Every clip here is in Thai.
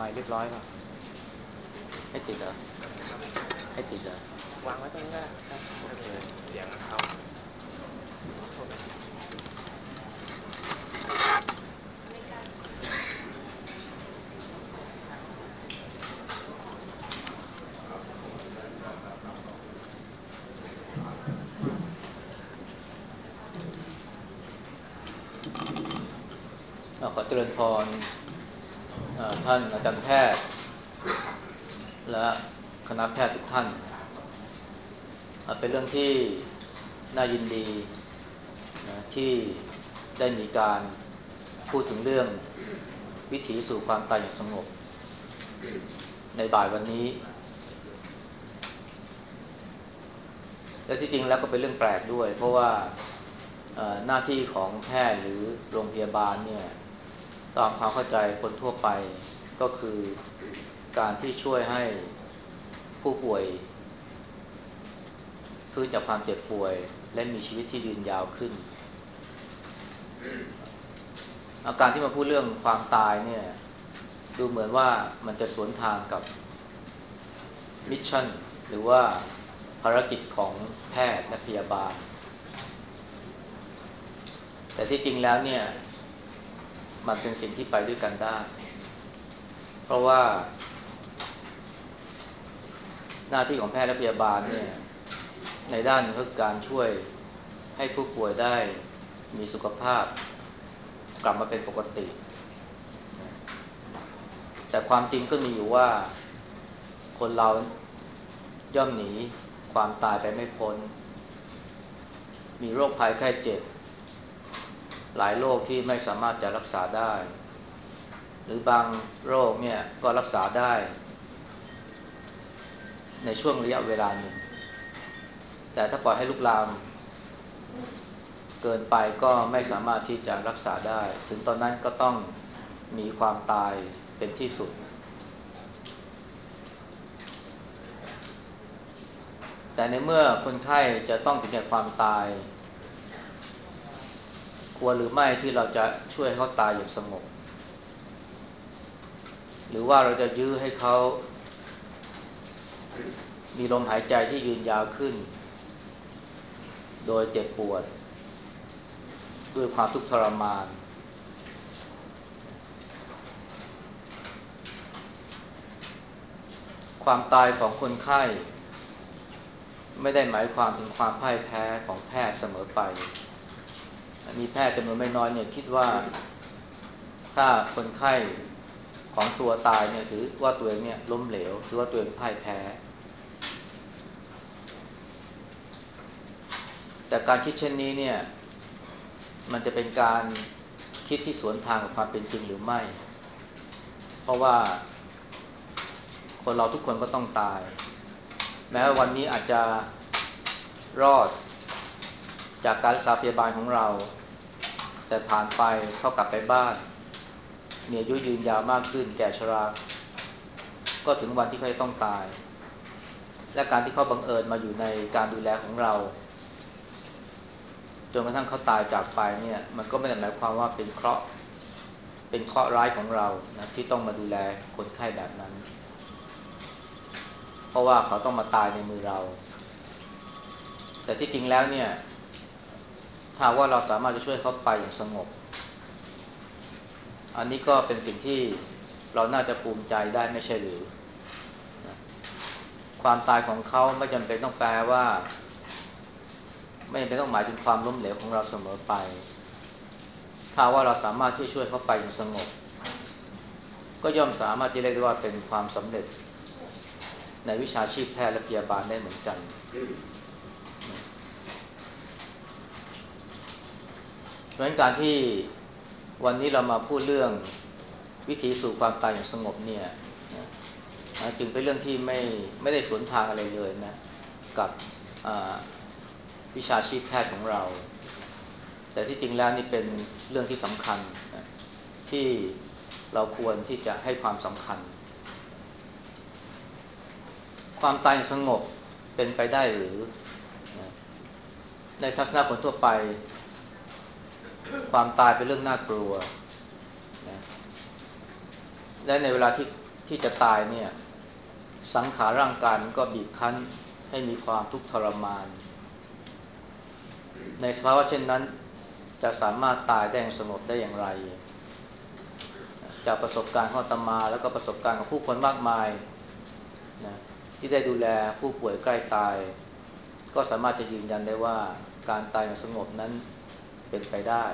ค์เรียบร้อยป่ะไม่ติดเหรอไม่ติดเหรอวางไว้ตรงนี้ก็ได้ครับโอเคเสียงมันเข้าขอเจริญพรท่านอาจารย์แพทย์และคณะแพทย์ทุกท่านเป็นเรื่องที่น่ายินดีนะที่ได้มีการพูดถึงเรื่องวิถีสู่ความตายอย่างสงบในบ่ายวันนี้และที่จริงแล้วก็เป็นเรื่องแปลกด้วยเพราะว่าหน้าที่ของแพทย์หรือโรงพยาบาลเนี่ยตามความเข้าใจคนทั่วไปก็คือการที่ช่วยให้ผู้ป่วยฟื้นจากความเจ็บป่วยและมีชีวิตที่ยืนยาวขึ้นอาการที่มาพูดเรื่องความตายเนี่ยดูเหมือนว่ามันจะสวนทางกับมิชชั่นหรือว่าภารกิจของแพทย์และพยาบาลแต่ที่จริงแล้วเนี่ยมันเป็นสิ่งที่ไปด้วยกันได้เพราะว่าหน้าที่ของแพทย์และพยาบาลเนี่ยในด้านเพื่อการช่วยให้ผู้ป่วยได้มีสุขภาพกลับมาเป็นปกติแต่ความจริงก็มีอยู่ว่าคนเราย่อมหนีความตายไปไม่พ้นมีโรคภัยไข้เจ็บหลายโรคที่ไม่สามารถจะรักษาได้หรือบางโรคเนี่ยก็รักษาได้ในช่วงระยะเวลาหนึ่งแต่ถ้าปล่อยให้ลุกลามเกินไปก็ไม่สามารถที่จะรักษาได้ถึงตอนนั้นก็ต้องมีความตายเป็นที่สุดแต่ในเมื่อคนไข้จะต้องถึงแก่ความตายควรหรือไม่ที่เราจะช่วยให้เขาตายอย่างสงบหรือว่าเราจะยื้อให้เขามีลมหายใจที่ยืนยาวขึ้นโดยเจ็บปวดด้วยความทุกข์ทรมานความตายของคนไข้ไม่ได้หมายความถึงความพ่ายแพ้ของแพทย์เสมอไปมีแพทย์จำนวนไม่น้อยเนี่ยคิดว่าถ้าคนไข้ของตัวตายเนี่ยถือว่าตัวเองเนี่ยล้มเหลวถือว่าตัวเองพ่ายแพ้แต่การคิดเช่นนี้เนี่ยมันจะเป็นการคิดที่สวนทางกับความเป็นจริงหรือไม่เพราะว่าคนเราทุกคนก็ต้องตายแม้วันนี้อาจจะรอดจากการรักษาพยาบาลของเราแต่ผ่านไปเขากลับไปบ้านมีอายุยืนยาวมากขึ้นแก่ชราก็ถึงวันที่เขาจะต้องตายและการที่เขาบังเอิญมาอยู่ในการดูแลของเราจนกระทั่งเขาตายจากไปเนี่ยมันก็ไม่ได้หมายความว่าเป็นเคราะห์ร้ายของเรานะที่ต้องมาดูแลคนไข้แบบนั้นเพราะว่าเขาต้องมาตายในมือเราแต่ที่จริงแล้วเนี่ยถ้าว่าเราสามารถจะช่วยเขาไปอย่างสงบอันนี้ก็เป็นสิ่งที่เราน่าจะภูมิใจได้ไม่ใช่หรือนะความตายของเขาไม่จำเป็นต้องแปลว่าไม่จำเป็นต้องหมายถึงความล้มเหลวของเราเสมอไปถ้าว่าเราสามารถที่ช่วยเขาไปอย่างสงบก็ย่อมสามารถที่เรียกได้ว่าเป็นความสำเร็จในวิชาชีพแพทย์และพยาบาลได้เหมือนกันเพราะฉะนั้นการที่วันนี้เรามาพูดเรื่องวิถีสู่ความตายอย่างสงบเนี่ยจึงเป็นเรื่องที่ไม่ได้สวนทางอะไรเลยนะกับวิชาชีพแพทย์ของเราแต่ที่จริงแล้วนี่เป็นเรื่องที่สำคัญนะที่เราควรที่จะให้ความสำคัญความตายอย่างสงบเป็นไปได้หรือนะในทัศนคติทั่วไปความตายเป็นเรื่องน่ากลัวนะและในเวลาที่ที่จะตายเนี่ยสังขารร่างกายมันก็บีบคั้นให้มีความทุกข์ทรมานในสภาวะเช่นนั้นจะสามารถตายได้อย่างสงบได้อย่างไรจากประสบการณ์ของอาตมาแล้วก็ประสบการณ์ของผู้คนมากมายนะที่ได้ดูแลผู้ป่วยใกล้ตายก็สามารถจะยืนยันได้ว่าการตายอย่างสงบนั้นเป็นไปได้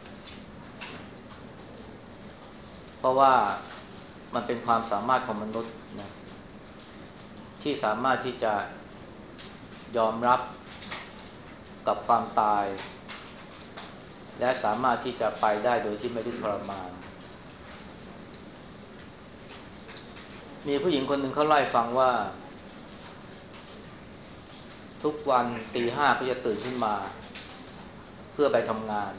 เพราะว่ามันเป็นความสามารถของมนุษย์นะที่สามารถที่จะยอมรับกับความตายและสามารถที่จะไปได้โดยที่ไม่ทุกข์ทรมานมีผู้หญิงคนหนึ่งเขาเล่าให้ฟังว่าทุกวันตีห้าเขาจะตื่นขึ้นมาเพื่อไปทำงาน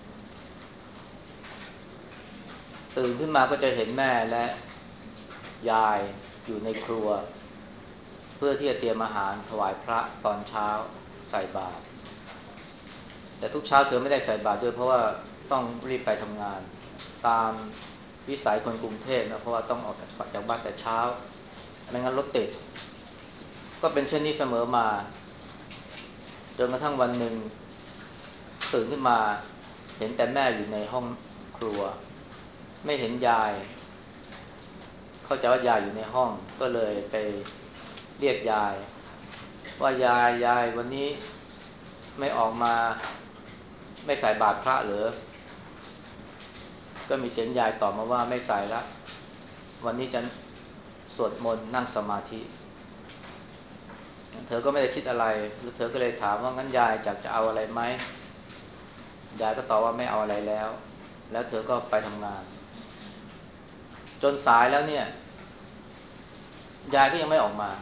ตื่นขึ้นมาก็จะเห็นแม่และยายอยู่ในครัวเพื่อที่จะเตรียมอาหารถวายพระตอนเช้าใส่บาตรแต่ทุกเช้าเธอไม่ได้ใส่บาตรด้วยเพราะว่าต้องรีบไปทำงานตามวิสัยคนกรุงเทพนะเพราะว่าต้องออกจากบ้านแต่เช้าไม่งั้นรถติดก็เป็นเช่นนี้เสมอมาจนกระทั่งวันหนึ่งตื่นขึ้นมาเห็นแต่แม่อยู่ในห้องครัวไม่เห็นยายเข้าใจว่ายายอยู่ในห้องก็เลยไปเรียกยายว่ายายวันนี้ไม่ออกมาไม่ใส่บาตรพระเหรอก็มีเสียงยายตอบมาว่าไม่ใส่ละวันนี้จะสวดมนต์นั่งสมาธิเธอก็ไม่ได้คิดอะไรแล้วเธอก็เลยถามว่างั้นยายจะเอาอะไรไหมยายก็ตอบว่าไม่เอาอะไรแล้วเธอก็ไปทำงานจนสายแล้วเนี่ยยายก็ยังไม่ออกมา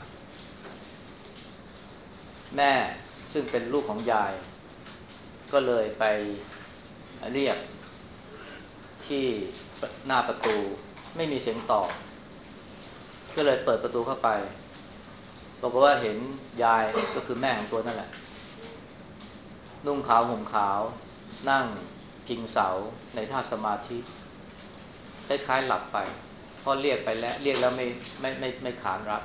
แม่ซึ่งเป็นลูกของยายก็เลยไปเรียกที่หน้าประตูไม่มีเสียงตอบก็เลยเปิดประตูเข้าไปบอกว่าเห็นยายก็คือแม่ของตัวนั่นแหละนุ่งขาวห่มขาวนั่งพิงเสาในท่าสมาธิคล้ายๆหลับไปพอเรียกไปแล้วเรียกแล้วไม่ขานรับ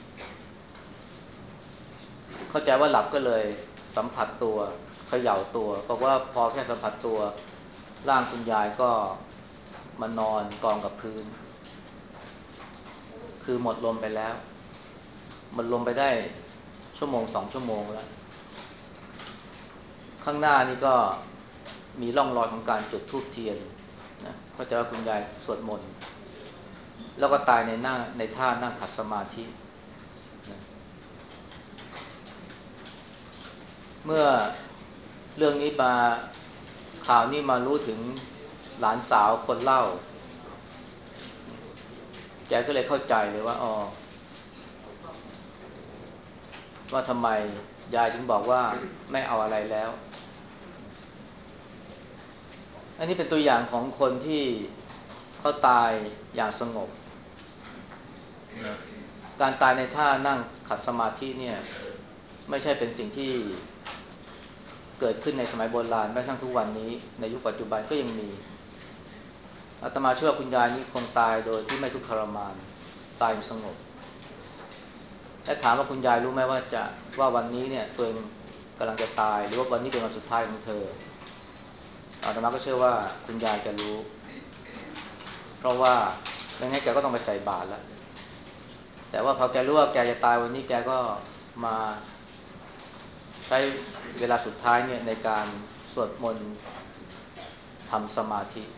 เข้าใจว่าหลับก็เลยสัมผัสตัวเขย่าตัวบอกว่าพอแค่สัมผัสตัวร่างคุณยายก็มานอนกองกับพื้นคือหมดลมไปแล้วหมดลมไปได้ชั่วโมง2 ชั่วโมงแล้วข้างหน้านี่ก็มีร่องรอยของการจุดธูปเทียนนะเข้าใจว่าคุณยายสวดมนต์แล้วก็ตายในท่านั่งขัดสมาธินะเมื่อเรื่องนี้มาข่าวนี้มารู้ถึงหลานสาวคนเล่าแกก็เลยเข้าใจเลยว่าอ๋อว่าทำไมยายถึงบอกว่าไม่เอาอะไรแล้วอันนี้เป็นตัวอย่างของคนที่เขาตายอย่างสงบนะการตายในท่านั่งขัดสมาธิเนี่ยไม่ใช่เป็นสิ่งที่เกิดขึ้นในสมัยโบราณแม้กระทั่งทุกวันนี้ในยุคปัจจุบันก็ยังมีอาตมาเชื่อว่าคุณยายนี้คงตายโดยที่ไม่ทุกข์ทรมานตายอย่างสงบและถามว่าคุณยายรู้ไหมว่าวันนี้เนี่ยตัวเองกำลังจะตายหรือว่าวันนี้เป็นวันสุดท้ายของเธออาตมาก็เชื่อว่าคุณยายจะรู้เพราะว่าไม่งั้นแกก็ต้องไปใส่บาตรแล้วแต่ว่าพอแกรู้ว่าแกจะตายวันนี้แกก็มาใช้เวลาสุดท้ายเนี่ยในการสวดมนต์ทำสมาธิ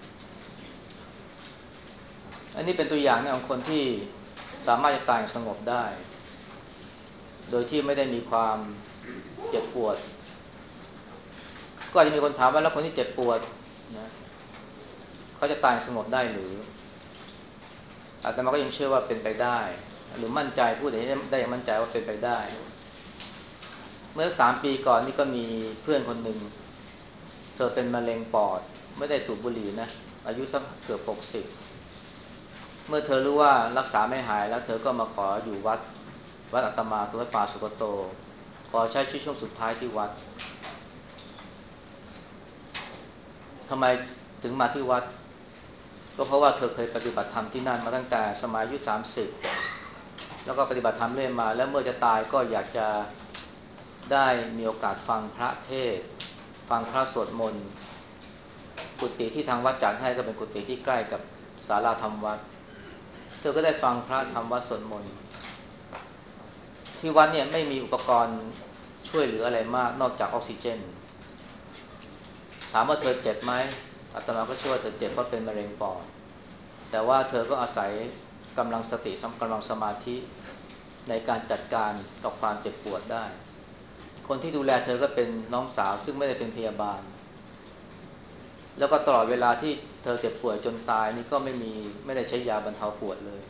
อันนี้เป็นตัวอย่างของคนที่สามารถจะตายอย่างสงบได้โดยที่ไม่ได้มีความเจ็บปวดก็อาจจะมีคนถามว่าแล้วคนที่เจ็บปวดนะเขาจะตายสงบได้หรืออาตมาก็ยังเชื่อว่าเป็นไปได้หรือมั่นใจพูดได้อย่างมั่นใจว่าเป็นไปได้เมื่อ3 ปีก่อนนี่ก็มีเพื่อนคนหนึ่งเธอเป็นมะเร็งปอดไม่ได้สูบบุหรี่นะอายุสักเกือบ60เมื่อเธอรู้ว่ารักษาไม่หายแล้วเธอก็มาขออยู่วัดอาตมาคือวัดป่าสุกโตขอใช้ชีวิตช่วงสุดท้ายที่วัดทำไมถึงมาที่วัดก็ก็เพราะว่าเธอเคยปฏิบัติธรรมที่นั่นมาตั้งแต่สมัยอายุ30แล้วก็ปฏิบัติธรรมเรื่อยมาแล้วเมื่อจะตายก็อยากจะได้มีโอกาสฟังพระเทศน์ฟังพระสวดมนต์กุฏิที่ทางวัดจัดให้ก็เป็นกุฏิที่ใกล้กับศาลาธรรมวัดเธอก็ได้ฟังพระธรรมวัดสวดมนต์ที่วัดเนี่ยไม่มีอุปกรณ์ช่วยเหลืออะไรมากนอกจากออกซิเจนถามว่าเธอเจ็บไหมอาตมาก็เชื่อว่าเธอเจ็บเพราะเป็นมะเร็งปอดแต่ว่าเธอก็อาศัยกำลังสติกำลังสมาธิในการจัดการกับความเจ็บปวดได้คนที่ดูแลเธอก็เป็นน้องสาวซึ่งไม่ได้เป็นพยาบาลแล้วก็ตลอดเวลาที่เธอเจ็บป่วยจนตายนี่ก็ไม่ได้ใช้ยาบรรเทาปวดเลย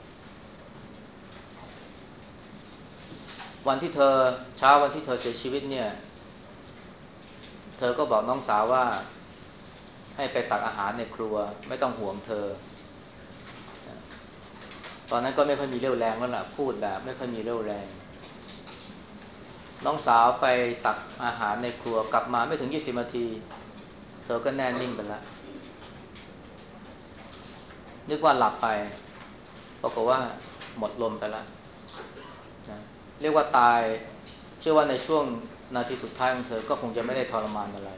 วันที่เธอเช้าวันที่เธอเสียชีวิตเนี่ยเธอก็บอกน้องสาวว่าให้ไปตักอาหารในครัวไม่ต้องห่วงเธอตอนนั้นก็ไม่ค่อยมีเรี่ยวแรงแล้วล่ะพูดแบบไม่ค่อยมีเรี่ยวแรงน้องสาวไปตักอาหารในครัวกลับมาไม่ถึง20นาทีเธอก็แน่นิ่งไปแล้วนึกว่าหลับไปปรากฏว่าหมดลมไปแล้วนะเรียกว่าตายเชื่อว่าในช่วงนาทีสุดท้ายของเธอก็คงจะไม่ได้ทรมานอะไร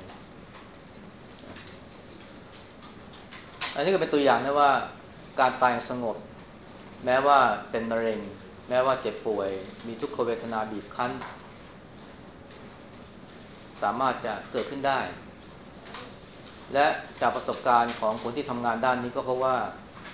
อันนี้ก็เป็นตัวอย่างนะว่าการตายสงบแม้ว่าเป็นมะเร็งแม้ว่าเจ็บป่วยมีทุกขเวทนาบีบคั้นสามารถจะเกิดขึ้นได้และจากประสบการณ์ของคนที่ทำงานด้านนี้ก็เพราะว่า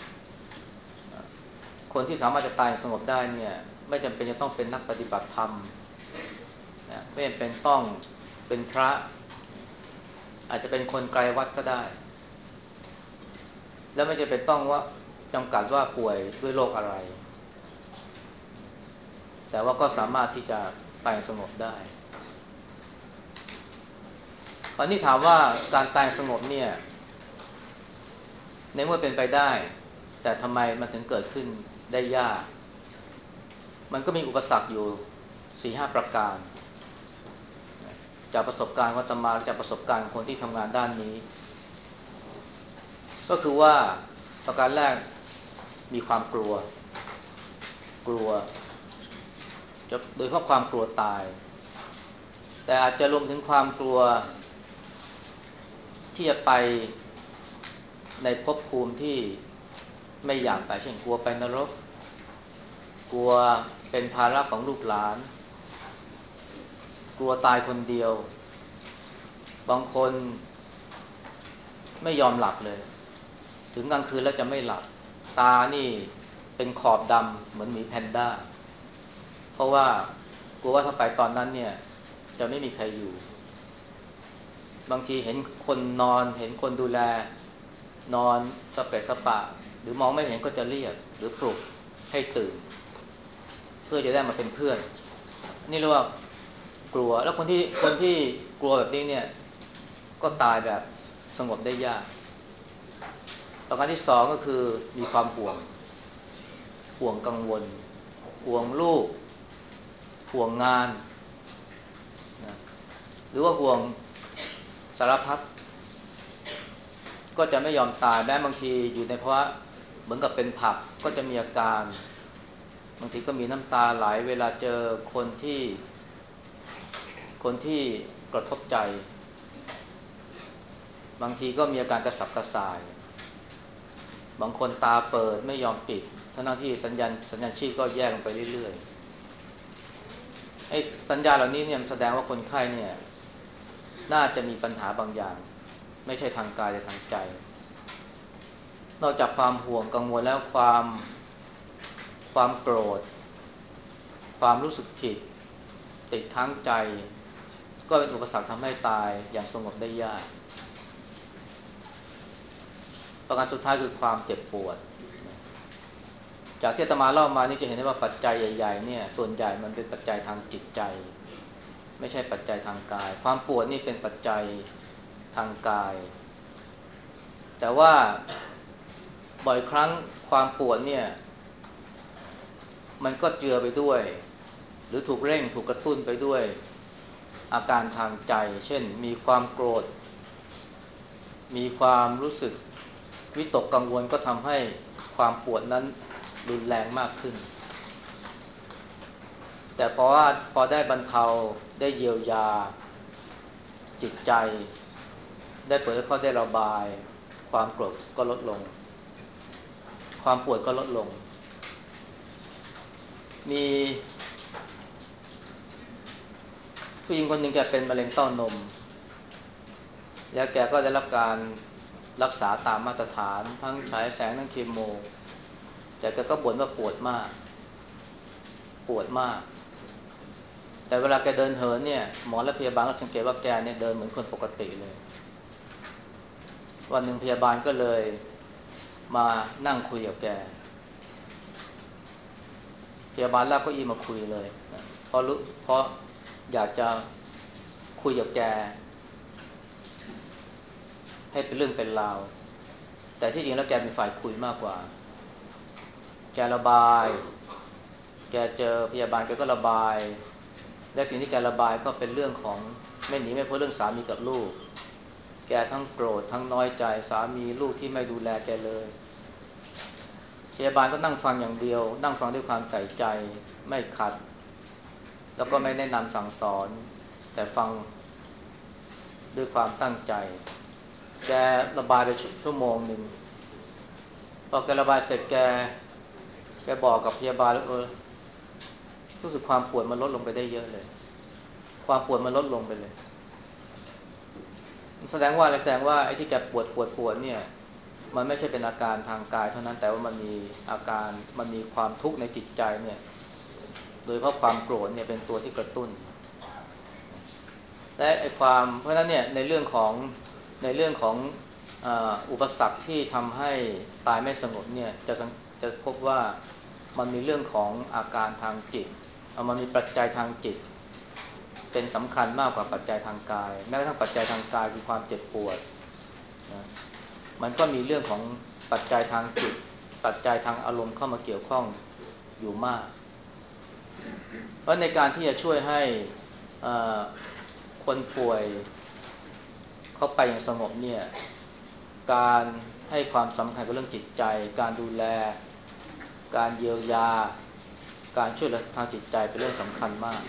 คนที่สามารถจะตายสงบได้เนี่ยไม่จำเป็นจะต้องเป็นนักปฏิบัติธรรมนะไม่จำเป็นต้องเป็นพระอาจจะเป็นคนไกลวัดก็ได้และไม่จำเป็นต้องว่าจำกัดว่าป่วยด้วยโรคอะไรแต่ว่าก็สามารถที่จะตายสงบได้ตอนนี้ถามว่าการตายสงบเนี่ยในเมื่อเป็นไปได้แต่ทำไมมันถึงเกิดขึ้นได้ยากมันก็มีอุปสรรคอยู่ 4-5 ประการจากประสบการณ์ของอาตมาจากประสบการณ์ของคนที่ทำงานด้านนี้ก็คือว่าประการแรกมีความกลัวโดยเฉพาะความกลัวตายแต่อาจจะรวมถึงความกลัวที่จะไปในภพภูมิที่ไม่อยากไปเช่นกลัวไปนรกกลัวเป็นภาระของลูกหลานกลัวตายคนเดียวบางคนไม่ยอมหลับเลยถึงกลางคืนแล้วจะไม่หลับตานี่เป็นขอบดำเหมือนหมีแพนด้าเพราะว่ากลัวว่าถ้าไปตอนนั้นเนี่ยจะไม่มีใครอยู่บางทีเห็นคนนอนเห็นคนดูแลนอนสเปะสปะหรือมองไม่เห็นก็จะเรียกหรือปลุกให้ตื่นเพื่อจะได้มาเป็นเพื่อนนี่เรียกว่ากลัวแล้วคนที่กลัวแบบนี้เนี่ยก็ตายแบบสงบได้ยากประการที่สองก็คือมีความห่วงกังวลห่วงลูกห่วงงานนะหรือว่าห่วงสารพัดก็จะไม่ยอมตายแม้บางทีอยู่ในภาวะเหมือนกับเป็นผักก็จะมีอาการบางทีก็มีน้ำตาไหลเวลาเจอคนที่กระทบใจบางทีก็มีอาการกระสับกระส่ายบางคนตาเปิดไม่ยอมปิดทั้งที่สัญญาณชีพก็แย่ลงไปเรื่อยๆไอ้สัญญาณเหล่านี้เนี่ยแสดงว่าคนไข้เนี่ยน่าจะมีปัญหาบางอย่างไม่ใช่ทางกายแต่ทางใจนอกจากความห่วงกังวลแล้วความโกรธความรู้สึกผิดติดค้างใจก็เป็นอุปสรรคทำให้ตายอย่างสงบได้ยากประการสุดท้ายคือความเจ็บปวดจากที่อาตมาเล่ามานี่จะเห็นได้ว่าปัจจัยใหญ่ๆเนี่ยส่วนใหญ่มันเป็นปัจจัยทางจิตใจไม่ใช่ปัจจัยทางกายความปวดนี่เป็นปัจจัยทางกายแต่ว่าบ่อยครั้งความปวดเนี่ยมันก็เจือไปด้วยหรือถูกเร่งถูกกระตุ้นไปด้วยอาการทางใจเช่นมีความโกรธมีความรู้สึกวิตกกังวลก็ทำให้ความปวดนั้นรุนแรงมากขึ้นแต่พอได้บรรเทาได้เยียวยาจิตใจได้เปิดให้เขาได้ระบายความโกรธก็ลดลงความปวดก็ลดลงมีผู้หญิงคนหนึ่งแกเป็นมะเร็งเต้านมแล้วแกก็ได้รับการรักษาตามมาตรฐานทั้งฉายแสงทั้งเคมีแต่แกก็บ่นว่าปวดมากปวดมากแต่เวลาแกเดินเหินเนี่ยหมอและพยาบาลก็สังเกตว่าแกเนี่ยเดินเหมือนคนปกติเลยวันหนึ่งพยาบาลก็เลยมานั่งคุยกับแกพยาบาลลากเก้าอี้มาคุยเลยนะเพราะอยากจะคุยกับแกให้เป็นเรื่องเป็นราวแต่ที่จริงแล้วแกเป็นฝ่ายคุยมากกว่าแกระบายแกเจอพยาบาลแกก็ระบายและสิ่งที่แกระบายก็เป็นเรื่องของไม่หนีไม่พ้นเรื่องสามีกับลูกแกทั้งโกรธทั้งน้อยใจสามีลูกที่ไม่ดูแลแกเลยพยาบาลก็นั่งฟังอย่างเดียวนั่งฟังด้วยความใส่ใจไม่ขัดแล้วก็ไม่แนะนำสั่งสอนแต่ฟังด้วยความตั้งใจแกระบายไปชั่วโมงหนึ่งพอแกระบายเสร็จแกบอกกับพยาบาลแล้วรู้สึกความปวดมันลดลงไปได้เยอะเลยความปวดมันลดลงไปเลยแสดงว่าอะไรแสดงว่าไอ้ที่แกปวดเนี่ยมันไม่ใช่เป็นอาการทางกายเท่านั้นแต่ว่ามันมีอาการมันมีความทุกข์ในจิตใจเนี่ยโดยเพราะความโกรธเนี่ยเป็นตัวที่กระตุ้นและไอ้ความเพราะฉะนั้นเนี่ยในเรื่องของอุปสรรคที่ทำให้ตายไม่สงบเนี่ยจะพบว่ามันมีเรื่องของอาการทางจิตมันมีปัจจัยทางจิตเป็นสำคัญมากกว่าปัจจัยทางกายแม้กระทั่งปัจจัยทางกายคือความเจ็บปวดนะมันก็มีเรื่องของปัจจัยทางจิตปัจจัยทางอารมณ์เข้ามาเกี่ยวข้องอยู่มากเพราะในการที่จะช่วยให้คนป่วยเข้าไปอย่างสงบเนี่ยการให้ความสำคัญกับเรื่องจิตใจการดูแลการเยียวยาการช่วยเหลือทางจิตใจเป็นเรื่องสำคัญมาก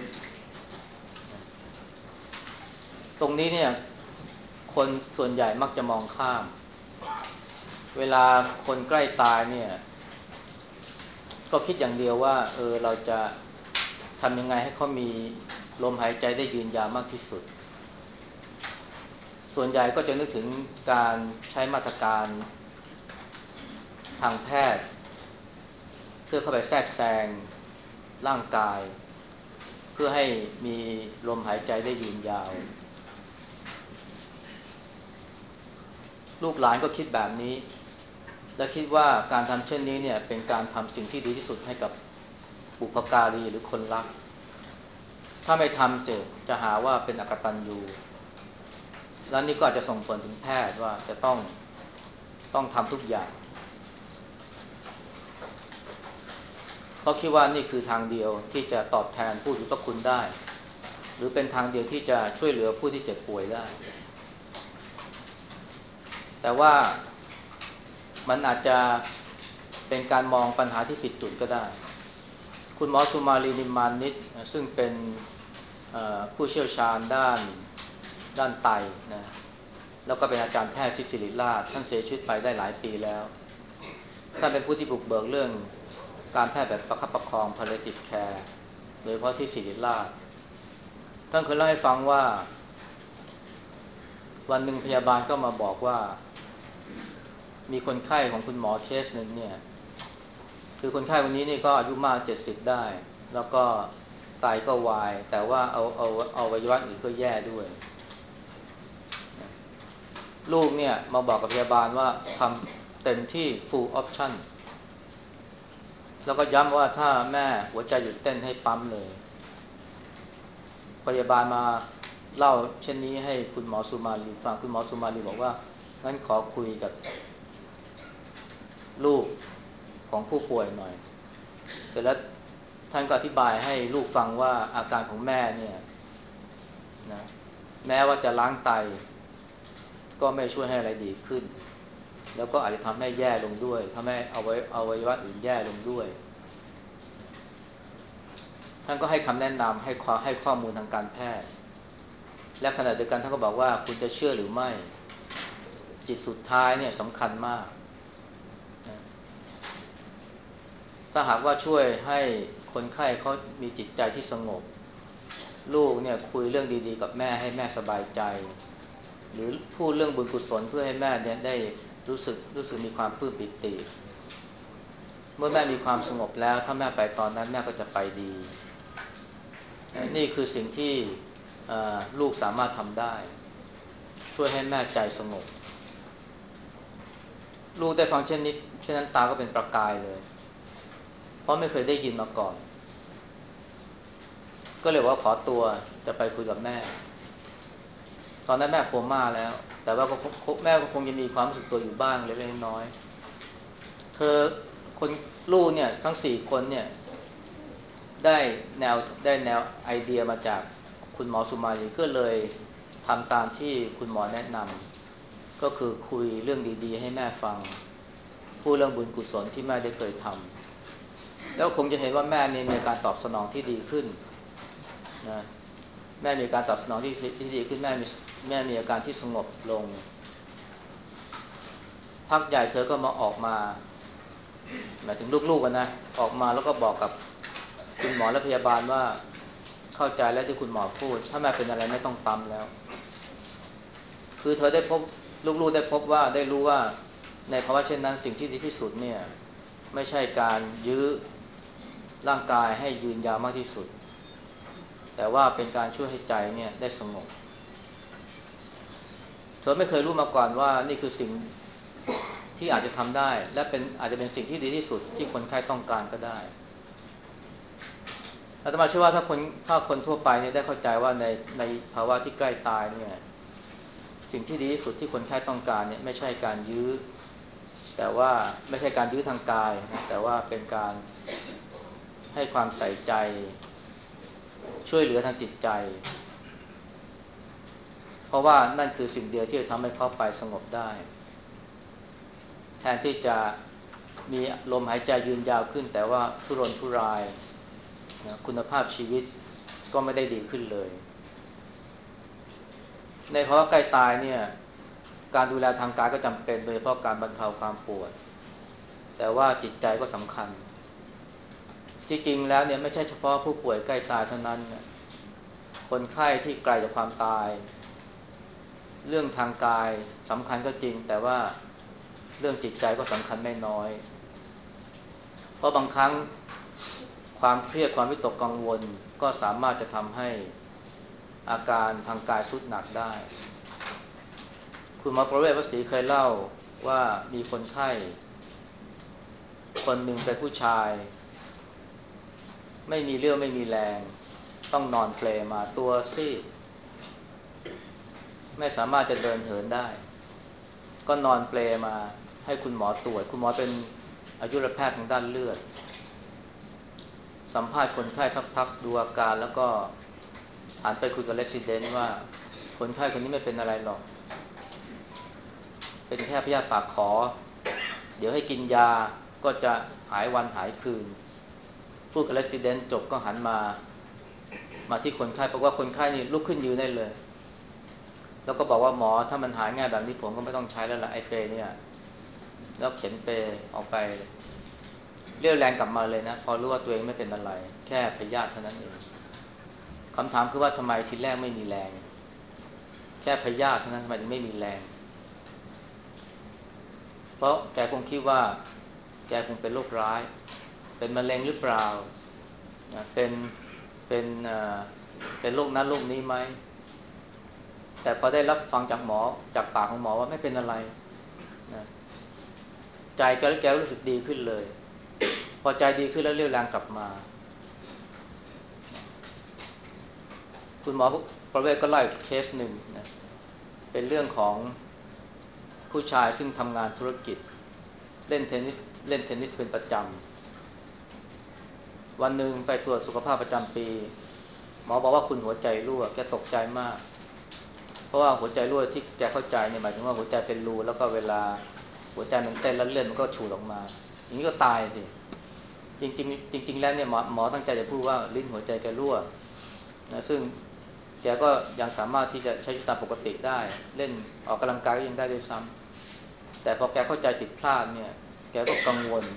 ตรงนี้เนี่ยคนส่วนใหญ่มักจะมองข้ามเวลาคนใกล้ตายเนี่ยก็คิดอย่างเดียวว่าเราจะทำยังไงให้เขามีลมหายใจได้ยืนยาวมากที่สุดส่วนใหญ่ก็จะนึกถึงการใช้มาตรการทางแพทย์เพื่อเข้าไปแทรกแซงร่างกายเพื่อให้มีลมหายใจได้ยืนยาวลูกหลานก็คิดแบบนี้และคิดว่าการทำเช่นนี้เนี่ยเป็นการทำสิ่งที่ดีที่สุดให้กับบุพการีหรือคนรักถ้าไม่ทำเสร็จจะหาว่าเป็นอกตัญญูแล้วนี่ก็อาจจะส่งผลถึงแพทย์ว่าจะต้องทำทุกอย่างเขาคิดว่านี่คือทางเดียวที่จะตอบแทนผู้มีพระคุณได้หรือเป็นทางเดียวที่จะช่วยเหลือผู้ที่เจ็บป่วยได้แต่ว่ามันอาจจะเป็นการมองปัญหาที่ผิดจุดก็ได้คุณหมอสุมาลีนิมมานิชซึ่งเป็นผู้เชี่ยวชาญด้านไตนะแล้วก็เป็นอาจารย์แพทย์ที่ศิริราชท่านเสียชีวิตไปได้หลายปีแล้วท่านเป็นผู้ที่บุกเบิกเรื่องการแพทย์แบบประคับประคอง palliative care โดยเฉพาะที่ศิริราชท่านเคยเล่าให้ฟังว่าวันหนึ่งพยาบาลก็มาบอกว่ามีคนไข้ของคุณหมอเคสหนึ่งเนี่ยคือคนไข้คนนี้นี่ก็อายุมาก70ได้แล้วก็ไตก็วายแต่ว่าเอาอวัยวะอื่นก็แย่ด้วยลูกเนี่ยมาบอกกับพยาบาลว่าทำเต็มที่ full option แล้วก็ย้ำว่าถ้าแม่หัวใจหยุดเต้นให้ปั๊มเลยพยาบาลมาเล่าเช่นนี้ให้คุณหมอสุมาลีฟังคุณหมอสุมาลีบอกว่างั้นขอคุยกับลูกของผู้ป่วยหน่อยเสร็จแล้วท่านก็อธิบายให้ลูกฟังว่าอาการของแม่เนี่ยนะแม้ว่าจะล้างไตก็ไม่ช่วยให้อะไรดีขึ้นแล้วก็อาจจะทำให้แย่ลงด้วยทำให้อวัยวะอื่นแย่ลงด้วยท่านก็ให้คำแนะนำให้ข้อมูลทางการแพทย์และขณะเดียวกันท่านก็บอกว่าคุณจะเชื่อหรือไม่จิตสุดท้ายเนี่ยสำคัญมากนะถ้าหากว่าช่วยให้คนไข้เขามีจิตใจที่สงบลูกเนี่ยคุยเรื่องดีๆกับแม่ให้แม่สบายใจหรือพูดเรื่องบุญกุศลเพื่อให้แม่เนี่ยได้รู้สึกมีความปลื้มปิติเมื่อแม่มีความสงบแล้วถ้าแม่ไปตอนนั้นแม่ก็จะไปดีนี่คือสิ่งที่ลูกสามารถทำได้ช่วยให้แม่ใจสงบลูกได้ฟังเช่นนี้เช่นนั้นตาก็เป็นประกายเลยเพราะไม่เคยได้ยินมาก่อนก็เลยว่าขอตัวจะไปคุยกับแม่ตอนนั้นแม่โคม่าแล้วแต่ว่าแม่ก็คงจะมีความรู้สึกตัวอยู่บ้างเล็กๆน้อยๆเธอคนลูกเนี่ยทั้ง4 คนเนี่ยได้แนวไอเดียมาจากคุณหมอสุมาลีก็เลยทำตามที่คุณหมอแนะนำก็คือคุยเรื่องดีๆให้แม่ฟังพูดเรื่องบุญกุศลที่แม่ได้เคยทำแล้วคงจะเห็นว่าแม่เนี่ยมีการตอบสนองที่ดีขึ้นนะแม่มีการตอบสนองที่ดีขึ้นแม่มีอาการที่สงบลงพักใหญ่เธอก็มาออกมาหมายถึงลูกๆกันนะออกมาแล้วก็บอกกับคุณหมอและพยาบาลว่าเข้าใจแล้วที่คุณหมอพูดถ้าแม่เป็นอะไรไม่ต้องปั๊มแล้วคือเธอได้พบลูกๆได้พบว่าได้รู้ว่าในภาวะเช่นนั้นสิ่งที่ดีที่สุดเนี่ยไม่ใช่การยื้อร่างกายให้ยืนยาวมากที่สุดแต่ว่าเป็นการช่วยให้ใจเนี่ยได้สงบเธอไม่เคยรู้มาก่อนว่านี่คือสิ่งที่อาจจะทำได้และอาจจะเป็นสิ่งที่ดีที่สุดที่คนไข้ต้องการก็ได้อาตมาเชื่อว่าถ้าคนทั่วไปเนี่ยได้เข้าใจว่าในภาวะที่ใกล้ตายเนี่ยสิ่งที่ดีที่สุดที่คนไข้ต้องการเนี่ยไม่ใช่การยื้อแต่ว่าไม่ใช่การยื้อทางกายนะแต่ว่าเป็นการให้ความใส่ใจช่วยเหลือทางจิตใจเพราะว่านั่นคือสิ่งเดียวที่จะทำให้เขาไปสงบได้แทนที่จะมีลมหายใจยืนยาวขึ้นแต่ว่าทุรนทุรายนะคุณภาพชีวิตก็ไม่ได้ดีขึ้นเลยในภาวะใกล้ตายเนี่ยการดูแลทางกายก็จำเป็นโดยเฉพาะการบรรเทาความปวดแต่ว่าจิตใจก็สำคัญจริงๆแล้วเนี่ยไม่ใช่เฉพาะผู้ป่วยใกล้ตายเท่านั้นนะคนไข้ที่ไกลจากความตายเรื่องทางกายสำคัญก็จริงแต่ว่าเรื่องจิตใจก็สำคัญไม่น้อยเพราะบางครั้งความเครียดความวิตกกังวลก็สามารถจะทำให้อาการทางกายทรุดหนักได้คุณหมอประเวศวสีเคยเล่าว่ามีคนไข้คนหนึ่งเป็นผู้ชายไม่มีเรี่ยวไม่มีแรงต้องนอนเปลมาตัวซีดไม่สามารถจะเดินเหินได้ก็นอนเปลมาให้คุณหมอตรวจคุณหมอเป็นอายุรแพทย์ทางด้านเลือดสัมภาษณ์คนไข้สักพักดูอาการแล้วก็หันไปคุยกับเรสซิเดนต์ว่าคนไข้คนนี้ไม่เป็นอะไรหรอกเป็นแค่พยาธิปากขอเดี๋ยวให้กินยาก็จะหายวันหายคืนพูดกับเรสซิเดนต์จบก็หันมาที่คนไข้บอกว่าคนไข้นี่ลุกขึ้นยืนได้เลยแล้วก็บอกว่าหมอถ้ามันหายง่ายแบบนี้ผมก็ไม่ต้องใช้แล้วล่ะไอ้เปเนี่ยแล้วเข็นเปออกไปเรี่ยวแรงกลับมาเลยนะพอรู้ว่าตัวเองไม่เป็นอะไรแค่พยาธิเท่านั้นเองคำถามคือว่าทำไมทีแรกไม่มีแรงแค่พยาธิเท่านั้นทำไมถึงไม่มีแรงเพราะแกคงคิดว่าแกคงเป็นโรคร้ายเป็นมะเร็งหรือเปล่านะเป็นเป็นโรคนั้นโรคนี้ไหมแต่พอได้รับฟังจากหมอจากปากของหมอว่าไม่เป็นอะไรนะใจแกรู้สึกดีขึ้นเลยพอใจดีขึ้นแล้วเรี่ยวแรงกลับมาคุณหมอประเวศก็ไล่เคสหนึ่งนะเป็นเรื่องของผู้ชายซึ่งทำงานธุรกิจเล่นเทนนิสเป็นประจำวันหนึ่งไปตรวจสุขภาพประจำปีหมอบอกว่าคุณหัวใจรั่วแกตกใจมากเพราะว่าหัวใจรั่วที่แกเข้าใจเนี่ยหมายถึงว่าหัวใจเป็นรูแล้วก็เวลาหัวใจมันเต้นแล้วเลือดมันก็ฉูดออกมาอย่างนี้ก็ตายสิจริงๆจริงๆแล้วเนี่ยหมอตั้งใจจะพูดว่าลิ้นหัวใจแกรั่วนะซึ่งแกก็ยังสามารถที่จะใช้ชีวิตตามปกติได้เล่นออกกำลังกายก็ยังได้ด้วยซ้ำแต่พอแกเข้าใจผิดพลาดเนี่ยแกก็กังวล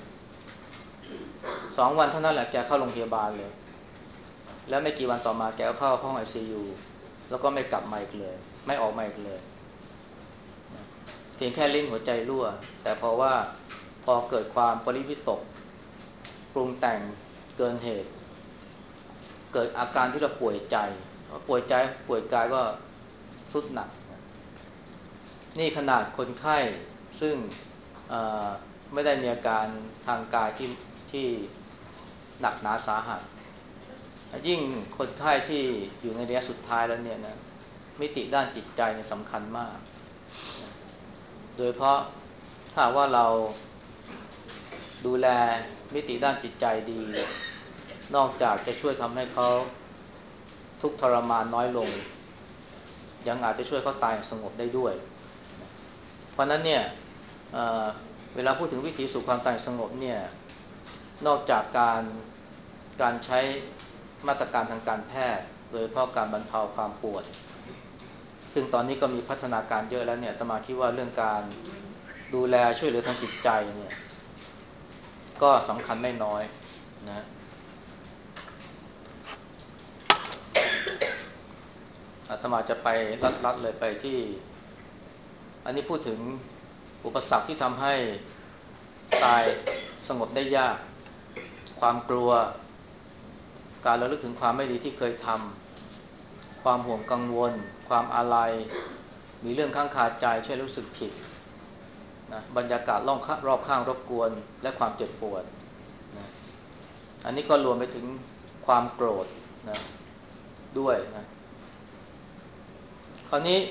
2 วันเท่านั้นแหละแกเข้าโรงพยาบาลเลยแล้วไม่กี่วันต่อมาแกก็เข้าห้อง ICU แล้วก็ไม่กลับมาอีกเลยไม่ออกมาอีกเลยเพียงแค่ลิ้นหัวใจรั่วแต่พอเกิดความปริวิตกปรุงแต่งเกินเหตุเกิดอาการที่เราป่วยใจป่วยใจป่วยกายก็สุดหนักนี่ขนาดคนไข้ซึ่งไม่ได้มีอาการทางกายที่หนักหนาสาหัสยิ่งคนไข้ที่อยู่ในระยะสุดท้ายแล้วเนี่ยนะมิติด้านจิตใจเนี่ยสำคัญมากโดยเพราะถ้าว่าเราดูแลมิติด้านจิตใจดีนอกจากจะช่วยทำให้เขาทุกข์ทรมานน้อยลงยังอาจจะช่วยเขาตายสงบได้ด้วยเพราะนั้นเนี่ยเเวลาพูดถึงวิธีสู่ความตายสงบเนี่ยนอกจากการใช้มาตรการทางการแพทย์โดยเฉพาะการบรรเทาความปวดซึ่งตอนนี้ก็มีพัฒนาการเยอะแล้วเนี่ยอาตมาคิดว่าเรื่องการดูแลช่วยเหลือทางจิตใจเนี่ยก็สำคัญไม่น้อยนะอาตมาจะไปลัดเลยไปที่อันนี้พูดถึงอุปสรรคที่ทำให้ตายสงบได้ยากความกลัวการระลึกถึงความไม่ดีที่เคยทำความห่วงกังวลความอาลัยมีเรื่องข้างคาใจเช่นรู้สึกผิดนะบรรยากาศรอบข้างรบกวนและความเจ็บปวดนะอันนี้ก็รวมไปถึงความโกรธนะด้วยนะคราวนี้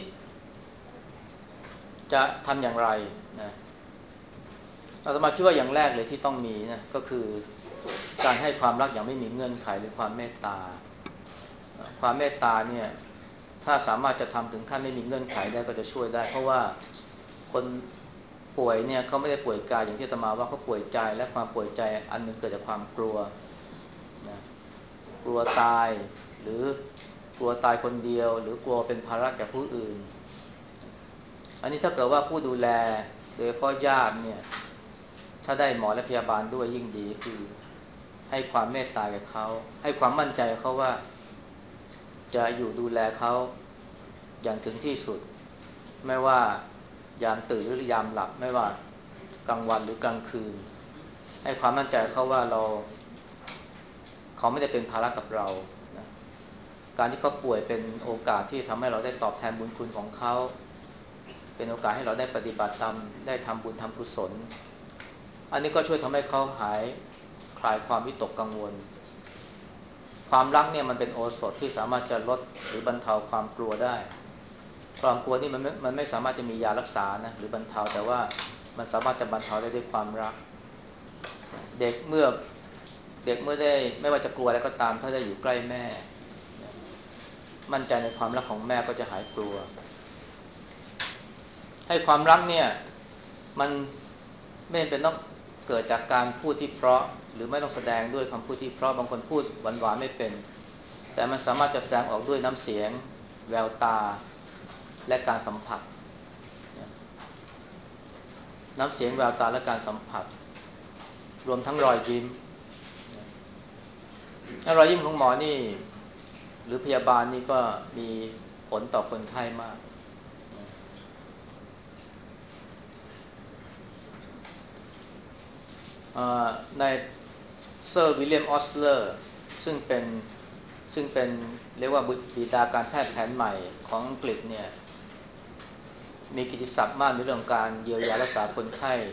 จะทำอย่างไรนะอาตมาคิดว่าอย่างแรกเลยที่ต้องมีนะก็คือการให้ความรักอย่างไม่มีเงื่อนไขหรือความเมตตาความเมตตาเนี่ยถ้าสามารถจะทำถึงขั้นไม่มีเงื่อนไขได้ก็จะช่วยได้เพราะว่าคนป่วยเนี่ยเขาไม่ได้ป่วยกายอย่างที่อาตมาว่าเขาป่วยใจและความป่วยใจอันนึงเกิดจากความกลัวนะกลัวตายหรือกลัวตายคนเดียวหรือกลัวเป็นภาระแก่ผู้อื่นอันนี้ถ้าเกิดว่าผู้ดูแลโดยเฉพาะญาติเนี่ยถ้าได้หมอและพยาบาลด้วยยิ่งดีคือให้ความเมตตาแก่เขาให้ความมั่นใจเขาว่าจะอยู่ดูแลเขาอย่างถึงที่สุดไม่ว่ายามตื่นหรือยามหลับไม่ว่ากลางวันหรือกลางคืนให้ความมั่นใจเขาว่าเขาไม่ได้เป็นภาระกับเรานะการที่เขาป่วยเป็นโอกาสที่ทำให้เราได้ตอบแทนบุญคุณของเขาเป็นโอกาสให้เราได้ปฏิบัติธรรมได้ทำบุญทำกุศลอันนี้ก็ช่วยทำให้เขาหายคลายความวิตกกังวลความรักเนี่ยมันเป็นโอสถที่สามารถจะลดหรือบรรเทาความกลัวได้ความกลัวนี่มันไม่สามารถจะมียารักษานะหรือบรรเทาแต่ว่ามันสามารถจะบรรเทาได้ด้วยความรักเด็กเมื่อได้ไม่ว่าจะกลัวอะไรก็ตามถ้าได้อยู่ใกล้แม่มั่นใจในความรักของแม่ก็จะหายกลัวให้ความรักเนี่ยมันไม่เป็นต้องเกิดจากการพูดที่เพราะหรือไม่ต้องแสดงด้วยคำพูดที่เพราะบางคนพูดหวานๆไม่เป็นแต่มันสามารถจะแสดงออกด้วยน้ำเสียงแววตาและการสัมผัสน้ำเสียงแววตาและการสัมผัสรวมทั้งรอยยิ้มรอยยิ้มของหมอนี่หรือพยาบาลนี่ก็มีผลต่อคนไข้มากในเซอร์วิลเลียมออสเลอร์ซึ่งเป็นเรียกว่าบิดาการแพทย์แผนใหม่ของอังกฤษเนี่ยมีกิตติศัพท์มากในเรื่องการเยียวยารักษาคนไข้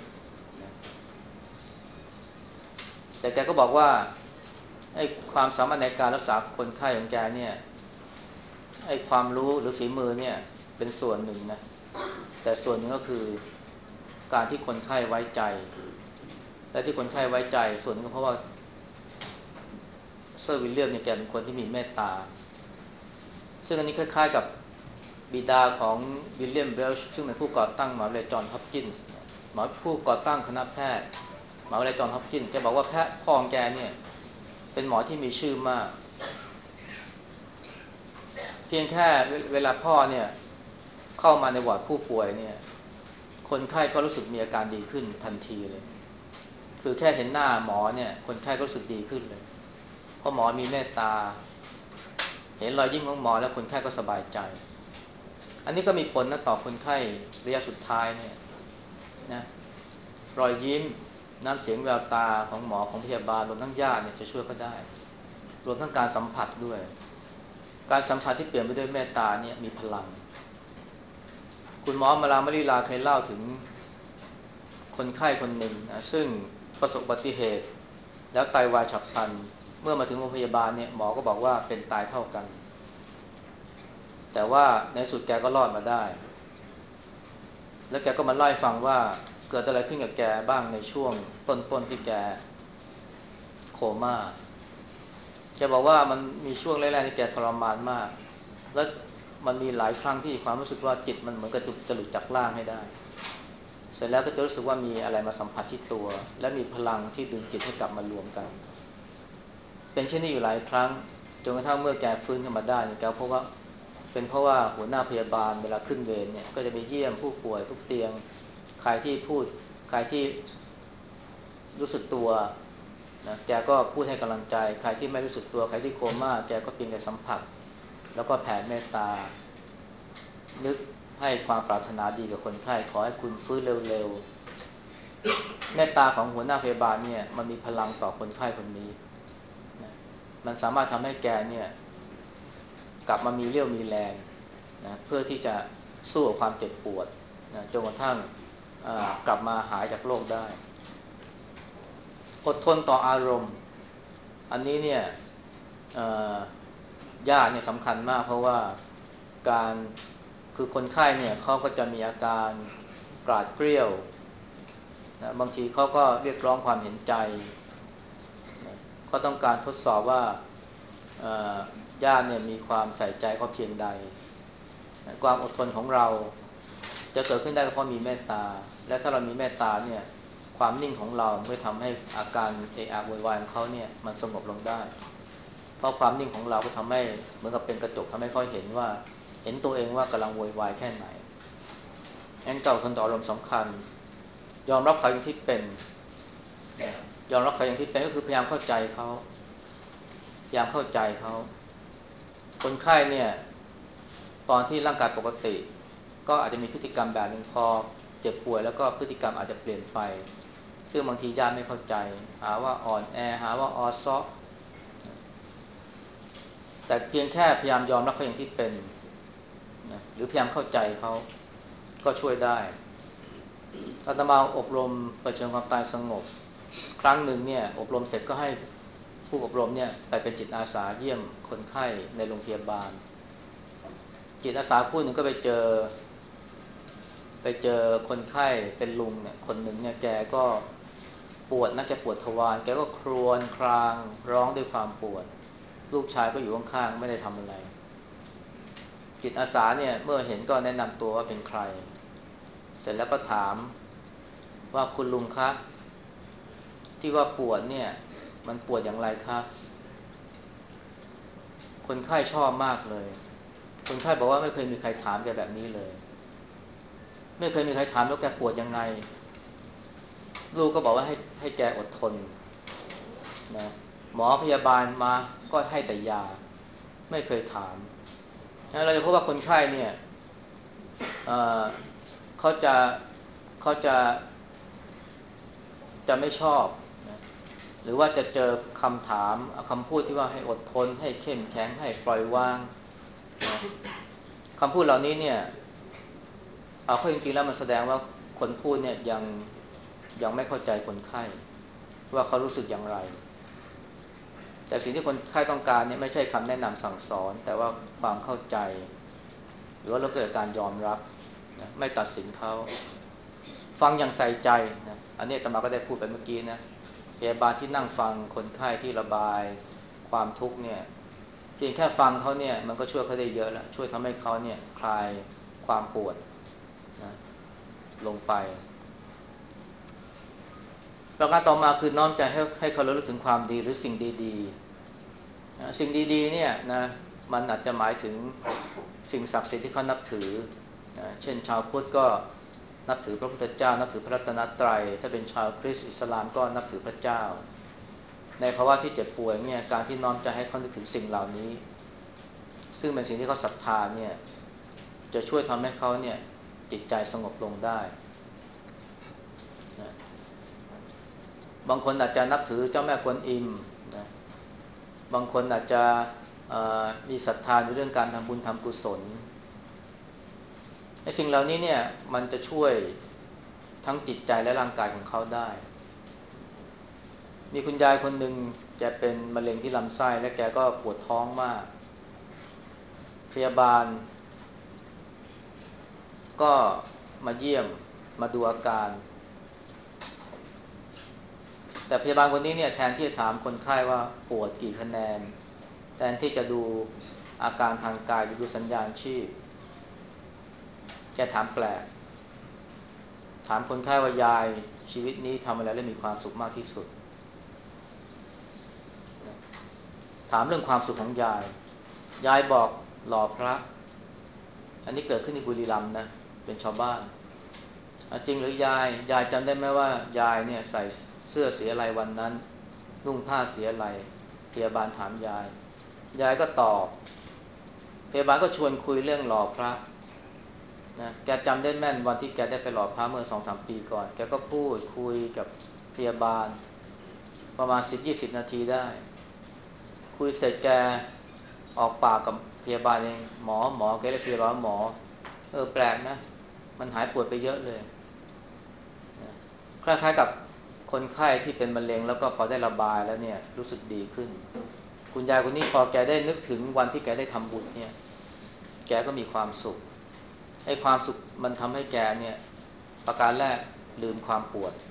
แต่แกก็บอกว่าไอ้ความสามารถในการรักษาคนไข้ของแกเนี่ยไอ้ความรู้หรือฝีมือเนี่ยเป็นส่วนหนึ่งนะแต่ส่วนหนึ่งก็คือการที่คนไข้ไว้ใจและที่คนไข้ไว้ใจส่วนนึงก็เพราะว่าเซอร์วิลเลียมเนี่ยแกเป็นคนที่มีเมตตาซึ่งอันนี้คล้ายๆกับบิดาของวิลเลียมเวลช์ซึ่งเป็นผู้ก่อตั้งมหาวิทยาลัยจอห์นฮอปกินส์หมอผู้ก่อตั้งคณะแพทย์มหาวิทยาลัยจอห์นฮอปกินส์แกบอกว่าแพทย์พ่อของแกเนี่ยเป็นหมอที่มีชื่อมากเพียงแค่เวลาพ่อเนี่ยเข้ามาในวอร์ดผู้ป่วยเนี่ยคนไข้ก็รู้สึกมีอาการดีขึ้นทันทีเลยคือแค่เห็นหน้าหมอเนี่ยคนไข้ก็รู้สึกดีขึ้นเลยเพราะหมอมีเมตตาเห็นรอยยิ้มของหมอแล้วคนไข้ก็สบายใจอันนี้ก็มีผลนะต่อคนไข้ระยะสุดท้ายเนี่ยนะรอยยิ้มน้ำเสียงแววตาของหมอของพยาบาลรวมทั้งญาติเนี่ยจะช่วยเขาได้รวมทั้งการสัมผัสด้วยการสัมผัสที่เปลี่ยนไปด้วยเมตตาเนี่ยมีพลังคุณหมอมาลามลีลาเคยเล่าถึงคนไข้คนหนึ่งนะซึ่งประสบอุบัติเหตุแล้วไตวายฉับพลันเมื่อมาถึงโรงพยาบาลเนี่ยหมอก็บอกว่าเป็นตายเท่ากันแต่ว่าในสุดแกก็รอดมาได้แล้วแกก็มาเล่าให้ฟังว่าเกิดอะไรขึ้นกับแกบ้างในช่วงต้นๆที่แกโคม่าแกบอกว่ามันมีช่วงแรกๆที่แกทรมานมากแล้วมันมีหลายครั้งที่ความรู้สึกว่าจิตมันเหมือนกับจะหลุดจากร่างให้ได้เสร็จแล้วก็จะรู้สึกว่ามีอะไรมาสัมผัสที่ตัวและมีพลังที่ดึงจิตให้กลับมารวมกันเป็นเช่นนี้อยู่หลายครั้งจนกระทั่งเมื่อแกฟื้นขึ้นมาได้แกพบว่าเป็นเพราะว่าหัวหน้าพยาบาลเวลาขึ้นเวรเนี่ยก็จะไปเยี่ยมผู้ป่วยทุกเตียงใครที่พูดใครที่รู้สึกตัวนะแกก็พูดให้กำลังใจใครที่ไม่รู้สึกตัวใครที่โคม่าแกก็เพียงแต่สัมผัสแล้วก็แผ่เมตตานึกให้ความปรารถนาดีกับคนไข้ขอให้คุณฟื้นเร็วๆเมตตาของหัวหน้าพยาบาลเนี่ยมันมีพลังต่อคนไข้คนนี้นะมันสามารถทำให้แกเนี่ยกลับมามีเรี่ยวมีแรงนะเพื่อที่จะสู้กับความเจ็บปวดนะจนกระทั่งกลับมาหายจากโรคได้อดทนต่ออารมณ์อันนี้เนี่ยญาติเนี่ยสำคัญมากเพราะว่าการคือคนไข้เนี่ยเขาก็จะมีอาการกราดเกรี้ยวนะบางทีเขาก็เรียกร้องความเห็นใจนะเขาต้องการทดสอบว่าญาติเนี่ยมีความใส่ใจเขาเพียงใดนะความอดทนของเราจะเกิดขึ้นได้ก็เพราะมีเมตตาและถ้าเรามีเมตตาเนี่ยความนิ่งของเราเมื่อทำให้อาการเอะอะโวยวายของเขาเนี่ยมันสงบลงได้เพราะความนิ่งของเราก็ทำให้เหมือนกับเป็นกระจกทำให้เขาเห็นว่าเห็นตัวเองว่ากำลังโวยวายแค่ไหนงั้นเก่าคนต่ออารมณ์สำคัญยอมรับเขาอย่างที่เป็นยอมรับเขาอย่างที่เป็นก็คือพยายามเข้าใจเขาพยายามเข้าใจเขาคนไข้เนี่ยตอนที่ร่างกายปกติก็อาจจะมีพฤติกรรมแบบนึงพอเจ็บป่วยแล้วก็พฤติกรรมอาจจะเปลี่ยนไปซึ่งบางทีญาติไม่เข้าใจหาว่าอ่อนแอหาว่าออซ้อแต่เพียงแค่พยายามยอมรับเขาอย่างที่เป็นนะหรือพยายามเข้าใจเขาก็ช่วยได้อาตมาอบรมเผชิญความตายสงบครั้งหนึ่งเนี่ยอบรมเสร็จก็ให้ผู้อบรมเนี่ยไปเป็นจิตอาสาเยี่ยมคนไข้ในโรงพยาบาลจิตอาสาผู้หนึ่งก็ไปเจอคนไข้เป็นลุงเนี่ยคนหนึ่งเนี่ยแกก็ปวดนะแกปวดทวารแกก็ครวญครางร้องด้วยความปวดลูกชายก็อยู่ข้างๆไม่ได้ทำอะไรจิตอาสาเนี่ยเมื่อเห็นก็แนะนำตัวว่าเป็นใครเสร็จแล้วก็ถามว่าคุณลุงคะที่ว่าปวดเนี่ยมันปวดอย่างไรคะคนไข้ชอบมากเลยคนไข้บอกว่าไม่เคยมีใครถามแกแบบนี้เลยไม่เคยมีใครถามแล้วแกปวดยังไงลูกก็บอกว่าให้แกอดทนนะหมอพยาบาลมาก็ให้แต่ยาไม่เคยถามนะเราจะพบว่าคนไข้เนี่ยเอ่อเขาจะเขาจะไม่ชอบนะหรือว่าจะเจอคำถามคำพูดที่ว่าให้อดทนให้เข้มแข็งให้ปล่อยวางนะคำพูดเหล่านี้เนี่ยเอาเข้าจริงๆแล้วมันแสดงว่าคนพูดเนี่ยยังไม่เข้าใจคนไข้ว่าเขารู้สึกอย่างไรแต่สิ่งที่คนไข้ต้องการเนี่ยไม่ใช่คำแนะนำสั่งสอนแต่ว่าความเข้าใจหรือว่าเราเกิดการยอมรับนะไม่ตัดสินเขาฟังอย่างใส่ใจนะอันนี้อาตมาก็ได้พูดไปเมื่อกี้นะพยาบาลที่นั่งฟังคนไข้ที่ระบายความทุกข์เนี่ยเพียงแค่ฟังเขาเนี่ยมันก็ช่วยเขาได้เยอะแล้วช่วยทำให้เขาเนี่ยคลายความปวดนะลงไปประการต่อมาคือน้อมใจให้เขาระลึกถึงความดีหรือสิ่งดีๆสิ่งดีๆเนี่ยนะมันอาจจะหมายถึงสิ่งศักดิ์สิทธิ์ที่เขานับถือนะเช่นชาวพุทธก็นับถือพระพุทธเจ้านับถือพระรัตนตรัยถ้าเป็นชาวคริสต์อิสลามก็นับถือพระเจ้าในภาวะที่เจ็บป่วยเนี่ยการที่น้อมใจให้เขานึกถึงสิ่งเหล่านี้ซึ่งเป็นสิ่งที่เขาศรัทธาเนี่ยจะช่วยทำให้เขาเนี่ยจิตใจสงบลงได้นะบางคนอาจจะนับถือเจ้าแม่กวนอิมนะบางคนอาจจะมีศรัทธาในเรื่องการทำบุญทำกุศลไอ้สิ่งเหล่านี้เนี่ยมันจะช่วยทั้งจิตใจและร่างกายของเขาได้มีคุณยายคนหนึ่งแกเป็นมะเร็งที่ลำไส้และแกก็ปวดท้องมากพยาบาลก็มาเยี่ยมมาดูอาการแต่พยาบาลคนนี้เนี่ยแทนที่จะถามคนไข้ว่าปวดกี่คะแนนแทนที่จะดูอาการทางกายดูสัญญาณชีพแกถามแปลกถามคนไข้ว่ายายชีวิตนี้ทำอะไรแล้วมีความสุขมากที่สุดถามเรื่องความสุขของยายยายบอกหล่อพระอันนี้เกิดขึ้นที่บุรีรัมย์นะเป็นชาวบ้านจริงหรือยายจำได้ไหมว่ายายเนี่ยใส่เสื้อสีอะไรวันนั้นนุ่งผ้าสีอะไรพยาบาลถามยายก็ตอบพยาบาลก็ชวนคุยเรื่องหล่อพระนะแกจำได้แม่นวันที่แกได้ไปหล่อพระเมื่อ 2-3 ปีก่อนแกก็พูดคุยกับพยาบาลประมาณ 10-20 นาทีได้คุยเสร็จแกออกปากกับพยาบาลเองหมอแกเรียกพยาบาลหมอแปลกนะมันหายปวดไปเยอะเลยคล้ายๆกับคนไข้ที่เป็นมะเร็งแล้วก็พอได้ระบายแล้วเนี่ยรู้สึกดีขึ้นคุณยายคนนี้พอแกได้นึกถึงวันที่แกได้ทำบุญเนี่ยแกก็มีความสุขไอ้ความสุขมันทำให้แกเนี่ยประการแรกลืมความปวด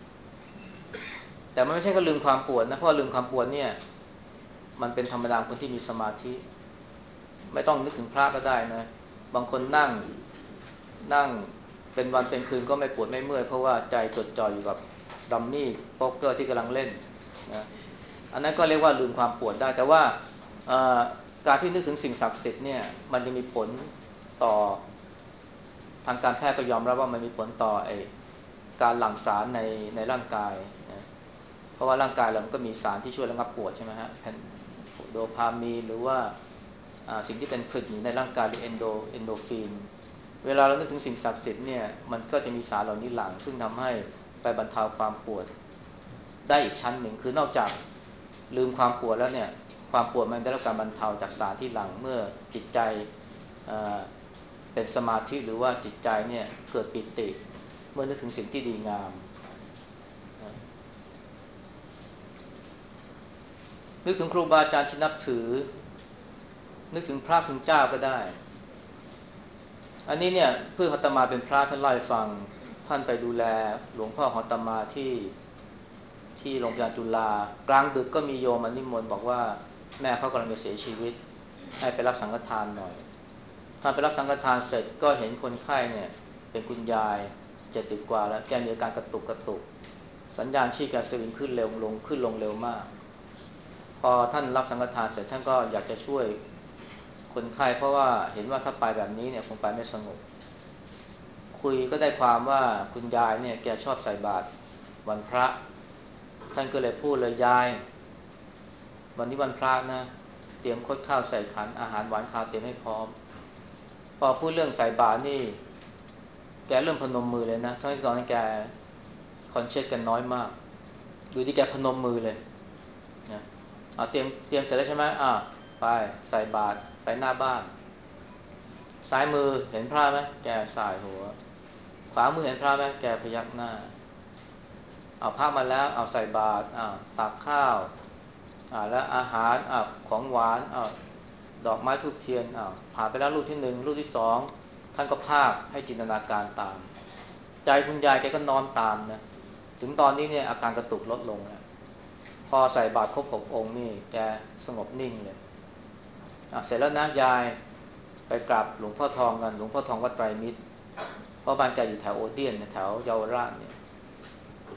แต่มันไม่ใช่แค่ลืมความปวดนะเพราะลืมความปวดเนี่ยมันเป็นธรรมดาคนที่มีสมาธิไม่ต้องนึกถึงพระก็ได้นะบางคนนั่งเป็นวันเป็นคืนก็ไม่ปวดไม่เมื่อยเพราะว่าใจจดจ่ออยู่กับดัมมี่โป๊กเกอร์ที่กำลังเล่นนะอันนั้นก็เรียกว่าลืมความปวดได้แต่ว่าการที่นึกถึงสิ่งศักดิ์สิทธิ์เนี่ยมันจะมีผลต่อทางการแพทย์ก็ยอมรับว่ามันมีผลต่อการหลั่งสารในร่างกายนะเพราะว่าร่างกายเรามันก็มีสารที่ช่วยระงับปวดใช่ไหมฮะโดพามีนหรือว่าสิ่งที่เป็นฝึกอยู่ในร่างกายหรือเอนโดฟินเวลาเรานึกถึงสิ่งศักดิ์สิทธิ์เนี่ยมันก็จะมีสารเหล่านี้หลั่งซึ่งทำให้ไปบรรเทาความปวดได้อีกชั้นหนึ่งคือนอกจากลืมความปวดแล้วเนี่ยความปวดมันได้รับการบรรเทาจากสารที่หลั่งเมื่อจิตใจเป็นสมาธิหรือว่าจิตใจเนี่ยเกิดปิติเมื่อนึกถึงสิ่งที่ดีงามนึกถึงครูบาอาจารย์ที่นับถือนึกถึงพระถึงเจ้าก็ได้อันนี้เนี่ยเพื่อนอาตมาเป็นพระท่านเล่าให้ฟังท่านไปดูแลหลวงพ่อของอาตมาที่โรงพยาบาลจุฬากลางดึกก็มีโยมมานิมนต์บอกว่าแม่เขากำลังจะเสียชีวิตให้ไปรับสังฆทานหน่อยท่านไปรับสังฆทานเสร็จก็เห็นคนไข้เนี่ยเป็นคุณยาย70กว่าแล้วแกมีอาการกระตุกสัญญาณชีพแกสวิงขึ้นเร็วลงขึ้นลงเร็วมากพอท่านรับสังฆทานเสร็จท่านก็อยากจะช่วยคนไข้เพราะว่าเห็นว่าถ้าไปแบบนี้เนี่ยคงไปไม่สงบคุยก็ได้ความว่าคุณยายเนี่ยแกชอบใส่บาตรวันพระท่านก็เลยพูดเลยยายวันนี้วันพระนะเตรียมคดข้าวใส่ขันอาหารหวานข้าวเตรียมให้พร้อมพอพูดเรื่องใส่บาตรนี่แกเริ่มพนมมือเลยนะทั้งที่ตอนนั้นแกคอนเช็สกันน้อยมากดูที่แกพนมมือเลยนะเตรียมเสร็จแล้วใช่ไหมไปใส่บาตรไปหน้าบ้านซ้ายมือเห็นพระไหมแกสายหัวขวามือเห็นพระไหมแกพยักหน้าเอาพระมาแล้วเอาใส่บาตรตักข้าวแล้วอาหารของหวานดอกไม้ธูปเทียนผ่านไปแล้วรูปที่1รูปที่2ท่านก็พากให้จินตนาการตามใจคุณยายแกก็น้อมตามนะถึงตอนนี้เนี่ยอาการกระตุกลดลงแล้วพอใส่บาตรครบ6องค์นี่แกสงบนิ่งเลยเสร็จแล้วนะยายไปกราบหลวงพ่อทองกันหลวงพ่อทองวัดไตรมิตรเพราะบ้านแกอยู่แถวโอเดียนแถวเยาวราชเนี่ยไป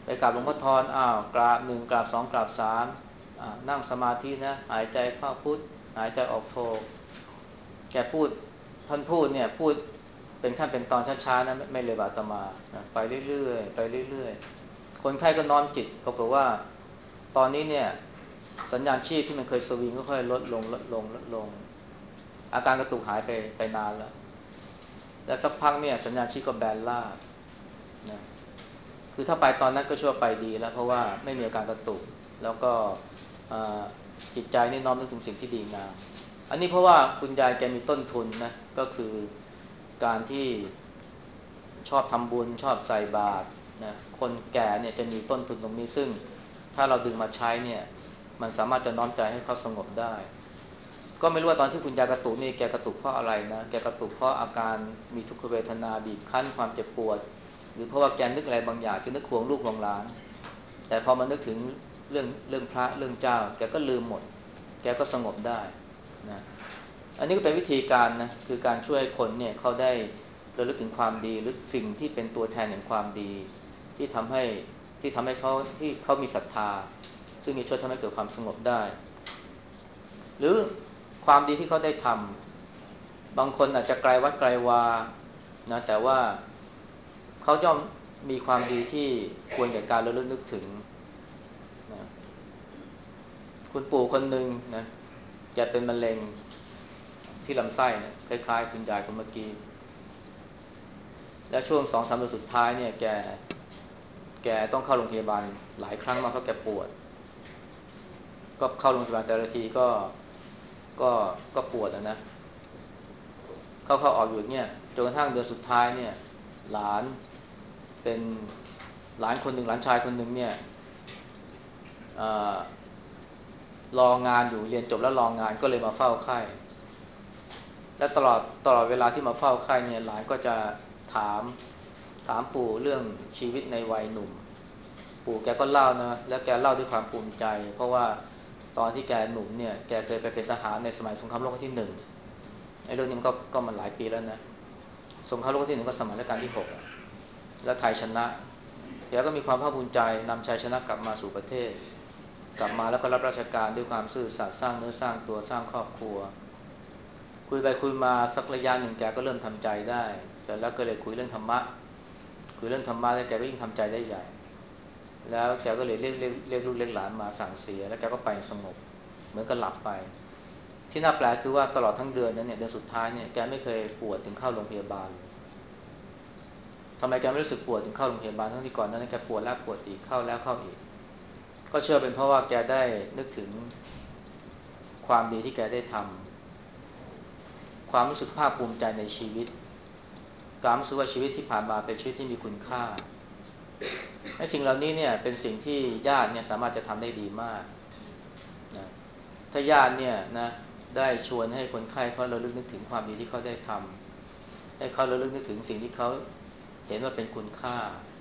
กราบหลวงพ่อทอนอ้าวกราบหนึ่งกราบสองกราบสามนั่งสมาธินะหายใจเข้าพุทหายใจออกโทแกพูดท่านพูดเนี่ยพูดเป็นขั้นเป็นตอนช้าๆนะไม่เลยบาอาตมานะไปเรื่อยๆไปเรื่อยๆคนไข้ก็น้อมจิตปรากฏว่าตอนนี้เนี่ยสัญญาณชีพที่มันเคยสวิงก็ค่อยลดลงลดลงลดลงอาการกระตุกหายไปนานแล้วและสักพักเนี่ยสัญญาณชีพก็แบนล่านะคือถ้าไปตอนนั้นก็ช่วยไปดีแล้วเพราะว่าไม่มีอาการกระตุกแล้วก็จิตใจนี่น้อมนึกถึงสิ่งที่ดีงามอันนี้เพราะว่าคุณยายแกมีต้นทุนนะก็คือการที่ชอบทำบุญชอบใส่บาตรนะคนแก่เนี่ยจะมีต้นทุนตรงนี้ซึ่งถ้าเราดึงมาใช้เนี่ยมันสามารถจะน้อมใจให้เขาสงบได้ก็ไม่รู้ว่าตอนที่คุณยายกระตุกนี่แกกระตุกเพราะอะไรนะแกกระตุกเพราะอาการมีทุกขเวทนาบีบคั้นความเจ็บปวดหรือเพราะว่าแกนึกอะไรบางอย่างคือนึกห่วงลูกห่วงหลานแต่พอมานึกถึงเรื่องพระเรื่องเจ้าแกก็ลืมหมดแกก็สงบได้นะอันนี้ก็เป็นวิธีการนะคือการช่วยคนเนี่ยเขาได้ระลึกถึงความดีหรือสิ่งที่เป็นตัวแทนแห่งความดีที่ทำให้เขามีศรัทธาซึ่งมีช่วยทำให้เกิดความสงบได้หรือความดีที่เขาได้ทำบางคนอาจจะไกลวัดไกลวานะแต่ว่าเขาย่อมมีความดีที่ควรแก่การระลึกนึกถึงนะคุณปู่คนหนึ่งนะแกเป็นมะเร็งที่ลำไส้นะคล้ายๆคุณยายคนเมื่อกี้และช่วง2-3 เดือนสุดท้ายเนี่ยแกต้องเข้าโรงพยาบาลหลายครั้งมากเพราะแกปวดก็เข้าโรงพยาบาลแต่ละทีก็ก็ปวดนะเข้าออกอยู่เนี่ยจนกระทั่งเดือนสุดท้ายเนี่ยหลานเป็นหลานคนหนึ่งหลานชายคนหนึ่งเนี่ยเอ่อรองานอยู่เรียนจบแล้วรองานก็เลยมาเฝ้าไข้และตลอดเวลาที่มาเฝ้าไข้เนี่ยหลานก็จะถามปู่เรื่องชีวิตในวัยหนุ่มปู่แกก็เล่านะแล้วแกเล่าด้วยความภูมิใจเพราะว่าตอนที่แกหนุ่มเนี่ยแกเคยไปเป็นทหารในสมัยสงครามโลกครั้งที่1ไอ้เรื่องนี้มันก็มันหลายปีแล้วนะสงครามโลกครั้งที่1ก็สมัยรัชกาลที่6แล้วไทยชนะแกก็มีความภาคภูมิใจนำชัยชนะกลับมาสู่ประเทศกลับมาแล้วก็รับราชการด้วยความซื่อสัตย์สร้างเนื้อสร้างตัวสร้างครอบครัวคุยไปคุยมาสักระยะหนึ่งแกก็เริ่มทำใจได้แต่แล้วก็เลยคุยเรื่องธรรมะแล้วแกก็ยิ่งทำใจได้ใหญ่แล้วแกก็เลยเรียกลูกเรียกหลานมาสั่งเสียแล้วแกก็ไปสงบเหมือนกับหลับไปที่น่าแปลกคือว่าตลอดทั้งเดือนนั้นเนี่ยเดือนสุดท้ายเนี่ยแกไม่เคยปวดถึงเข้าโรงพยาบาลเลยทำไมแกไม่รู้สึกปวดถึงเข้าโรงพยาบาลทั้งที่ก่อนนั้นแกปวดแล้วปวดอีกเข้าแล้วเข้าอีกก็เชื่อเป็นเพราะว่าแกได้นึกถึงความดีที่แกได้ทำความรู้สึกภาคภูมิใจในชีวิตความรู้สึกว่าชีวิตที่ผ่านมาเป็นชีวิตที่มีคุณค่าไอ้สิ่งเหล่านี้เนี่ยเป็นสิ่งที่ญาติเนี่ยสามารถจะทำได้ดีมากนะถ้าญาติเนี่ยนะได้ชวนให้คนไข้เขาระลึกนึกถึงความดีที่เขาได้ทำให้เขาระลึกนึกถึงสิ่งที่เขาเห็นว่าเป็นคุณค่า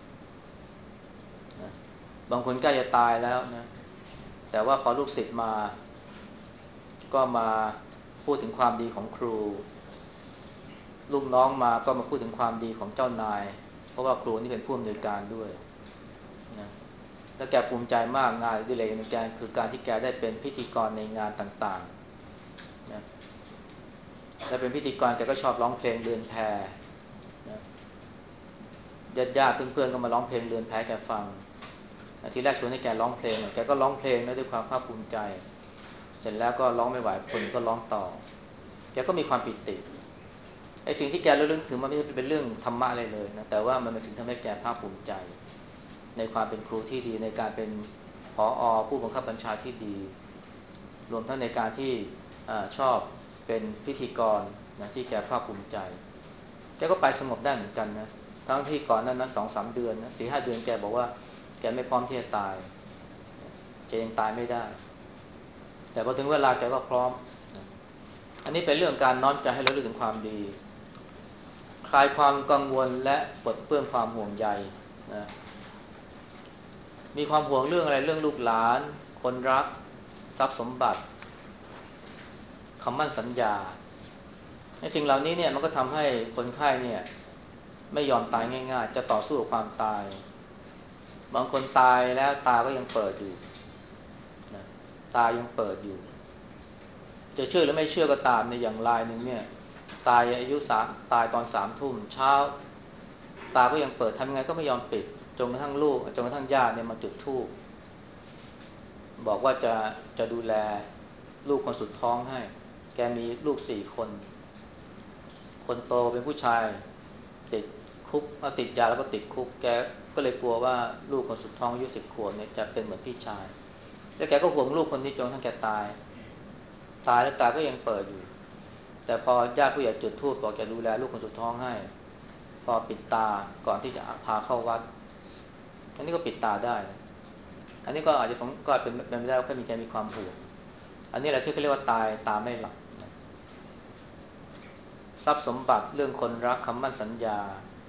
นะบางคนใกล้จะตายแล้วนะแต่ว่าพอลูกศิษย์มาก็มาพูดถึงความดีของครูลูกน้องมาก็มาพูดถึงความดีของเจ้านายเพราะว่าครูนี่เป็นผู้อำนวยการด้วยนะแล้วแกภูมิใจมากงานที่เลยแกคือการที่แกได้เป็นพิธีกรในงานต่างๆนะและเป็นพิธีกรแกก็ชอบร้องเพลงเรือนแพนะญาติเพื่อนๆก็มาร้องเพลงเรือนแพแกฟังทีแรกชวนให้แกร้องเพลงแกก็ร้องเพลงนะด้วยความภาคภูมิใจเสร็จแล้วก็ร้องไม่ไหวคนก็ร้องต่อแกก็มีความปิติไอ้สิ่งที่แกระลึกถึงมันไม่ใช่เป็นเรื่องธรรมะอะไรเลยนะแต่ว่ามันเป็นสิ่งที่ทำให้แกภาคภูมิใจในความเป็นครูที่ดีในการเป็นผอ.ผู้บังคับบัญชาที่ดีรวมทั้งในการที่ชอบเป็นพิธีกรนะที่แกภาคภูมิใจแกก็ไปสงบได้เหมือนกันนะทั้งที่ก่อนนั้นนะ2-3 เดือนนะ4-5 เดือนแกบอกว่าแกไม่พร้อมที่จะตายแกยังตายไม่ได้แต่พอถึงเวลาแกก็พร้อมนะอันนี้เป็นเรื่องการน้อมใจให้เราลึกถึงความดีคลายความกังวลและปลดเปลื้องความห่วงใยนะมีความห่วงเรื่องอะไรเรื่องลูกหลานคนรักทรัพย์สมบัติคำมั่นสัญญาไอ้สิ่งเหล่านี้เนี่ยมันก็ทำให้คนไข้เนี่ยไม่ยอมตายง่ายๆจะต่อสู้กับความตายบางคนตายแล้วตาก็ยังเปิดอยู่นะตายังเปิดอยู่จะเชื่อหรือไม่เชื่อก็ตามในอย่างรายหนึ่งเนี่ยตายอายุตายตอน3 ทุ่มเช้าตาก็ยังเปิดทำยังไงก็ไม่ยอมปิดจนกระทั่งลูกจนกระทั่งญาติเนี่ยมาจุดธูปบอกว่าจะดูแลลูกคนสุดท้องให้แกมีลูก4 คนคนโตเป็นผู้ชายติดคุกติดยาแล้วก็ติดคุกแกก็เลยกลัวว่าลูกคนสุดท้องอายุ10 ขวบเนี่ยจะเป็นเหมือนพี่ชายแล้วแกก็ห่วงลูกคนนี้จนกระทั่งแกตายแล้วตาก็ยังเปิดอยู่แต่พอญาติผู้ใหญ่จุดธูปบอกจะดูแลลูกคนสุดท้องให้พอปิดตาก่อนที่จะพาเข้าวัดอันนี้ก็ปิดตาได้อันนี้ก็อาจจะก็เป็นไปได้ว่าแค่มีแกมีความห่วงอันนี้แหละที่เขาเรียกว่าตายตาไม่หลับทรัพย์สมบัติเรื่องคนรักคำมั่นสัญญา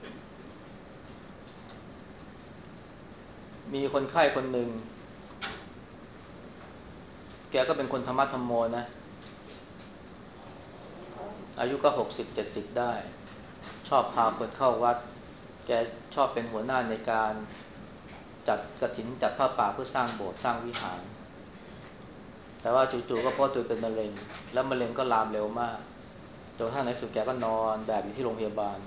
มีคนไข้คนหนึ่งแกก็เป็นคนธรรมะธรรมโมนะอายุก็60-70ได้ชอบพาคนเข้าวัดแกชอบเป็นหัวหน้าในการจัดกฐินจัดผ้าป่าเพื่อสร้างโบสถ์สร้างวิหารแต่ว่าจู่ๆก็พบตัวเป็นมะเร็งแล้วมะเร็งก็ลามเร็วมากจนกระทั่งในสุดแกก็นอนแบบอยู่ที่โรงพยาบาล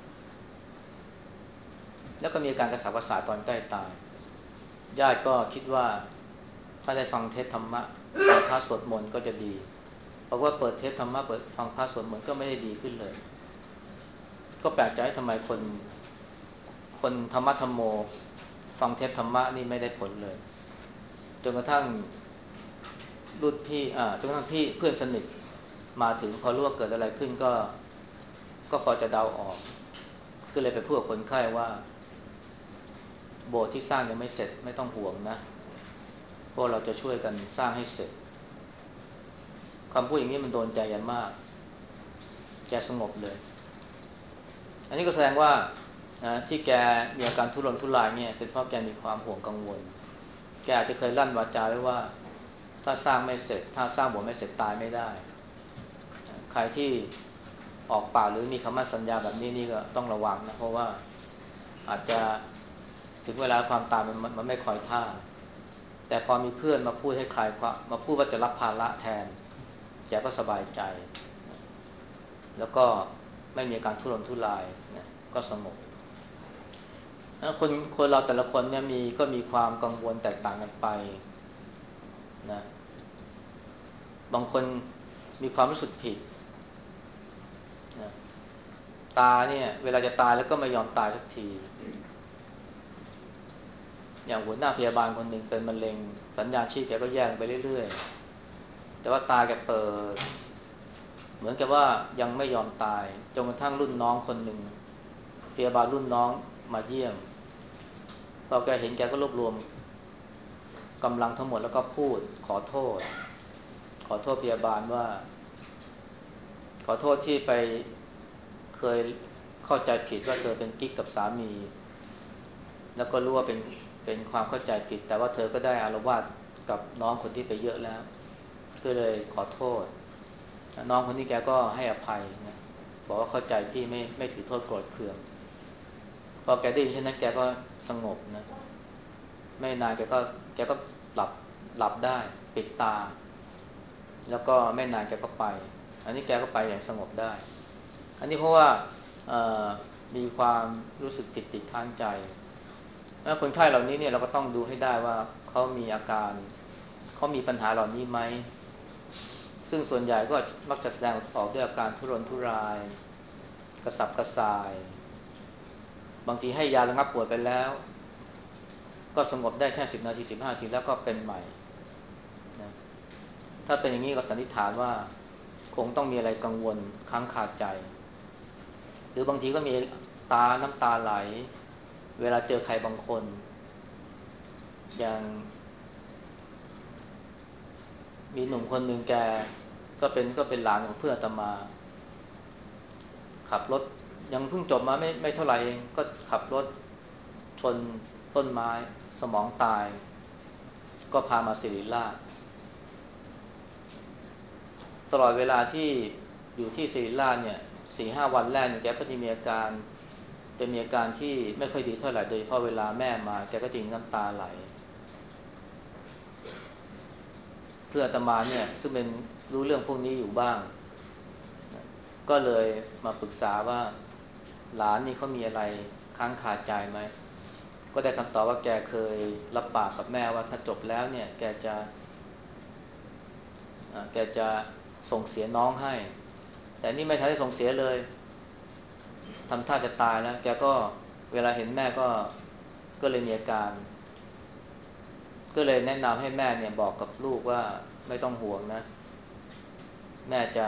แล้วก็มีอาการกระสับกระส่ายตอนใกล้ตายญาติก็คิดว่าถ้าได้ฟังเทศธรรมะฟังพระสวดมนต์ก็จะดีเพราะว่าเปิดเทศธรรมะเปิดฟังพระสวดมนต์ก็ไม่ได้ดีขึ้นเลยก็แปลกใจทำไมคนธรรมะธรรมโมฟังเทศธรรมะนี่ไม่ได้ผลเลยจนกระทั่งรุ่นพี่จนกระทั่งพี่เพื่อนสนิทมาถึงพอรู้ว่าเกิดอะไรขึ้นก็พอจะเดาออกก็เลยไปพูดกับคนไข้ว่าโบสถ์ที่สร้างยังไม่เสร็จไม่ต้องห่วงนะเพราะเราจะช่วยกันสร้างให้เสร็จคำพูดอย่างนี้มันโดนใจกันมากแกสงบเลยอันนี้ก็แสดงว่าที่แกมีอาการทุรนทุรายเนี่ยเป็นเพราะแกมีความห่วงกังวลแกอาจจะเคยลั่นวาจาไว้ว่าถ้าสร้างไม่เสร็จถ้าสร้างโบสถ์ไม่เสร็จตายไม่ได้ใครที่ออกปากหรือมีคำมั่นสัญญาแบบนี้นี่ก็ต้องระวังนะเพราะว่าอาจจะถึงเวลาความตายมันไม่คอยท่าแต่พอมีเพื่อนมาพูดให้ใครมาพูดว่าจะรับภาระแทนแกก็สบายใจแล้วก็ไม่มีอาการทุรนทุรายนะก็สงบคนเราแต่ละคนเนี่ยก็มีความกังวลแตกต่างกันไปนะบางคนมีความรู้สึกผิดนะตาเนี่ยเวลาจะตายแล้วก็ไม่ยอมตายสักทีอย่างหัวหน้าพยาบาลคนหนึ่งเป็นมะเร็งสัญญาณชีพแกก็แย่ไปเรื่อยๆแต่ว่าตาแกเปิดเหมือนกับว่ายังไม่ยอมตายจนกระทั่งรุ่นน้องคนหนึ่งพยาบาลรุ่นน้องมาเยี่ยมพอแกเห็นแกก็รวบรวมกำลังทั้งหมดแล้วก็พูดขอโทษพยาบาลว่าขอโทษที่ไปเคยเข้าใจผิดว่าเธอเป็นกิ๊กกับสามีแล้วก็รู้ว่าเป็นความเข้าใจผิดแต่ว่าเธอก็ได้อาละวาดกับน้องคนที่ไปเยอะแล้วก็เลยขอโทษน้องคนนี้แกก็ให้อภัยนะบอกว่าเข้าใจพี่ไม่ถือโทษโกรธเคืองพอแกได้ยินเช่นนั้นแกก็สงบนะไม่นานแกก็หลับได้ปิดตาแล้วก็ไม่นานแกก็ไปอันนี้แกก็ไปอย่างสงบได้อันนี้เพราะว่าเอ่อมีความรู้สึกผิดติดค้างใจแล้วคนไข้เหล่านี้เนี่ยเราก็ต้องดูให้ได้ว่าเขามีอาการเขามีปัญหาเหล่านี้ไหมซึ่งส่วนใหญ่ก็มักจะแสดงออกด้วยอาการทุรนทุรายกระสับกระส่ายบางทีให้ยาระงับปวดไปแล้วก็สงบได้แค่10 นาที15 นาทีแล้วก็เป็นใหม่นะถ้าเป็นอย่างนี้ก็สันนิษฐานว่าคงต้องมีอะไรกังวลค้างคาใจหรือบางทีก็มีน้ำตาไหลเวลาเจอใครบางคนอย่างมีหนุ่มคนหนึ่งแกก็เป็นหลานของเพื่อนอาตมาขับรถยังเพิ่งจบมาไม่เท่าไหร่เองก็ขับรถชนต้นไม้สมองตายก็พามาศิริราชตลอดเวลาที่อยู่ที่ศิริราชเนี่ย4-5 วันแรกเนี่ยแกก็จะมีอาการจะมีอาการที่ไม่ค่อยดีเท่าไหร่โดยเฉพาะเวลาแม่มาแกก็จะมีน้ำตาไหลเพื่ออาตมาเนี่ยซึ่งเป็นรู้เรื่องพวกนี้อยู่บ้างก็เลยมาปรึกษาว่าหลานนี่เขามีอะไรค้างคาใจไหมก็ได้คำตอบว่าแกเคยรับปากกับแม่ว่าถ้าจบแล้วเนี่ยแกจะส่งเสียน้องให้แต่นี่ไม่ทันได้ส่งเสียเลยทำท่าจะตายแล้วแกก็เวลาเห็นแม่ก็เลยมีอาการก็เลยแนะนำให้แม่เนี่ยบอกกับลูกว่าไม่ต้องห่วงนะแม่จะ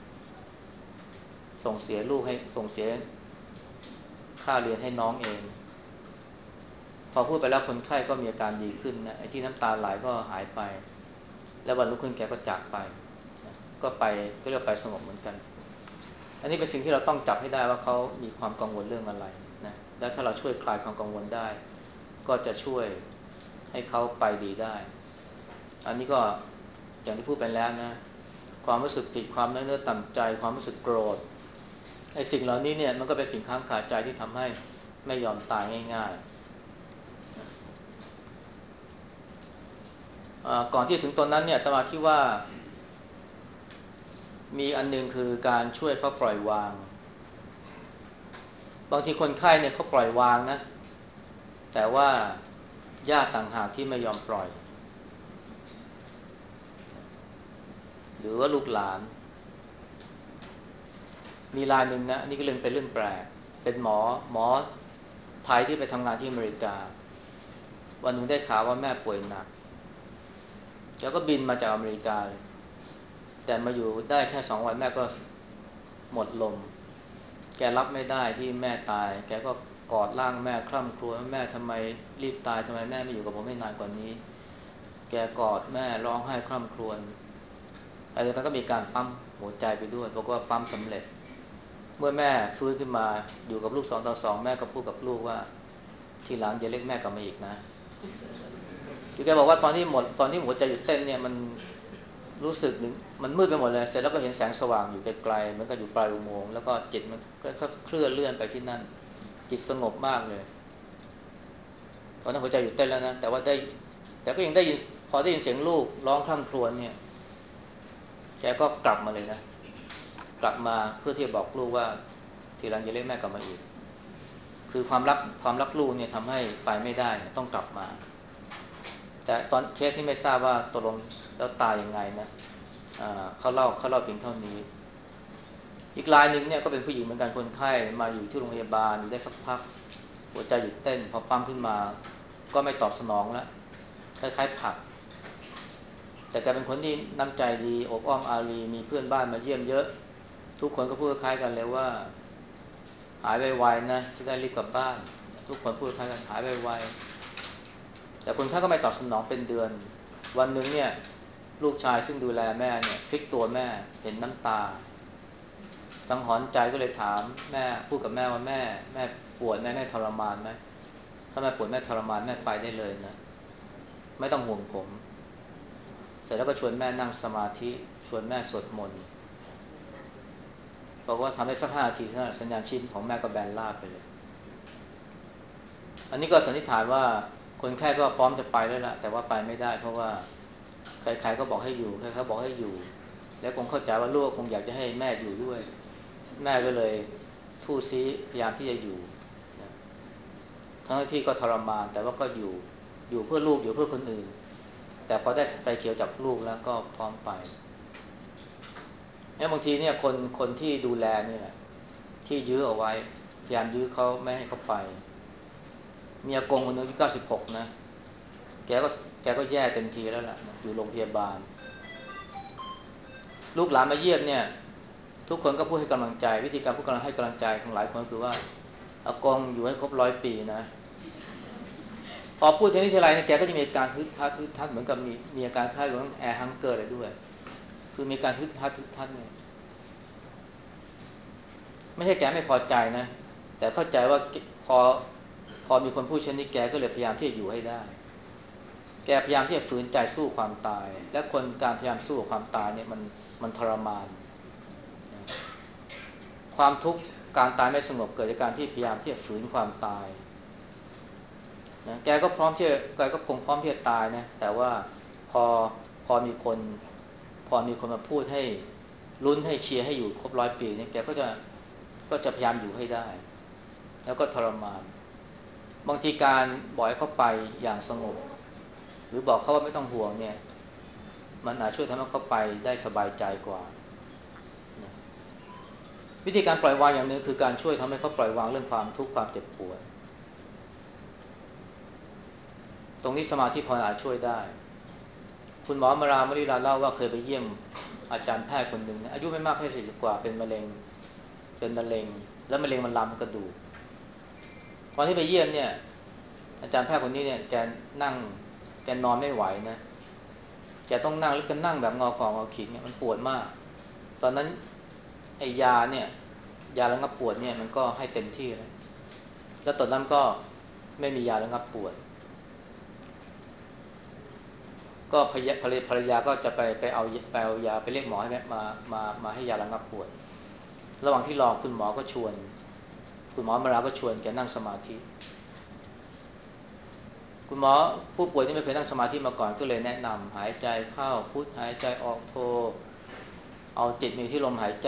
ส่งเสียลูกให้ส่งเสียค่าเรียนให้น้องเองพอพูดไปแล้วคนไข้ก็มีอาการดีขึ้นนะไอ้ที่น้ำตาไหลก็หายไปแล้ววันรุ่งขึ้นแกก็จากไปนะก็ไปก็เรียกไปสงบเหมือนกันอันนี้เป็นสิ่งที่เราต้องจับให้ได้ว่าเขามีความกังวลเรื่องอะไรนะแล้วถ้าเราช่วยคลายความกังวลได้ก็จะช่วยให้เขาไปดีได้อันนี้ก็อย่างที่พูดไปแล้วนะความรู้สึกผิดความเนื้อต่ำใจความรู้สึกโกรธไอ้สิ่งเหล่านี้เนี่ยมันก็เป็นสิ่งค้างคาใจที่ทำให้ไม่ยอมตายง่ายๆก่อนที่ถึงตอนนั้นเนี่ยอาตมาคิดว่ามีอันนึงคือการช่วยเขาปล่อยวางบางทีคนไข้เนี่ยเขาปล่อยวางนะแต่ว่าญาติต่างหากที่ไม่ยอมปล่อยหรือว่าลูกหลานมีรายหนึ่งนะนี่ก็เรื่องเป็นเรื่องแปลกเป็นหมอไทยที่ไปทำงานที่อเมริกาวันหนึ่งได้ข่าวว่าแม่ป่วยหนักแล้วก็บินมาจากอเมริกาแต่มาอยู่ได้แค่2 วันแม่ก็หมดลมแกรับไม่ได้ที่แม่ตายแกก็กอดร่างแม่คร่ำครวญแม่ทำไมรีบตายทำไมแม่ไม่อยู่กับผมให้นานกว่านี้แกกอดแม่ร้องไห้คร่ำครวญแล้วจากนั้นก็มีการปั๊มหัวใจไปด้วยบอกว่าปั๊มสำเร็จเมื่อแม่ฟื้นขึ้นมาอยู่กับลูก2 ต่อ 2แม่ก็พูดกับลูกว่าทีหลังอย่าเรียกแม่กลับมาอีกนะคือแกบอกว่าตอนที่หัวใจหยุดเต้นเนี่ยมันรู้สึกหนึ่งมันมืดไปหมดเลยเสร็จแล้วก็เห็นแสงสว่างอยู่ไกลๆเหมือนกับอยู่ปลายอุโมงค์แล้วก็จิตมันก็เคลื่อนเลื่อนไปที่นั่นจิตสงบมากเลยตอนนั้นหัวใจหยุดเต้นแล้วนะแต่ก็ยังได้ยินพอได้ยินเสียงลูกร้องคร่ำครวญเนี่ยแกก็กลับมาเลยนะกลับมาเพื่อที่จะบอกลูกว่าทีหลังอย่าเรียกแม่กลับมาอีกคือความรักลูกเนี่ยทำให้ไปไม่ได้ต้องกลับมาแต่ตอนเคสนี้ไม่ทราบว่าตกลงแล้วตายยังไงนะเขาเล่าเพียงเท่านี้อีกรายหนึ่งเนี่ยก็เป็นผู้หญิงเหมือนกันคนไข้มาอยู่ที่โรงพยาบาลอยู่ได้สักพักหัวใจหยุดเต้นพอปั๊มขึ้นมาก็ไม่ตอบสนองแล้วคล้ายๆผักแต่แกเป็นคนที่น้ำใจดีอบอ้อมอารีมีเพื่อนบ้านมาเยี่ยมเยอะทุกคนก็พูดคล้ายกันเลยว่าหายไวๆนะจะได้รีบกลับบ้านทุกคนพูดคล้ายกันหายไวๆแต่คนไข้ก็ไม่ตอบสนองเป็นเดือนวันหนึ่งเนี่ยลูกชายซึ่งดูแลแม่เนี่ยพลิกตัวแม่เห็นน้ำตาสังหรณ์ใจก็เลยถามแม่พูดกับแม่ว่าแม่ปวดแม่ทรมานไหมถ้าแม่ปวดแม่ทรมานแม่ไปได้เลยนะไม่ต้องห่วงผมเสร็จแล้วก็ชวนแม่นั่งสมาธิชวนแม่สวดมนต์บอกว่าทำได้สัก5 นาทีเท่านั้นสัญญาณชีพของแม่ก็แบนราบไปเลยอันนี้ก็สันนิษฐานว่าคนไข้ก็พร้อมจะไปแล้วล่ะแต่ว่าไปไม่ได้เพราะว่าใครๆก็บอกให้อยู่ใครๆบอกให้อยู่แล้วคงเข้าใจว่าลูกคงอยากจะให้แม่อยู่ด้วยแม่ก็เลยทู่ซี้พยายามที่จะอยู่นะทั้งที่ก็ทรมานแต่ว่าก็อยู่เพื่อลูกอยู่เพื่อคนอื่นแต่พอได้ไฟเขียวจากลูกแล้วก็พร้อมไปเนี่ยบางทีเนี่ยคนที่ดูแลเนี่ยที่ยื้อเอาไว้พยายามยื้อเขาไม่ให้เขาไปมีอากงคนหนึงอายุ96นะแกก็แกก็แย่เต็มทีแล้วล่ะอยู่โรงพยาบาลลูกหลานมาเยี่ยมเนี่ยทุกคนก็พูดให้กำลังใจวิธีการพูดกำลังให้กำลังใจของหลายคนคือว่าอากงอยู่ให้ครบ100 ปีนะพอพูดทีนี้ทีไรเนี่ยแกก็จะมีอาการฮึดฮัดเหมือนกับมีอาการคล้ายกับแอร์ฮังเกอร์อะไรด้วยคือมีการฮึดฮัดเนี่ยไม่ใช่แกไม่พอใจนะแต่เข้าใจว่าพอพอมีคนพูดเช่นนี้แกก็เลยพยายามที่จะอยู่ให้ได้แกพยายามที่จะฝืนใจสู้ความตายและการพยายามสู้กับความตายเนี่ยมันทรมานความทุกข์การตายไม่สงบเกิดจากการที่พยายามที่จะฝืนความตายนะแกก็พร้อมที่แกก็คงพร้อมที่จะตายนะแต่ว่าพอพอมีคนพอมีคนมาพูดให้ลุ้นให้เชียร์ให้อยู่ครบ100 ปีเนี่ยแกก็จะพยายามอยู่ให้ได้แล้วก็ทรมานบางทีการบอกให้เขาไปอย่างสงบหรือบอกเขาว่าไม่ต้องห่วงเนี่ยมันอาจช่วยทำให้เขาไปได้สบายใจกว่านะวิธีการปล่อยวางอย่างหนึ่งคือการช่วยทำให้เขาปล่อยวางเรื่องความทุกข์ความเจ็บปวดตรงนี้สมาธิภาวนาช่วยได้คุณหมอมรามริลาเล่าว่าเคยไปเยี่ยมอาจารย์แพทย์คนหนึ่งนะอายุไม่มากแค่40 กว่าเป็นมะเร็งแล้วมะเร็งมันลามกระดูกตอนที่ไปเยี่ยมเนี่ยอาจารย์แพทย์คนนี้เนี่ยนั่งแกนอนไม่ไหวนะแกต้องนั่งแล้วก็นั่งแบบงอกองอขิงเนี่ยมันปวดมากตอนนั้นไอ้ยาระงับปวดเนี่ยมันก็ให้เต็มที่แล้วตอนนั้นก็ไม่มียาระงับปวดก็ภรรยาก็จะไปเอายาไปเรียกหมอให้มาให้ยาระงับปวดระหว่างที่รอคุณหมอก็ชวนคุณหมอมาราก็ชวนแกนั่งสมาธิคุณหมอผู้ป่วยที่ไม่เคยนั่งสมาธิมาก่อนก็เลยแนะนำหายใจเข้าพุทหายใจออกโทเอาจิตมีที่ลมหายใจ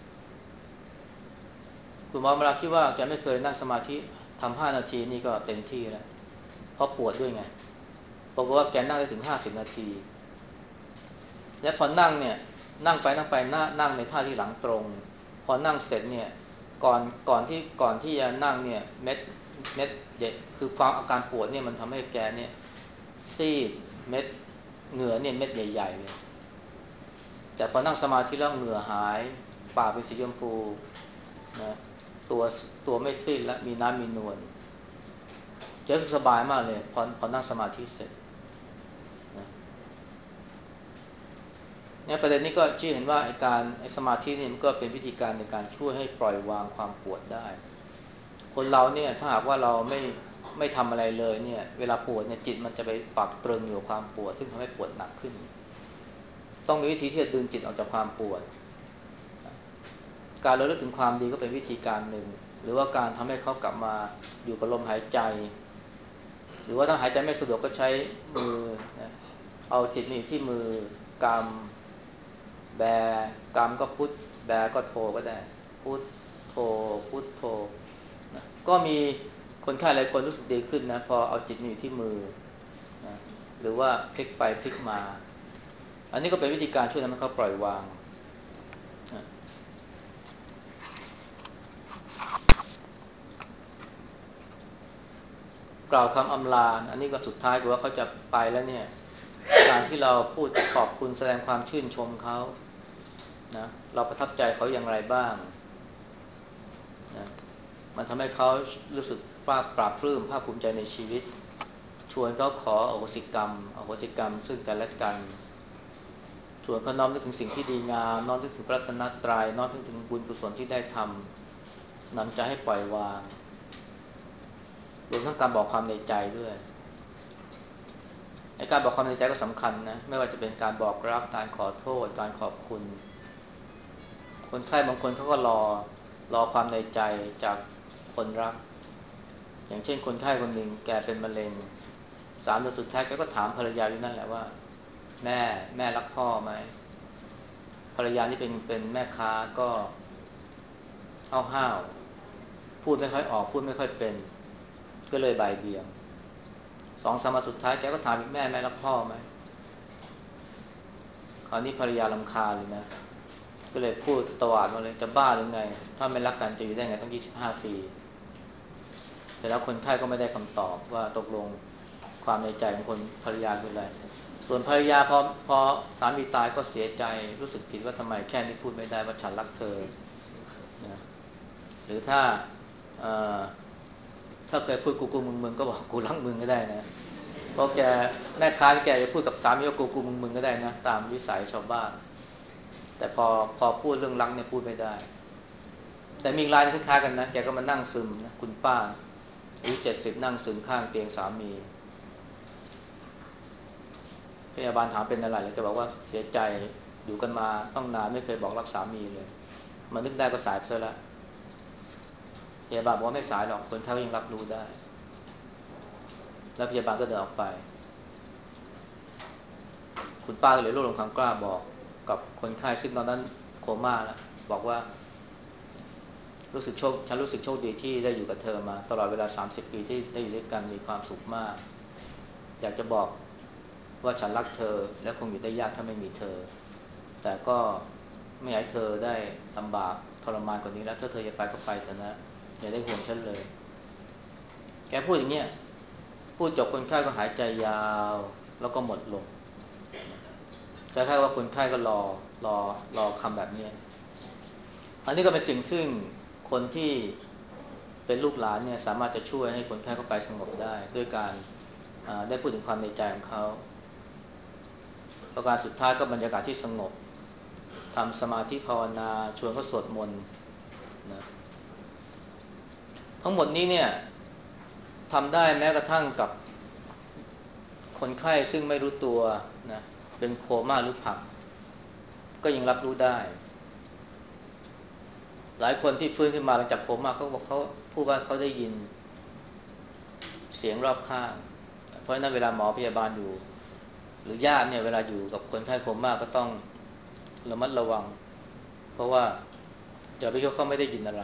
คุณหมอมาราคิดว่าแกไม่เคยนั่งสมาธิทำ5 นาทีนี่ก็เต็มที่แล้วเพราะปวดด้วยไงบอกว่าแกนั่งได้ถึง50 นาทีและพอนั่งเนี่ยนั่งไปนั่งในท่าที่หลังตรงพอนั่งเสร็จเนี่ยก่อนก่อนที่จะนั่งเนี่ยเม็ดเด็กคือความอาการปวดเนี่ยมันทำให้แกเนี่ยซีดเม็ดเหงื่อเนี่ยเม็ดใหญ่ๆเลยแต่พอนั่งสมาธิแล้วเหงื่อหายปากเป็นสีชมพูนะตัวตัวไม่ซีดและมีน้ำมีนวลจะรู้สึกสบายมากเลยพอนั่งสมาธิเสร็จนะเนี่ยประเด็นนี้ก็ชี้เห็นว่าไอ้สมาธินี่มันก็เป็นวิธีการในการช่วยให้ปล่อยวางความปวดได้คนเราเนี่ยถ้าหากว่าเราไม่ทำอะไรเลยเนี่ยเวลาปวดเนี่ยจิตมันจะไปปักตรึงอยู่กับความปวดซึ่งทำให้ปวดหนักขึ้นต้องมีวิธีที่จะดึงจิตออกจากความปวดการระลึกถึงความดีก็เป็นวิธีการหนึ่งหรือว่าการทำให้เขากลับมาอยู่กับลมหายใจหรือว่าถ้าหายใจไม่สะดวกก็ใช้มือนะเอาจิตมาอยู่ที่มือกำแบกำก็พุทแบก็โทก็ได้พุทโทพุทโทนะก็มีคนไข้หลายคนรู้สึกดีขึ้นนะพอเอาจิตมาอยู่ที่มือนะหรือว่าพลิกไปพลิกมาอันนี้ก็เป็นวิธีการช่วยทำให้เขาปล่อยวางนะกล่าวคำอำลาอันนี้ก็สุดท้ายคือว่าเขาจะไปแล้วเนี่ยการที่เราพูดขอบคุณแสดงความชื่นชมเขานะเราประทับใจเขาอย่างไรบ้างนะมันทำให้เขารู้สึกปราบปลื้มภาคภูมิใจในชีวิตชวนเขาขออโหสิกรรมซึ่งกันและกันชวนเขาน้อมนึกถึงสิ่งที่ดีงามน้อมนึกถึงพระรัตนตรัยน้อมนึกถึงบุญกุศลที่ได้ทำนำใจให้ปล่อยวางรวมทั้งการบอกความในใจด้วยการบอกความในใจก็สำคัญนะไม่ว่าจะเป็นการบอกรักการขอโทษการขอบคุณคนไข้บางคนเขาก็รอความในใจจากคนรักอย่างเช่นคนไข้คนหนึ่งแกเป็นมะเร็ง3 เดือนสุดท้ายแกก็ถามภรรยาอยู่นั่นแหละว่าแม่รักพ่อไหมภรรยานี่เป็นแม่ค้าก็ห้าวๆพูดไม่ค่อยออกพูดไม่ค่อยเป็นก็เลยบ่ายเบี่ยง2-3 วันสุดท้ายแกก็ถามอีกแม่รักพ่อไหมคราวนี้ภรรยารำคาญเลยนะก็เลยพูดตวาดมาเลยจะบ้าหรือไงถ้าไม่รักกันจะอยู่ได้ไงต้อง25 ปีแต่แล้วคนไข้ก็ไม่ได้คำตอบว่าตกลงความในใจของคนภรรยาคืออะไรส่วนภรรยาพอสามีตายก็เสียใจรู้สึกผิดว่าทำไมแค่นี้พูดไม่ได้ว่าฉันรักเธอนะหรือเอ่อถ้าเคยพูดกูมึงก็บอกกูรักมึงก็ได้นะเพราะแม่ค้าแกจะพูดกับสามีว่ากูมึงก็ได้นะตามวิสัยชาวบ้านแต่พอพูดเรื่องรักเนี่ยพูดไม่ได้แต่มีรายคล้ายๆกันนะแกก็มานั่งซึมนะคุณป้าอายุ70นั่งซึมข้างเตียงสามีพยาบาลถามเป็นอะไรแล้วแกบอกว่าเสียใจอยู่กันมาต้องนานไม่เคยบอกรักสามีเลยมานึกได้ก็สายไปซะแล้วพยาบาลบอกว่าไม่สายหรอกคนไข้ก็ยังรับรู้ได้แล้วพยาบาลก็เดินออกไปคุณป้าก็เลยรวบรวมความกล้าบอกกับคนไข้ซึ่งตอนนั้นโคม่าแล้วบอกว่าฉันรู้สึกโชคดีที่ได้อยู่กับเธอมาตลอดเวลา30 ปีที่ได้อยู่ด้วยกันมีความสุขมากอยากจะบอกว่าฉันรักเธอและคงอยู่ได้ยากถ้าไม่มีเธอแต่ก็ไม่อยากให้เธอได้ลำบากทรมานกว่านี้แล้วถ้าเธอจะไปก็ไปเถอะนะอย่าได้ห่วงฉันเลยแกพูดอย่างเงี้ยพูดจบคนไข้ก็หายใจยาวแล้วก็หมดลมคล้ายๆว่าคนไข้ก็รอคำแบบนี้อันนี้ก็เป็นสิ่งซึ่งคนที่เป็นลูกหลานเนี่ยสามารถจะช่วยให้คนไข้เขาไปสงบได้ด้วยการได้พูดถึงความในใจของเขาประการสุดท้ายก็บรรยากาศที่สงบทำสมาธิภาวนาชวนเขาสวดมนต์นะทั้งหมดนี้เนี่ยทำได้แม้กระทั่งกับคนไข้ซึ่งไม่รู้ตัวนะเป็นโคม่าหรือผักก็ยังรับรู้ได้หลายคนที่ฟื้นขึ้นมาหลังจากโคม่าเขาบอกเขาพูดว่าเขาได้ยินเสียงรอบข้างเพราะฉะนั้นเวลาหมอพยาบาลอยู่หรือญาติเนี่ยเวลาอยู่กับคนไข้โคม่าก็ต้องระมัดระวังเพราะว่าอย่าไปคิดว่าเขาไม่ได้ยินอะไร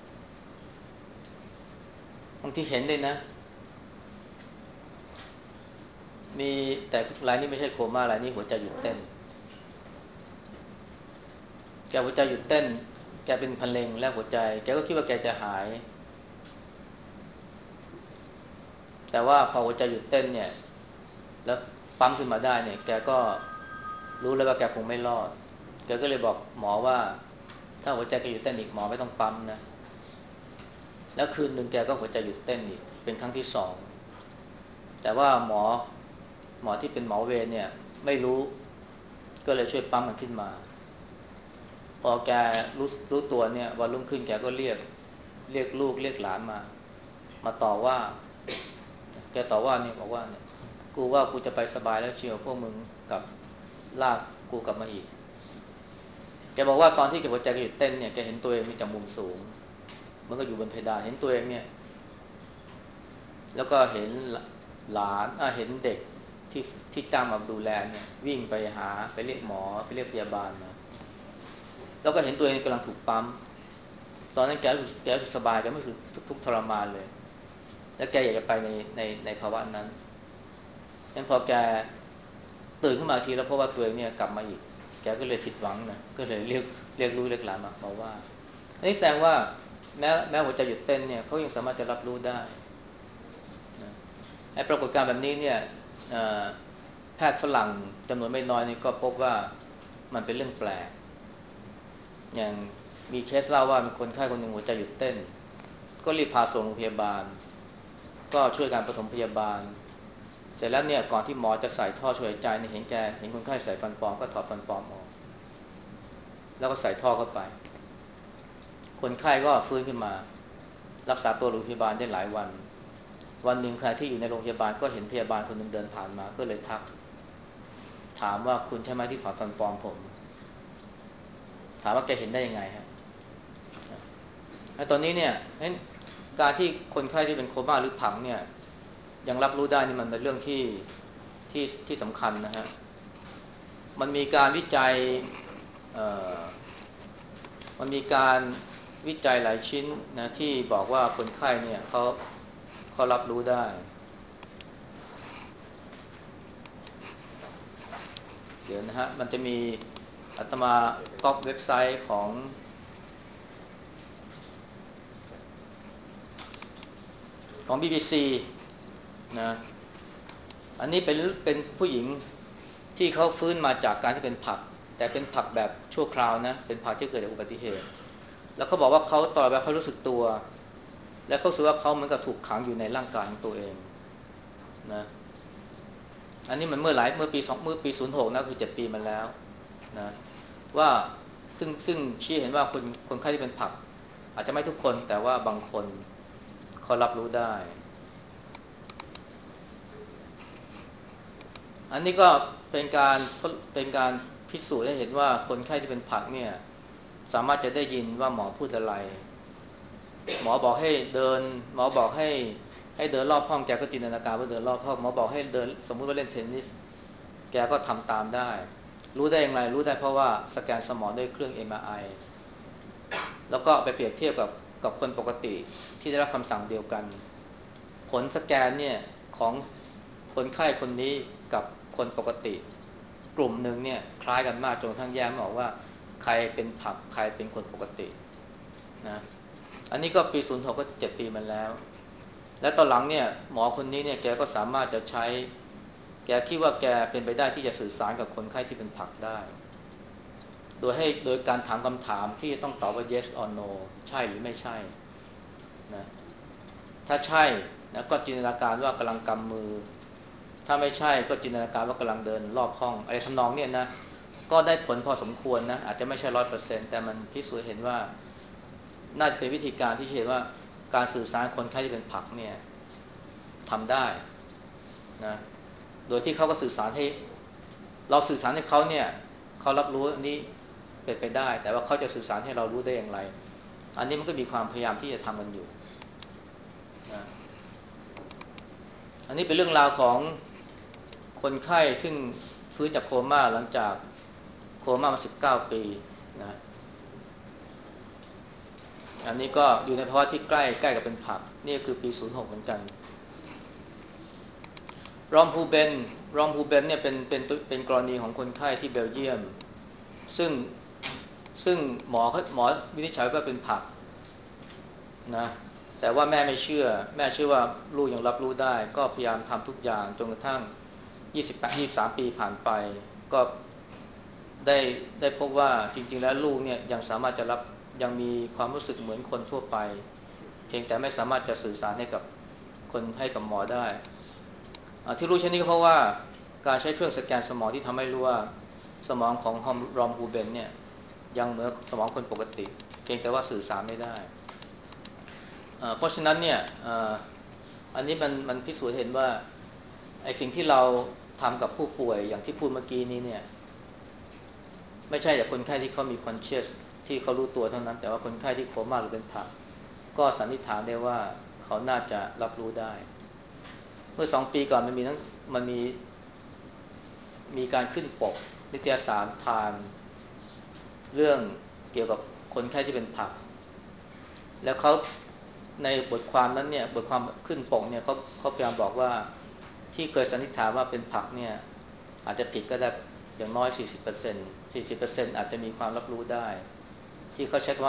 บางทีเห็นเลยนะมีแต่รายนี้ไม่ใช่โคม่ารายนี้หัวใจหยุดเต้นแกหัวใจหยุดเต้นแกเป็นมะเร็งแล้วหัวใจแกก็คิดว่าแกจะหายแต่ว่าพอหัวใจหยุดเต้นเนี่ยแล้วปั๊มขึ้นมาได้เนี่ยแกก็รู้แล้วว่าแกคงไม่รอดแกก็เลยบอกหมอว่าถ้าหัวใจแกหยุดเต้นอีกหมอไม่ต้องปั๊มนะแล้วคืนหนึ่งแกก็หัวใจหยุดเต้นอีกเป็นครั้งที่2แต่ว่าหมอที่เป็นหมอเวรเนี่ยไม่รู้ก็เลยช่วยปั๊มมันขึ้นมาพอแกรู้ตัวเนี่ยวันรุ่งขึ้นแกก็เรียกลูกเรียกหลานมาต่อว่าแกต่อว่าเนี่ยบอกว่าเนี่ยกูว่ากูจะไปสบายแล้วเชียวพวกมึงกับลากกูกลับมาอีกแกบอกว่าตอนที่แกหัวใจแกหยุดเต้นเนี่ยแกเห็นตัวเองมีจากมุมสูงมันก็อยู่บนเพดานเห็นตัวเองเนี่ยแล้วก็เห็นหลานเห็นเด็กที่จ้างมาดูแลเนี่ยวิ่งไปหาไปเรียกหมอไปเรียกพยาบาลมาแล้วก็เห็นตัวเองกำลังถูกปั๊มตอนนั้นแกรู้สึกสบายแกไม่รู้สึกทุกข์ทรมานเลยแล้วแกอยากจะไปในภาวะนั้นงั้นพอแกตื่นขึ้นมาทีแล้วเพราะว่าตัวเองเนี่ยกลับมาอีกแกก็เลยผิดหวังนะก็เลยเรียกลูกเรียกหลานมาว่านี่แสดงว่าแม้หัวใจหยุดเต้นเนี่ยเขายังสามารถจะรับรู้ได้นะไอ้ปรากฏการณ์แบบนี้เนี่ยแพทย์ฝรั่งจำนวนไม่น้อยนี่ก็พบว่ามันเป็นเรื่องแปลกอย่างมีเคสเล่าว่ามีคนไข้คนหนึ่งหัวใจหยุดเต้นก็รีบพาส่งโรงพยาบาลก็ช่วยการปฐมพยาบาลเสร็จแล้วเนี่ยก่อนที่หมอจะใส่ท่อช่วยหายใจเนี่ยเห็นคนไข้ใส่ฟันปลอมก็ถอดฟันปลอมออกแล้วก็ใส่ท่อเข้าไปคนไข้ก็ฟื้นขึ้นมารักษาตัวโรงพยาบาลได้หลายวันวันหนึ่งใครที่อยู่ในโรงพยาบาลก็เห็นพยาบาลคนหนึ่งเดินผ่านมาก็เลยทักถามว่าคุณใช่ไหมที่ถอดฟันปลอมผมถามว่าแกเห็นได้ยังไงฮะตอนนี้เนี่ยการที่คนไข้ที่เป็นโคม่าหรือผังเนี่ยยังรับรู้ได้นี่มันเป็นเรื่องที่สำคัญนะฮะมันมีการวิจัยเอ่อมันมีการวิจัยหลายชิ้นนะที่บอกว่าคนไข้เนี่ยเขารับรู้ได้เดี๋ยวนะฮะมันจะมีอาตมาก๊อปเว็บไซต์ของ BBC นะอันนี้เป็นผู้หญิงที่เขาฟื้นมาจากการที่เป็นผักแต่เป็นผักแบบชั่วคราวนะเป็นผักที่เกิดจากอุบัติเหตุแล้วเขาบอกว่าเขาต่อไปเขารู้สึกตัวและเขารู้สึกว่าเขาเหมือนกับถูกขังอยู่ในร่างกายของตัวเองนะอันนี้มันเมื่อปี06นะคือ7 ปีมาแล้วนะว่าซึ่งชี้เห็นว่าคนไข้ที่เป็นผักอาจจะไม่ทุกคนแต่ว่าบางคนเขารับรู้ได้อันนี้ก็เป็นการพิสูจน์ให้เห็นว่าคนไข้ที่เป็นผักเนี่ยสามารถจะได้ยินว่าหมอพูดอะไรหมอบอกให้เดินหมอบอกให้เดินรอบห้องแกก็จินตนาการว่าเดินรอบห้องหมอบอกให้เดินสมมุติว่าเล่นเทนนิสแกก็ทำตามได้รู้ได้อย่างไรรู้ได้เพราะว่าสแกนสมองด้วยเครื่อง MRI แล้วก็ไปเปรียบเทียบกับคนปกติที่ได้รับคำสั่งเดียวกันผลสแกนเนี่ยของคนไข้คนนี้กับคนปกติกลุ่มหนึ่งเนี่ยคล้ายกันมากจนกระทั่งแยกไม่ออกว่าใครเป็นผักใครเป็นคนปกตินะอันนี้ก็ปี06ก็7ปีมาแล้วและตอนหลังเนี่ยหมอคนนี้เนี่ยแกก็สามารถจะใช้แกคิดว่าแกเป็นไปได้ที่จะสื่อสารกับคนไข้ที่เป็นผักได้โดยการถามคำถามที่ต้องตอบว่า yes or no ใช่หรือไม่ใช่นะถ้าใช่นะก็จินตนาการว่ากำลังกำมือถ้าไม่ใช่ก็จินตนาการว่ากำลังเดินรอบห้องอะไรทำนองเนี่ยนะก็ได้ผลพอสมควรนะอาจจะไม่ใช่100%แต่มันพิสูจน์เห็นว่าน่าจะเป็นวิธีการที่เห็นว่าการสื่อสารคนไข้ที่เป็นผักเนี่ยทำได้นะโดยที่เขาก็สื่อสารให้เราสื่อสารให้เขาเนี่ยเขารับรู้อันนี้เป็นไปได้แต่ว่าเขาจะสื่อสารให้เรารู้ได้อย่างไรอันนี้มันก็มีความพยายามที่จะทำกันอยู่นะอันนี้เป็นเรื่องราวของคนไข้ซึ่งฟื้นจากโคม่าหลังจากโคม่ามา19ปีนะอันนี้ก็อยู่ในภาวะที่ใกล้กับเป็นผักนี่คือปี06เหมือนกันรอมพูเบนเนี่ยเป็นกรณีของคนไข้ที่เบลเยียมซึ่งหมอวินิจฉัยว่าเป็นผักนะแต่ว่าแม่ไม่เชื่อแม่เชื่อว่าลูกยังรับรู้ได้ก็พยายามทำทุกอย่างจนกระทั่ง23ปีผ่านไปก็ได้ได้พบว่าจริงๆแล้วลูกเนี่ยยังสามารถจะรับยังมีความรู้สึกเหมือนคนทั่วไปเพียงแต่ไม่สามารถจะสื่อสารให้กับหมอได้ที่รู้เช่นนี้ก็เพราะว่าการใช้เครื่องสแกนสมองที่ทำให้รู้ว่าสมองของรอมฮูเบนเนี่ยยังเหมือนสมองคนปกติเพียงแต่ว่าสื่อสารไม่ได้เพราะฉะนั้นเนี่ยอันนี้มันพิสูจน์เห็นว่าไอ้สิ่งที่เราทำกับผู้ป่วยอย่างที่พูดเมื่อกี้นี้เนี่ยไม่ใช่แต่คนไข้ที่เขามี conscious ที่เขารู้ตัวเท่านั้นแต่ว่าคนไข้ที่โคม่าหรือเป็นผักก็สันนิษฐานได้ว่าเขาน่าจะรับรู้ได้เมื่อ2 ปีก่อนมันมีการขึ้นปกนิตยสารทานเรื่องเกี่ยวกับคนไข้ที่เป็นผักแล้วเขาในบทความนั้นเนี่ยบทความขึ้นปกเนี่ยเขาพยายามบอกว่าที่เคยสันนิษฐานว่าเป็นผักเนี่ยอาจจะผิดก็ได้อย่างน้อย 40% อาจจะมีความรับรู้ได้ที่เขาใช้คำว่า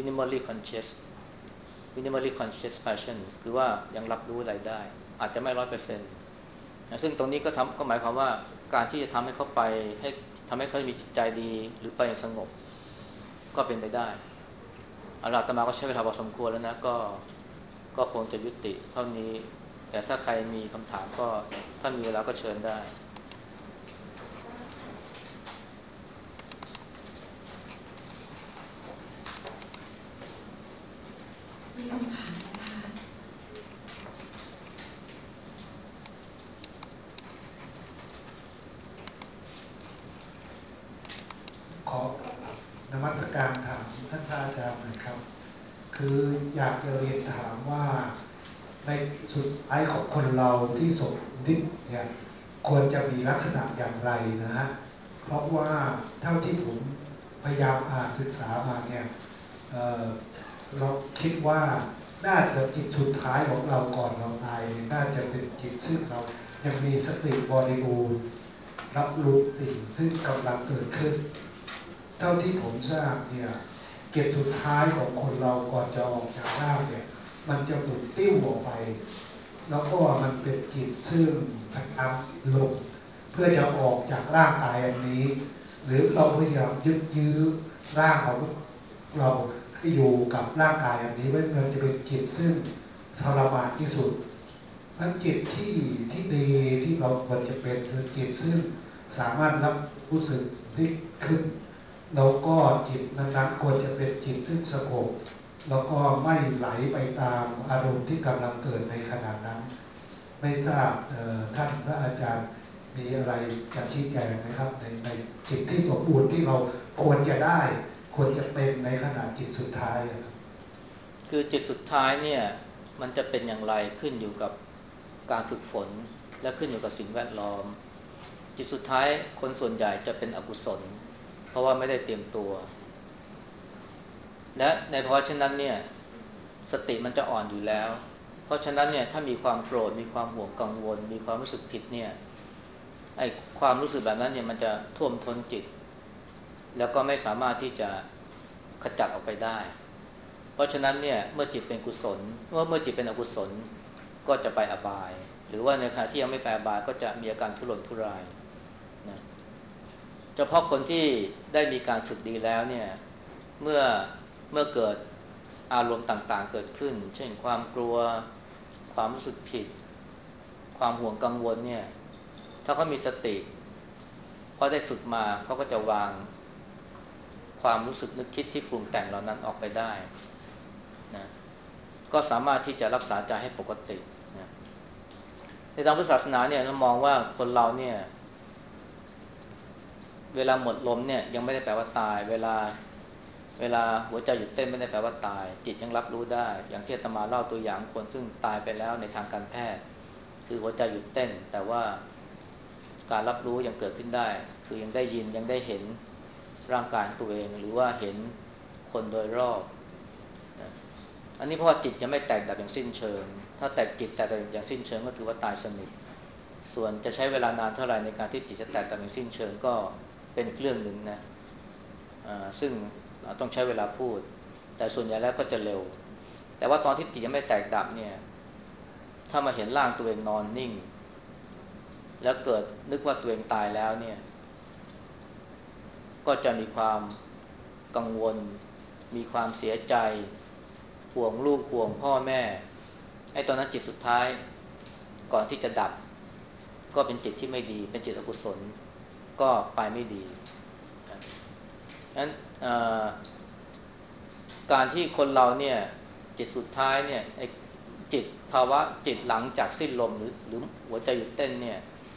minimally conscious passion คือว่ายังรับรู้อะไรได้อาจจะไม่ 100%ซึ่งตรงนี้ก็หมายความว่าการที่จะทำให้เขาไปให้ทำให้เขามีจิตใจดีหรือไปอย่างสงบก็เป็นไปได้อาตมาก็ใช้เวลาพอสมควรแล้วนะก็คงจะยุติเท่านี้แต่ถ้าใครมีคำถามก็ถ้ามีเวลาก็เชิญได้มีคำถามนะคะขอนมัสการถามท่านอาจารย์หน่อยครับคืออยากจะเรียนถามว่าในสุดท้ายของคนเราที่สมนิดเนี่ยควรจะมีลักษณะอย่างไรนะฮะเพราะว่าเท่าที่ผมพยายามอ่านศึกษามาเนี่ยเราคิดว่าน่าจะจิตสุดท้ายของเราก่อนเราตายน่าจะเป็นจิตซึ่งเรายังมีสติบริบูรณ์รับรู้สิ่งที่กำลังเกิดขึ้นเท่าที่ผมทราบเนี่ยเก็บสุดท้ายของคนเราก่อนจะออกจากร่างเนี่ยมันจะหมุนติ้วออกไปแล้วก็มันเป็นจิตซึ่งทำลงเพื่อจะออกจากร่างกายอันนี้หรือเราพยายามยึดยื้อร่างของเราให้อยู่กับร่างกายอันนี้ไว้มันจะเป็นจิตซึ่งทรมานที่สุดนั้นจิตที่ดีที่เราควรจะเป็นคือจิตซึ่งสามารถรับรู้สึกที่ขึ้นแล้วก็จิตนั้นควรจะเป็นจิตที่สงบแล้วก็ไม่ไหลไปตามอารมณ์ที่กำลังเกิดในขณะนั้นไม่ทราบท่านพระอาจารย์มีอะไรจะชี้แจงไหมครับในจิตที่สมบูรณ์ที่เราควรจะได้ควรจะเป็นในขณะจิตสุดท้ายครับคือจิตสุดท้ายเนี่ยมันจะเป็นอย่างไรขึ้นอยู่กับการฝึกฝนและขึ้นอยู่กับสิ่งแวดล้อมจิตสุดท้ายคนส่วนใหญ่จะเป็นอกุศลเพราะว่าไม่ได้เตรียมตัวและในภาวะเช่นนั้นเนี่ยสติมันจะอ่อนอยู่แล้วเพราะฉะนั้นเนี่ยถ้ามีความโกรธมีความห่วงกังวลมีความรู้สึกผิดเนี่ยไอ้ความรู้สึกแบบนั้นเนี่ยมันจะท่วมท้นจิตแล้วก็ไม่สามารถที่จะขจัดออกไปได้เพราะฉะนั้นเนี่ยเมื่อจิตเป็นกุศลเมื่อจิตเป็นอกุศลก็จะไปอบายหรือว่าในขณะที่ยังไม่ไปอบายก็จะมีอาการทุรนทุรายนะเฉพาะคนที่ได้มีการฝึกดีแล้วเนี่ยเมื่อเกิดอารมณ์ต่างๆเกิดขึ้นเช่นความกลัวความรู้สึกผิดความห่วงกังวลเนี่ยถ้าเขามีสติพอได้ฝึกมาเขาก็จะวางความรู้สึกนึกคิดที่ปรุงแต่งเหล่านั้นออกไปได้นะก็สามารถที่จะรักษาใจให้ปกตินะในทางพุทธศาสนาเนี่ยเรามองว่าคนเราเนี่ยเวลาหมดลมเนี่ยยังไม่ได้แปลว่าตายเวลาหัวใจหยุดเต้นไม่ได้แปลว่าตายจิตยังรับรู้ได้อย่างที่อาตมาเล่าตัวอย่างคนซึ่งตายไปแล้วในทางการแพทย์คือหัวใจหยุดเต้นแต่ว่าการรับรู้ยังเกิดขึ้นได้คือยังได้ยินยังได้เห็นร่างกายของตัวเองหรือว่าเห็นคนโดยรอบอันนี้เพราะว่าจิตยังไม่แตกดับอย่างสิ้นเชิงถ้าแตกจิตแตกดับอย่างสิ้นเชิงก็ถือว่าตายสนิทส่วนจะใช้เวลานานเท่าไหร่ในการที่จิตจะแตกดับอย่างสิ้นเชิงก็เป็นอีกเรื่องหนึ่งนะซึ่งต้องใช้เวลาพูดแต่ส่วนใหญ่แล้วก็จะเร็วแต่ว่าตอนที่จิตยังไม่แตกดับเนี่ยถ้ามาเห็นร่างตัวเองนอนนิ่งแล้วเกิดนึกว่าตัวเองตายแล้วเนี่ยก็จะมีความกังวลมีความเสียใจห่วงลูกห่วงพ่อแม่ไอ้ตอนนั้นจิตสุดท้ายก่อนที่จะดับก็เป็นจิตที่ไม่ดีเป็นจิตอกุศลก็ไปไม่ดีนั้นการที่คนเราเนี่ยจิตสุดท้ายเนี่ยไอ้จิตภาวะจิตหลังจากสิ้นลมหรือหัวใจหยุดเต้นเนี่ย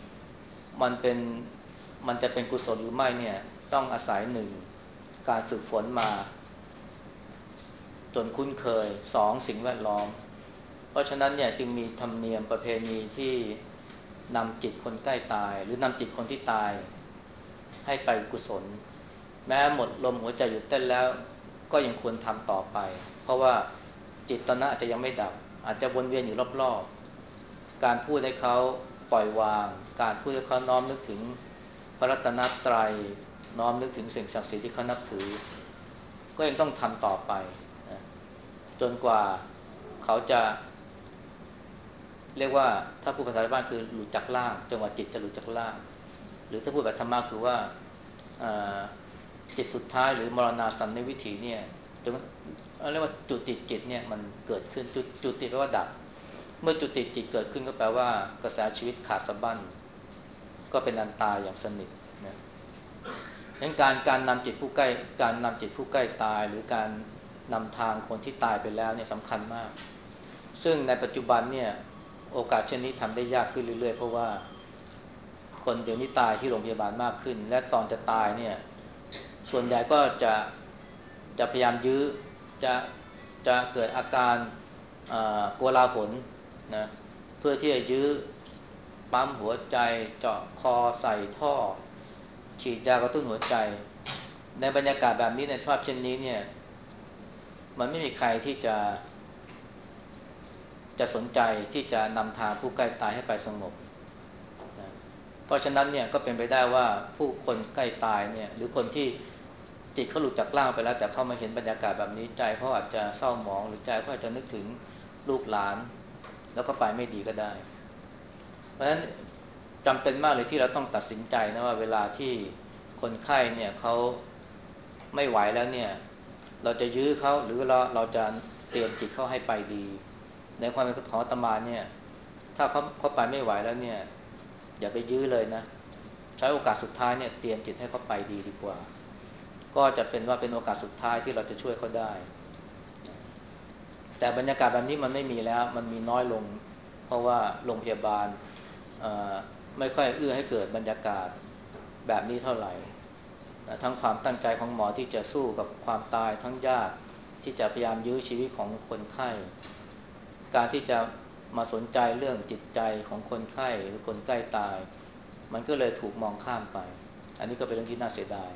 มันจะเป็นกุศลหรือไม่เนี่ยต้องอาศัยหนึ่งการฝึกฝนมาจนคุ้นเคยสองสิ่งแวดล้อมเพราะฉะนั้นเนี่ยจึงมีธรรมเนียมประเพณีที่นำจิตคนใกล้ตายหรือนำจิตคนที่ตายให้ไปกุศลแม้หมดลมหัวใจหยุดเต้นแล้วก็ยังควรทำต่อไปเพราะว่าจิตตอนนั้นอาจจะยังไม่ดับอาจจะวนเวียนอยู่รอบๆการพูดให้เขาปล่อยวางการพูดให้เขาน้อมนึกถึงพระรัตนตรัยน้อมนึกถึงสิ่งศักดิ์สิทธิ์ที่เขานับถือก็ยังต้องทำต่อไปนะจนกว่าเขาจะเรียกว่าถ้าพูดภาษาบ้านคือหลุดจากร่างจนกว่าจิตจะหลุดจากร่างหรือถ้าพูดแบบธรรมะคือว่าจิตสุดท้ายหรือมรณาสันนิวิถีเนี่ยจนเรียกว่าจุติจิตเนี่ยมันเกิดขึ้นจุติแปลว่าดับเมื่อจุติจิตเกิดขึ้นก็แปลว่ากระแสชีวิตขาดสะบั้นก็เป็นอันตายอย่างสนิทนะดังนั้นการนำจิตผู้ใกล้ตายหรือการนำทางคนที่ตายไปแล้วเนี่ยสำคัญมากซึ่งในปัจจุบันเนี่ยโอกาสเช่นนี้ทำได้ยากขึ้นเรื่อยๆเพราะว่าคนเดี๋ยวนี้ตายที่โรงพยาบาลมากขึ้นและตอนจะตายเนี่ยส่วนใหญ่ก็จะพยายามยื้อจะเกิดอาการโกลาหลนะเพื่อที่จะยื้อปั๊มหัวใจเจาะคอใส่ท่อฉีดยากระตุ้นหัวใจในบรรยากาศแบบนี้ในสภาพเช่นนี้เนี่ยมันไม่มีใครที่จะสนใจที่จะนำทางผู้ใกล้ตายให้ไปสงบนะเพราะฉะนั้นเนี่ยก็เป็นไปได้ว่าผู้คนใกล้ตายเนี่ยหรือคนที่จิตเขาหลุดจากร่างไปแล้วแต่เขามาเห็นบรรยากาศแบบนี้ใจเขาอาจจะเศร้าหมองหรือใจเขาอาจจะนึกถึงลูกหลานแล้วก็ไปไม่ดีก็ได้เพราะฉะนั้นจำเป็นมากเลยที่เราต้องตัดสินใจนะว่าเวลาที่คนไข้เนี่ยเขาไม่ไหวแล้วเนี่ยเราจะยื้อเขาหรือเราจะเตรียมจิตเขาให้ไปดีในความเป็นของอาตมาเนี่ยถ้าเขาไปไม่ไหวแล้วเนี่ยอย่าไปยื้อเลยนะใช้โอกาสสุดท้ายเนี่ยเตรียมจิตให้เขาไปดีกว่าก็จะเป็นว่าเป็นโอกาสสุดท้ายที่เราจะช่วยเขาได้แต่บรรยากาศแบบนี้มันไม่มีแล้วมันมีน้อยลงเพราะว่าโรงพยาบาลไม่ค่อยเอื้อให้เกิดบรรยากาศแบบนี้เท่าไหร่ทั้งความตั้งใจของหมอที่จะสู้กับความตายทั้งญาติที่จะพยายามยื้อชีวิตของคนไข้การที่จะมาสนใจเรื่องจิตใจของคนไข้หรือคนใกล้ตายมันก็เลยถูกมองข้ามไปอันนี้ก็เป็นเรื่องที่น่าเสียดาย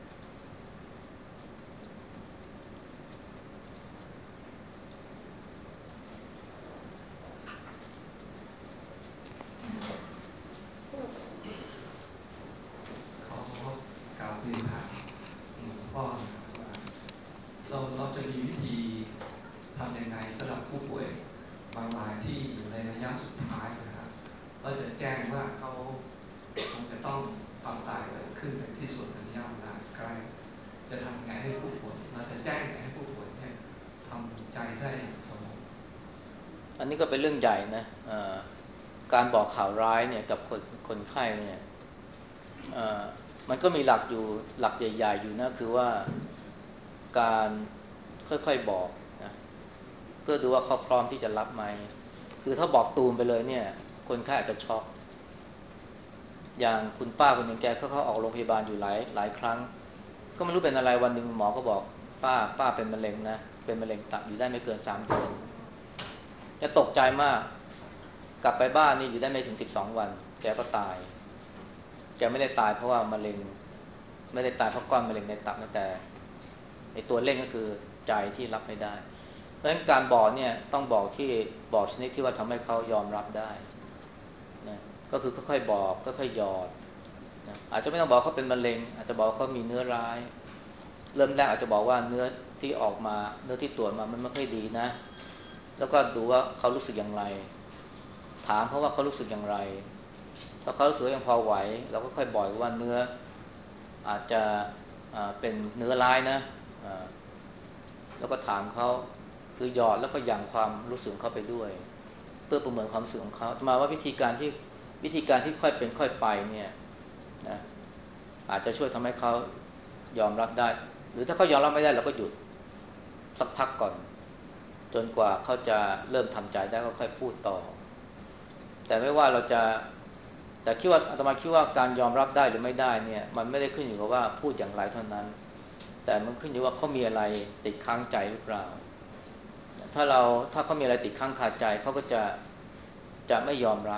ขอกล่าวเรียนถามหลวงพ่อนะครับว่าเราจะมีวิธีทำยังไงสำหรับผู้ป่วยบางรายที่อยู่ในระยะสุดท้ายนะครับเราจะแจ้งว่าเขาคงจะต้องความตายเกิดขึ้นในที่สุดในระยะเวลาใกล้จะทำยังไงให้ผู้ป่วยเราจะแจ้งยังไงให้ผู้ป่วยเนี่ยทำใจได้สงบอันนี้ก็เป็นเรื่องใหญ่นะการบอกข่าวร้ายเนี่ยกับคนไข้เนี่ยมันก็มีหลักอยู่หลักใหญ่ๆอยู่นะคือว่าการค่อยๆบอกนะเพื่อดูว่าเขาพร้อมที่จะรับไหมคือถ้าบอกตูมไปเลยเนี่ยคนไข้อาจจะช็อกอย่างคุณป้าคนหนึ่งแกเขาออกโรงพยาบาลอยู่หลายครั้งก็ไม่รู้เป็นอะไรวันหนึ่งหมอก็บอกป้าเป็นมะเร็งนะเป็นมะเร็งตับอยู่ได้ไม่เกิน3 เดือนแกตกใจมากกลับไปบ้านนี่อยู่ได้ไม่ถึง12 วันแกก็ตายแกไม่ได้ตายเพราะว่ามะเร็งไม่ได้ตายเพราะก้อนมะเร็งในตับนะแต่ไอตัวเร่งก็คือใจที่รับไม่ได้เพราะฉะนั้นการบอกเนี่ยต้องบอกชนิดที่ว่าทำให้เขายอมรับได้นะก็คือค่อยๆบอกค่อยๆหยอดนะอาจจะไม่ต้องบอกเขาเป็นมะเร็งอาจจะบอกเขามีเนื้อร้ายเริ่มแรกอาจจะบอกว่าเนื้อที่ออกมาเนื้อที่ตรวจมามันไม่ค่อยดีนะแล้วก็ดูว่าเขารู้สึกอย่างไรถามเขาว่าเขารู้สึกอย่างไรถ้าเขารู้สึกยังพอไหวเราก็ค่อยบอกว่าเนื้ออาจจะเป็นเนื้อร้ายนะแล้วก็ถามเขาคือหยอดแล้วก็ยังความรู้สึกเขาไปด้วยเพื่อประเมินความรู้สึกของเขามาว่าวิธีการที่ค่อยเป็นค่อยไปเนี่ยนะอาจจะช่วยทำให้เขายอมรับได้หรือถ้าเขายอมรับไม่ได้เราก็หยุดสักพักก่อนจนกว่าเขาจะเริ่มทำใจได้ก็ค่อยพูดต่อแต่ไม่ว่าเราจะแต่อาตมาคิดว่าการยอมรับได้หรือไม่ได้เนี่ยมันไม่ได้ขึ้นอยู่กับว่าพูดอย่างไรเท่านั้นแต่มันขึ้นอยู่ว่าเขามีอะไรติดค้างใจหรือเปล่าถ้าเขามีอะไรติดค้างคาใจเขาก็จะไม่ยอมรับ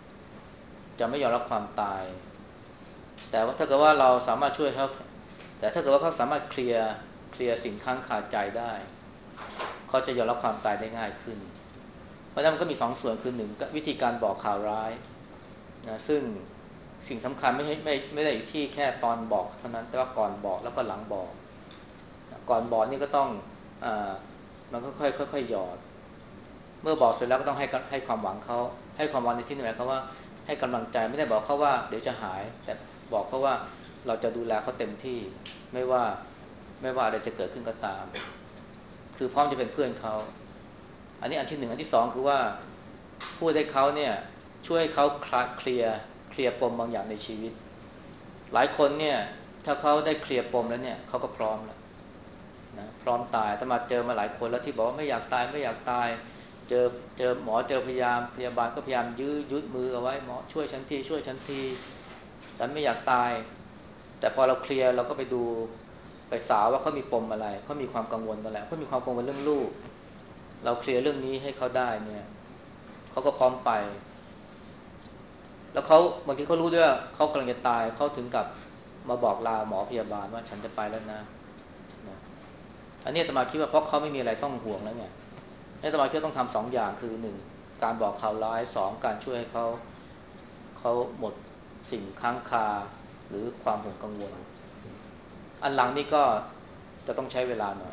ความตายแต่ว่าถ้าเกิดว่าเราสามารถช่วยเขาแต่ถ้าเกิดว่าเขาสามารถเคลียร์สิ่งค้างคาใจได้เขาจะยอมรับความตายได้ง่ายขึ้นเพราะฉะนั้นมันก็มี2 ส่วนคือ1วิธีการบอกข่าวร้ายนะซึ่งสิ่งสำคัญไม่ได้อยู่ที่แค่ตอนบอกเท่านั้นแต่ว่าก่อนบอกแล้วก็หลังบอกก่อนบอกนี่ก็ต้องมันก็ค่อยๆหยอดเมื่อบอกเสร็จแล้วก็ต้องให้ความหวังเขาให้ความหวังในที่นี้หมายความว่าให้กำลังใจไม่ได้บอกเขาว่าเดี๋ยวจะหายแต่บอกเขาว่าเราจะดูแลเขาเต็มที่ไม่ว่าอะไรจะเกิดขึ้นก็ตามคือพร้อมจะเป็นเพื่อนเขาอันนี้อันที่1อันที่2คือว่าพูดให้เขาเนี่ยช่วยให้เขาเคลียร์ปมบางอย่างในชีวิตหลายคนเนี่ยถ้าเขาได้เคลียร์ปมแล้วเนี่ยเขาก็พร้อมแล้วนะพร้อมตายแต่มาเจอมาหลายคนแล้วที่บอกว่าไม่อยากตายเจอหมอเจอพยาบาลก็พยายามยืดมือเอาไว้หมอช่วยฉันทีฉันไม่อยากตายแต่พอเราเคลียร์เราก็ไปดูไปสาวว่าเขามีปมอะไรเขามีความกังวลอะไรเขามีความกังวลเรื่องลูกเราเคลียร์เรื่องนี้ให้เขาได้เนี่ยเขาก็พร้อมไปแล้วเขาบางทีเขารู้ด้วยว่าเขากำลังจะตายเขาถึงกับมาบอกลาหมอพยาบาลว่าฉันจะไปแล้วนะอันนี้อาตมาคิดว่าเพราะเขาไม่มีอะไรต้องห่วงแล้วไงอาตมาคิดว่าต้องทำ2 อย่างคือ1การบอกข่าวร้าย2การช่วยให้เขาหมดสิ่งค้างคาหรือความห่วงกังวลอันหลังนี่ก็จะต้องใช้เวลาหน่อย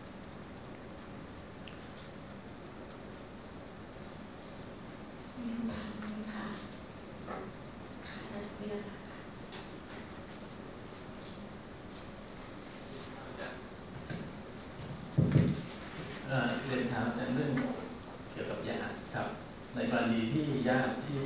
มีคำถามไหมคะค่ะอาจารย์วิรศักดิ์เรียนถามอาจารย์เรื่องเกี่ยวกับญาติครับในกรณีที่ญาติที่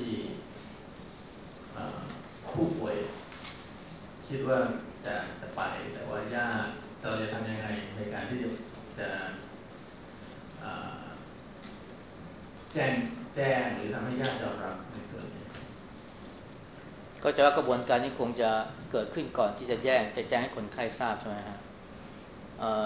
ผู้ป่วยคิดว่าจะไปแต่ว่าญาติเราจะทำยังไงในการที่จะแจ้งหรือทำให้ญาติยอมรับในส่วนนี้ก็จะว่ากระบวนการนี้คงจะเกิดขึ้นก่อนที่จะแจ้งให้คนไข้ทราบใช่ไหมฮะ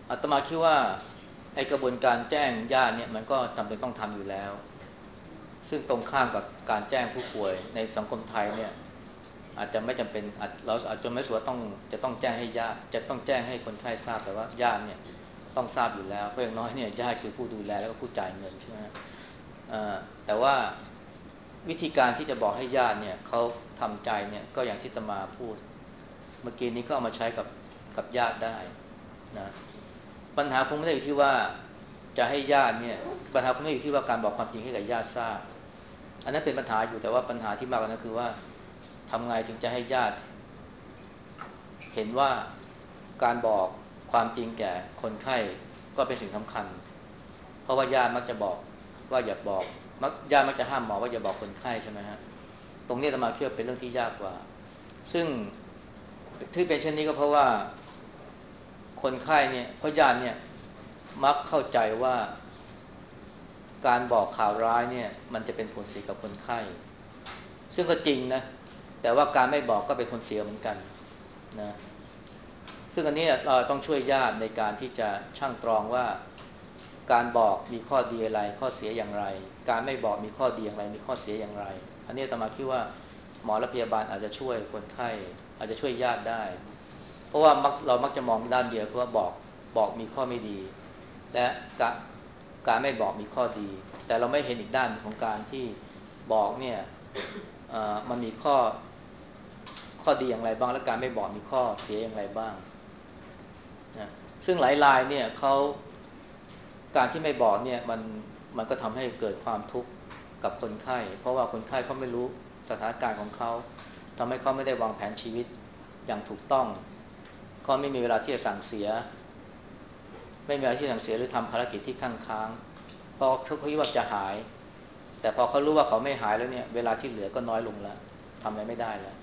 อาตมาคิดว่าไอ้กระบวนการแจ้งญาติเนี่ยมันก็จำเป็นต้องทำอยู่แล้วซึ่งตรงข้ามกับการแจ้งผู้ป่วยในสังคมไทยเนี่ยอาจจะไม่จำเป็นเราอาจจะไม่สวจะต้องแจ้งให้ญาติจะต้องแจ้งให้คนไข้ทราบแต่ว่าญาติเนี่ยต้องทราบอยู่แล้วเพราะอย่างน้อยเนี่ยญาติคือผู้ดูแลแล้วก็ผู้จ่ายเงินใช่ไหมแต่ว่าวิธีการที่จะบอกให้ญาติเนี่ยเขาทำใจเนี่ยก็อย่างที่อาตมาพูดเมื่อกี้นี้ก็เอามาใช้กับญาติได้นะปัญหาคงไม่ได้อยู่ที่ว่าจะให้ญาติเนี่ยปัญหาคงไม่ได้อยู่ที่ว่าการบอกความจริงให้กับญาติทราบอันนั้นเป็นปัญหาอยู่แต่ว่าปัญหาที่มากกว่านั้นคือว่าทำไงถึงจะให้ญาติเห็นว่าการบอกความจริงแก่คนไข้ก็เป็นสิ่งสำคัญเพราะว่าญาติมักจะบอกว่าอย่าบอกญาติมักจะห้ามหมอว่าอย่าบอกคนไข้ใช่ไหมฮะตรงนี้อาตมาคิดว่าเป็นเรื่องที่ยากกว่าซึ่งที่เป็นเช่นนี้ก็เพราะว่าคนไข้เนี่ยเพราะญาติเนี่ยมักเข้าใจว่าการบอกข่าวร้ายเนี่ยมันจะเป็นผลเสียกับคนไข้ซึ่งก็จริงนะแต่ว่าการไม่บอกก็เป็นผลเสียเหมือนกันนะซึ่งอันนี้เราต้องช่วยญาติในการที่จะชั่งตรองว่าการบอกมีข้อดีอะไรข้อเสียอย่างไรการไม่บอกมีข้อดีอย่างไรมีข้อเสียอย่างไรอันนี้อาตมาคิดว่าหมอและพยาบาลอาจจะช่วยคนไข้อาจจะช่วยญาติได้เพราะว่าเรามักจะมองด้านเดียวคือว่าบอกมีข้อไม่ดีและการไม่บอกมีข้อดีแต่เราไม่เห็นอีกด้านของการที่บอกเนี่ยมันมีข้อดีอย่างไรบ้างและการไม่บอกมีข้อเสียอย่างไรบ้างนะซึ่งหลายรายเนี่ยการที่ไม่บอกเนี่ยมันก็ทำให้เกิดความทุกข์กับคนไข้เพราะว่าคนไข้เขาไม่รู้สถานการณ์ของเขาทำให้เขาไม่ได้วางแผนชีวิตอย่างถูกต้องเขาไม่มีเวลาที่จะสั่งเสียไม่มีเวลาที่จะสั่งเสียหรือทำภารกิจที่ค้างเพราะเขาคิดว่าจะหายแต่พอเขารู้ว่าเขาไม่หายแล้วเนี่ยเวลาที่เหลือก็น้อยลงแล้วทำอะไรไม่ได้แล้ว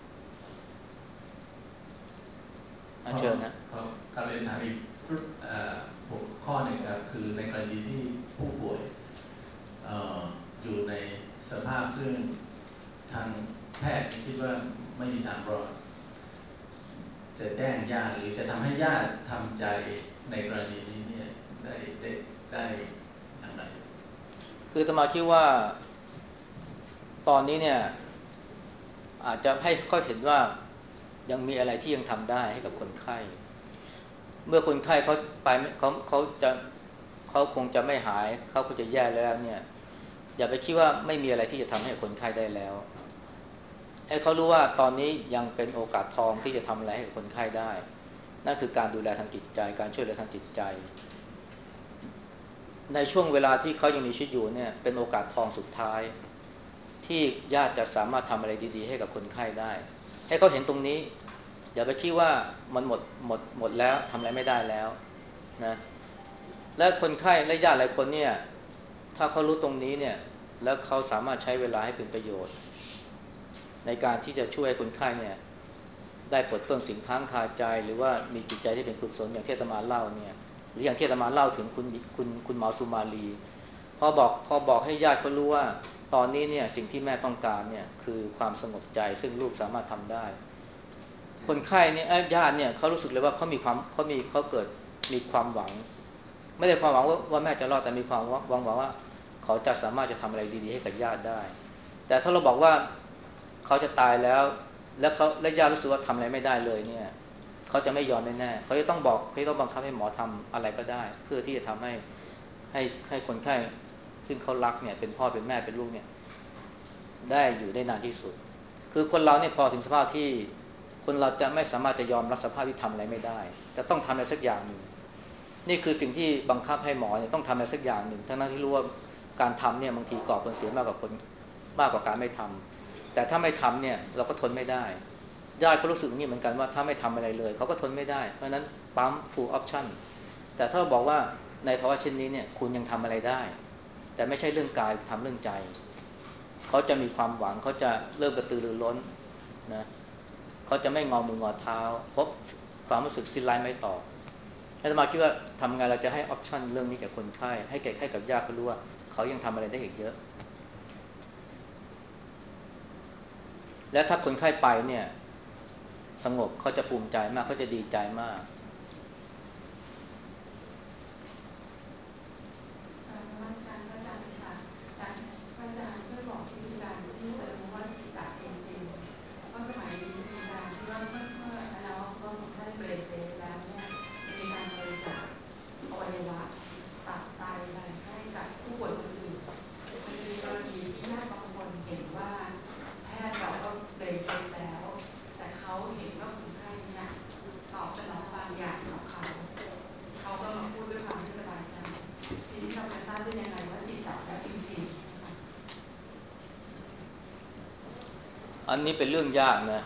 เชิญนะการเรียนถามอีกหัวข้อหนึ่งครับคือในกรณีที่ผู้ป่วยอยู่ในสภาพซึ่งทางแพทย์คิดว่าไม่มีทางรอดจะแจ้งญาติหรือจะทำให้ญาติทำใจในกรณีนี้เนี่ยได้อย่างไรคืออาตมาคิดว่าตอนนี้เนี่ยอาจจะให้เขาเห็นว่ายังมีอะไรที่ยังทำได้ให้กับคนไข้เมื่อคนไข้เขาไปเขาคงจะไม่หายเขาคงจะแย่แล้วเนี่ยอย่าไปคิดว่าไม่มีอะไรที่จะทำให้คนไข้ได้แล้วให้เขารู้ว่าตอนนี้ยังเป็นโอกาสทองที่จะทำอะไรให้กับคนไข้ได้นั่นคือการดูแลทางจิตใจการช่วยเหลือทางจิตใจในช่วงเวลาที่เขายังมีชีวิตอยู่เนี่ยเป็นโอกาสทองสุดท้ายที่ญาติจะสามารถทำอะไรดีๆให้กับคนไข้ได้ให้เขาเห็นตรงนี้อย่าไปคิดว่ามันหมดแล้วทำอะไรไม่ได้แล้วนะและคนไข้และญาติหลายคนเนี่ยถ้าเขารู้ตรงนี้เนี่ยแล้วเขาสามารถใช้เวลาให้เป็นประโยชน์ในการที่จะช่วยคนไข้เนี่ยได้ปลดเปลื้องสิ่งค้างคาใจหรือว่ามีจิตใจที่เป็นกุศลอย่างที่อาตมาเล่าเนี่ยหรืออย่างที่อาตมาเล่าถึงคุณหมอสุมาลีพอบอกให้ญาติเขารู้ว่าตอนนี้เนี่ยสิ่งที่แม่ต้องการเนี่ยคือความสงบใจซึ่งลูกสามารถทำได้คนไข้เนี่ยญาติเนี่ยเขารู้สึกเลยว่าเขาเกิดมีความหวังไม่ได้ความหวังว่าแม่จะรอดแต่มีความหวังว่าเขาจะสามารถจะทำอะไรดีๆให้กับญาติได้แต่ถ้าเราบอกว่าเขาจะตายแล้วและญาติรู้สึกว่าทำอะไรไม่ได้เลยเนี่ยเขาจะไม่ยอมแน่ๆเขาจะต้องบังคับให้หมอทำอะไรก็ได้เพื่อที่จะทำให้คนไข้ซึ่งเขารักเนี่ยเป็นพ่อเป็นแม่เป็นลูกเนี่ยได้อยู่ได้นานที่สุดคือคนเราเนี่ยพอถึงสภาพที่คนเราจะไม่สามารถจะยอมรับสภาพที่ทำอะไรไม่ได้จะต้องทำอะไรสักอย่างหนึ่งนี่คือสิ่งที่บังคับให้หมอเนี่ยต้องทำอะไรสักอย่างหนึ่งทั้งนั้นที่รู้ว่าการทำเนี่ยบางทีก่อผลเสียมากกว่าการไม่ทำแต่ถ้าไม่ทำเนี่ยเราก็ทนไม่ได้ญาติก็รู้สึกอย่างนี้เหมือนกันว่าถ้าไม่ทำอะไรเลยเขาก็ทนไม่ได้เพราะฉะนั้นปั๊ม full option แต่ถ้าบอกว่าในภาวะเช่นนี้เนี่ยคุณยังทำอะไรได้แต่ไม่ใช่เรื่องกายทำเรื่องใจเขาจะมีความหวังเขาจะเริ่มกระตือรือร้นนะเขาจะไม่งอมืองอเท้าพบความรู้สึกสิ้นลายไม่ต่ออาตมาคิดว่าทำไงเราจะให้ออปชั่นเรื่องนี้แก่คนไข้ให้กับญาติเขารู้ว่าเขายังทำอะไรได้อีกเยอะและถ้าคนไข้ไปเนี่ยสงบเขาจะภูมิใจมากเขาจะดีใจมากอันนี้เป็นเรื่องยากนะ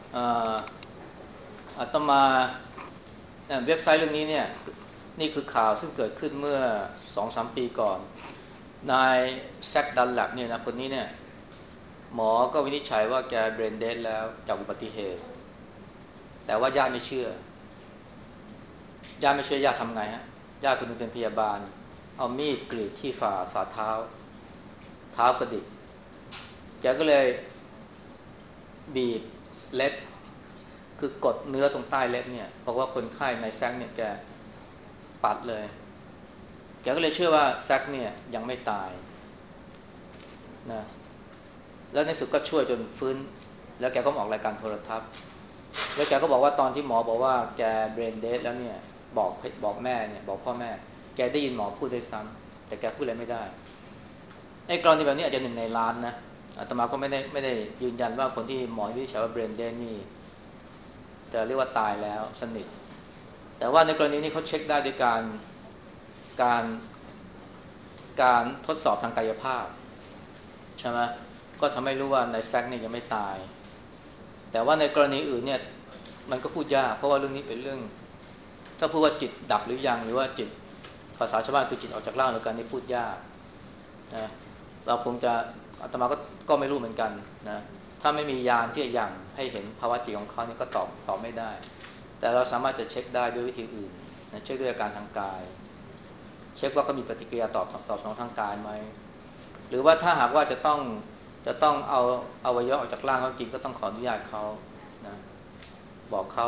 อาตมาเว็บไซต์เรื่องนี้เนี่ยนี่คือข่าวซึ่งเกิดขึ้นเมื่อ 2-3 ปีก่อนนายแซคดันแลปเนี่ยนะคนนี้เนี่ยหมอก็วินิจฉัยว่าแกเบรนเดดแล้วจากอุบัติเหตุแต่ว่าญาติไม่เชื่อญาติทำไงฮะญาติคนนึงเป็นพยาบาลเอามีดกรีดที่ฝ่าเท้ากระดิกแกก็เลยบีบเล็บคือกดเนื้อตรงใต้เล็บเนี่ยเพราะว่าคนไข้ในแซคเนี่ยแกปัดเลยแกก็เลยเชื่อว่าแซคเนี่ยยังไม่ตายนะแล้วในสุดก็ช่วยจนฟื้นแล้วแกก็มาออกรายการโทรทัศน์แล้วแกก็บอกว่าตอนที่หมอบอกว่าแกเบรนเดดแล้วเนี่ยบอกแม่เนี่ยบอกพ่อแม่แกได้ยินหมอพูดด้วยซ้ำแต่แกพูดอะไรไม่ได้ไอ้กรณีแบบนี้อาจจะ1 ในล้านนะอาตมาก็ไม่ได้ยืนยันว่าคนที่หมอวินิจฉัยว่าเบรนเดดนี่จะเรียกว่าตายแล้วสนิทแต่ว่าในกรณีนี้เขาเช็คได้ด้วยการการทดสอบทางกายภาพใช่ไหมก็ทำให้รู้ว่าในแซคเนี่ยยังไม่ตายแต่ว่าในกรณีอื่นเนี่ยมันก็พูดยากเพราะว่าเรื่องนี้เป็นเรื่องถ้าพูดว่าจิตดับหรือยังหรือว่าจิตภาษาชาวบ้านคือจิตออกจากร่างหรือการนี่พูดยากนะเราคงจะอาตมาก็ไม่รู้เหมือนกันนะถ้าไม่มียานที่จะยังให้เห็นภาวะจิตของเขานี่ก็ตอบไม่ได้แต่เราสามารถจะเช็คได้ด้วยวิธีอื่นนะเช็คด้วยอาการทางกายเช็คว่าเขามีปฏิกิริยาตอบสนองทางกายไหมหรือว่าถ้าหากว่าจะต้องเอาอวัยวะออกจากร่างเขาจริงก็ต้องขออนุญาตเขานะบอกเขา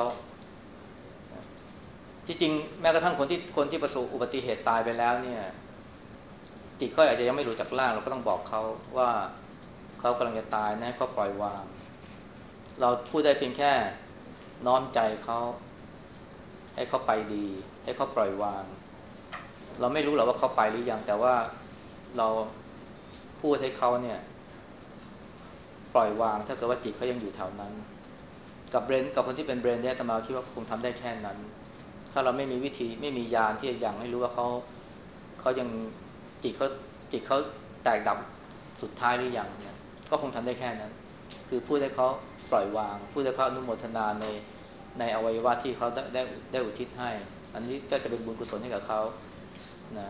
ที่จริงแม้กระทั่งคนที่ประสบอุบัติเหตุตายไปแล้วเนี่ยจิตเขาอาจจะยังไม่รู้จากร่างเราก็ต้องบอกเขาว่าเขากำลังจะตายนะก็ปล่อยวางเราพูดได้เพียงแค่น้อมใจเขาให้เขาไปดีให้เขาปล่อยวางเราไม่รู้หรอกว่าเขาไปหรือยังแต่ว่าเราพูดให้เขาเนี่ยปล่อยวางถ้าเกิดว่าจิตเขายังอยู่แถวนั้นกับคนที่เป็นเบรนเนี่ยอาตมาคิดว่าคงทำได้แค่นั้นถ้าเราไม่มีวิธีไม่มียานที่จะยังให้รู้ว่าเขายังจิตเขาแตกดับสุดท้ายหรือยังเนี่ยก็คงทำได้แค่นั้นคือพูดให้เขาปล่อยวางพูดให้เขาอนุโมทนาในอวัยวะที่เขาได้อุทิศให้อันนี้ก็จะเป็นบุญกุศลให้กับเขานะ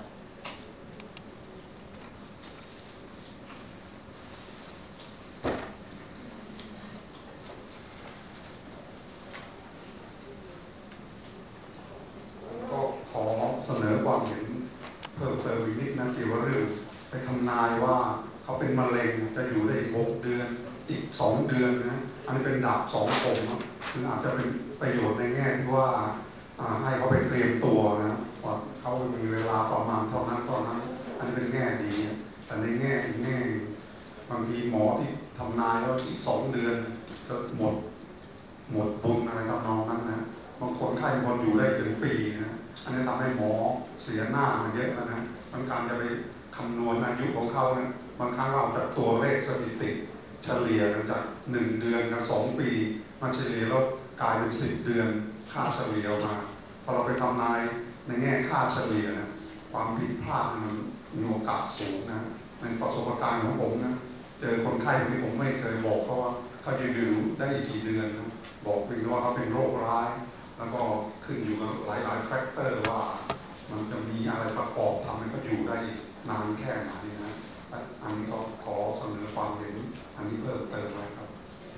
ก็ขอเสนอความเห็นเพิ่มเติมอีกนิดนะเกี่ยวกับเรื่องไปทำนายว่าเขาเป็นมะเร็งจะอยู่ได้อีก6 เดือนอีก2 เดือนนะอันนี้เป็นดาบ2 คมนะคืออาจจะเป็นประโยชน์ในแง่ที่ว่าให้เขาไปเตรียมตัวนะว่าเขามีเวลาประมาณเท่านั้นอันนี้เป็นแง่ดีแต่ในแง่อีกแง่บางทีหมอที่ทำนายว่าอีก2 เดือนจะหมดบุญอะไรทำนองนั้นนะบางคนไข้คนอยู่ได้ถึงปีนะอันนี้ทำให้หมอเสียหน้ามันเยอะนะต้องการจะไปคำนวณอายุของเขานะบางครั้งเราจากตัวเลขสถิติเฉลี่ยกันจาก1 เดือนกับ2 ปีมันเฉลี่ยแล้วกลายเป็น10 เดือนค่าเฉลี่ยมาพอเราไปทำนายในแง่ค่าเฉลี่ยนะความผิดพลาดมันมีโอกาสสูงนะในประสบการณ์ของผมนะเจอคนไข้คนนี้ผมไม่เคยบอกเขาว่าเขาจะอยู่ได้อีกกี่เดือนนะบอกเพียงว่าเขาเป็นโรคร้ายแล้วก็ขึ้นอยู่กับหลายแฟกเตอร์ว่ามันจะมีอะไรประกอบทำให้เขาอยู่ได้นานแค่ไหนนะอันนี้ก็ขอเสนอความเห็นอันนี้เพิ่มเติมไว้ครับ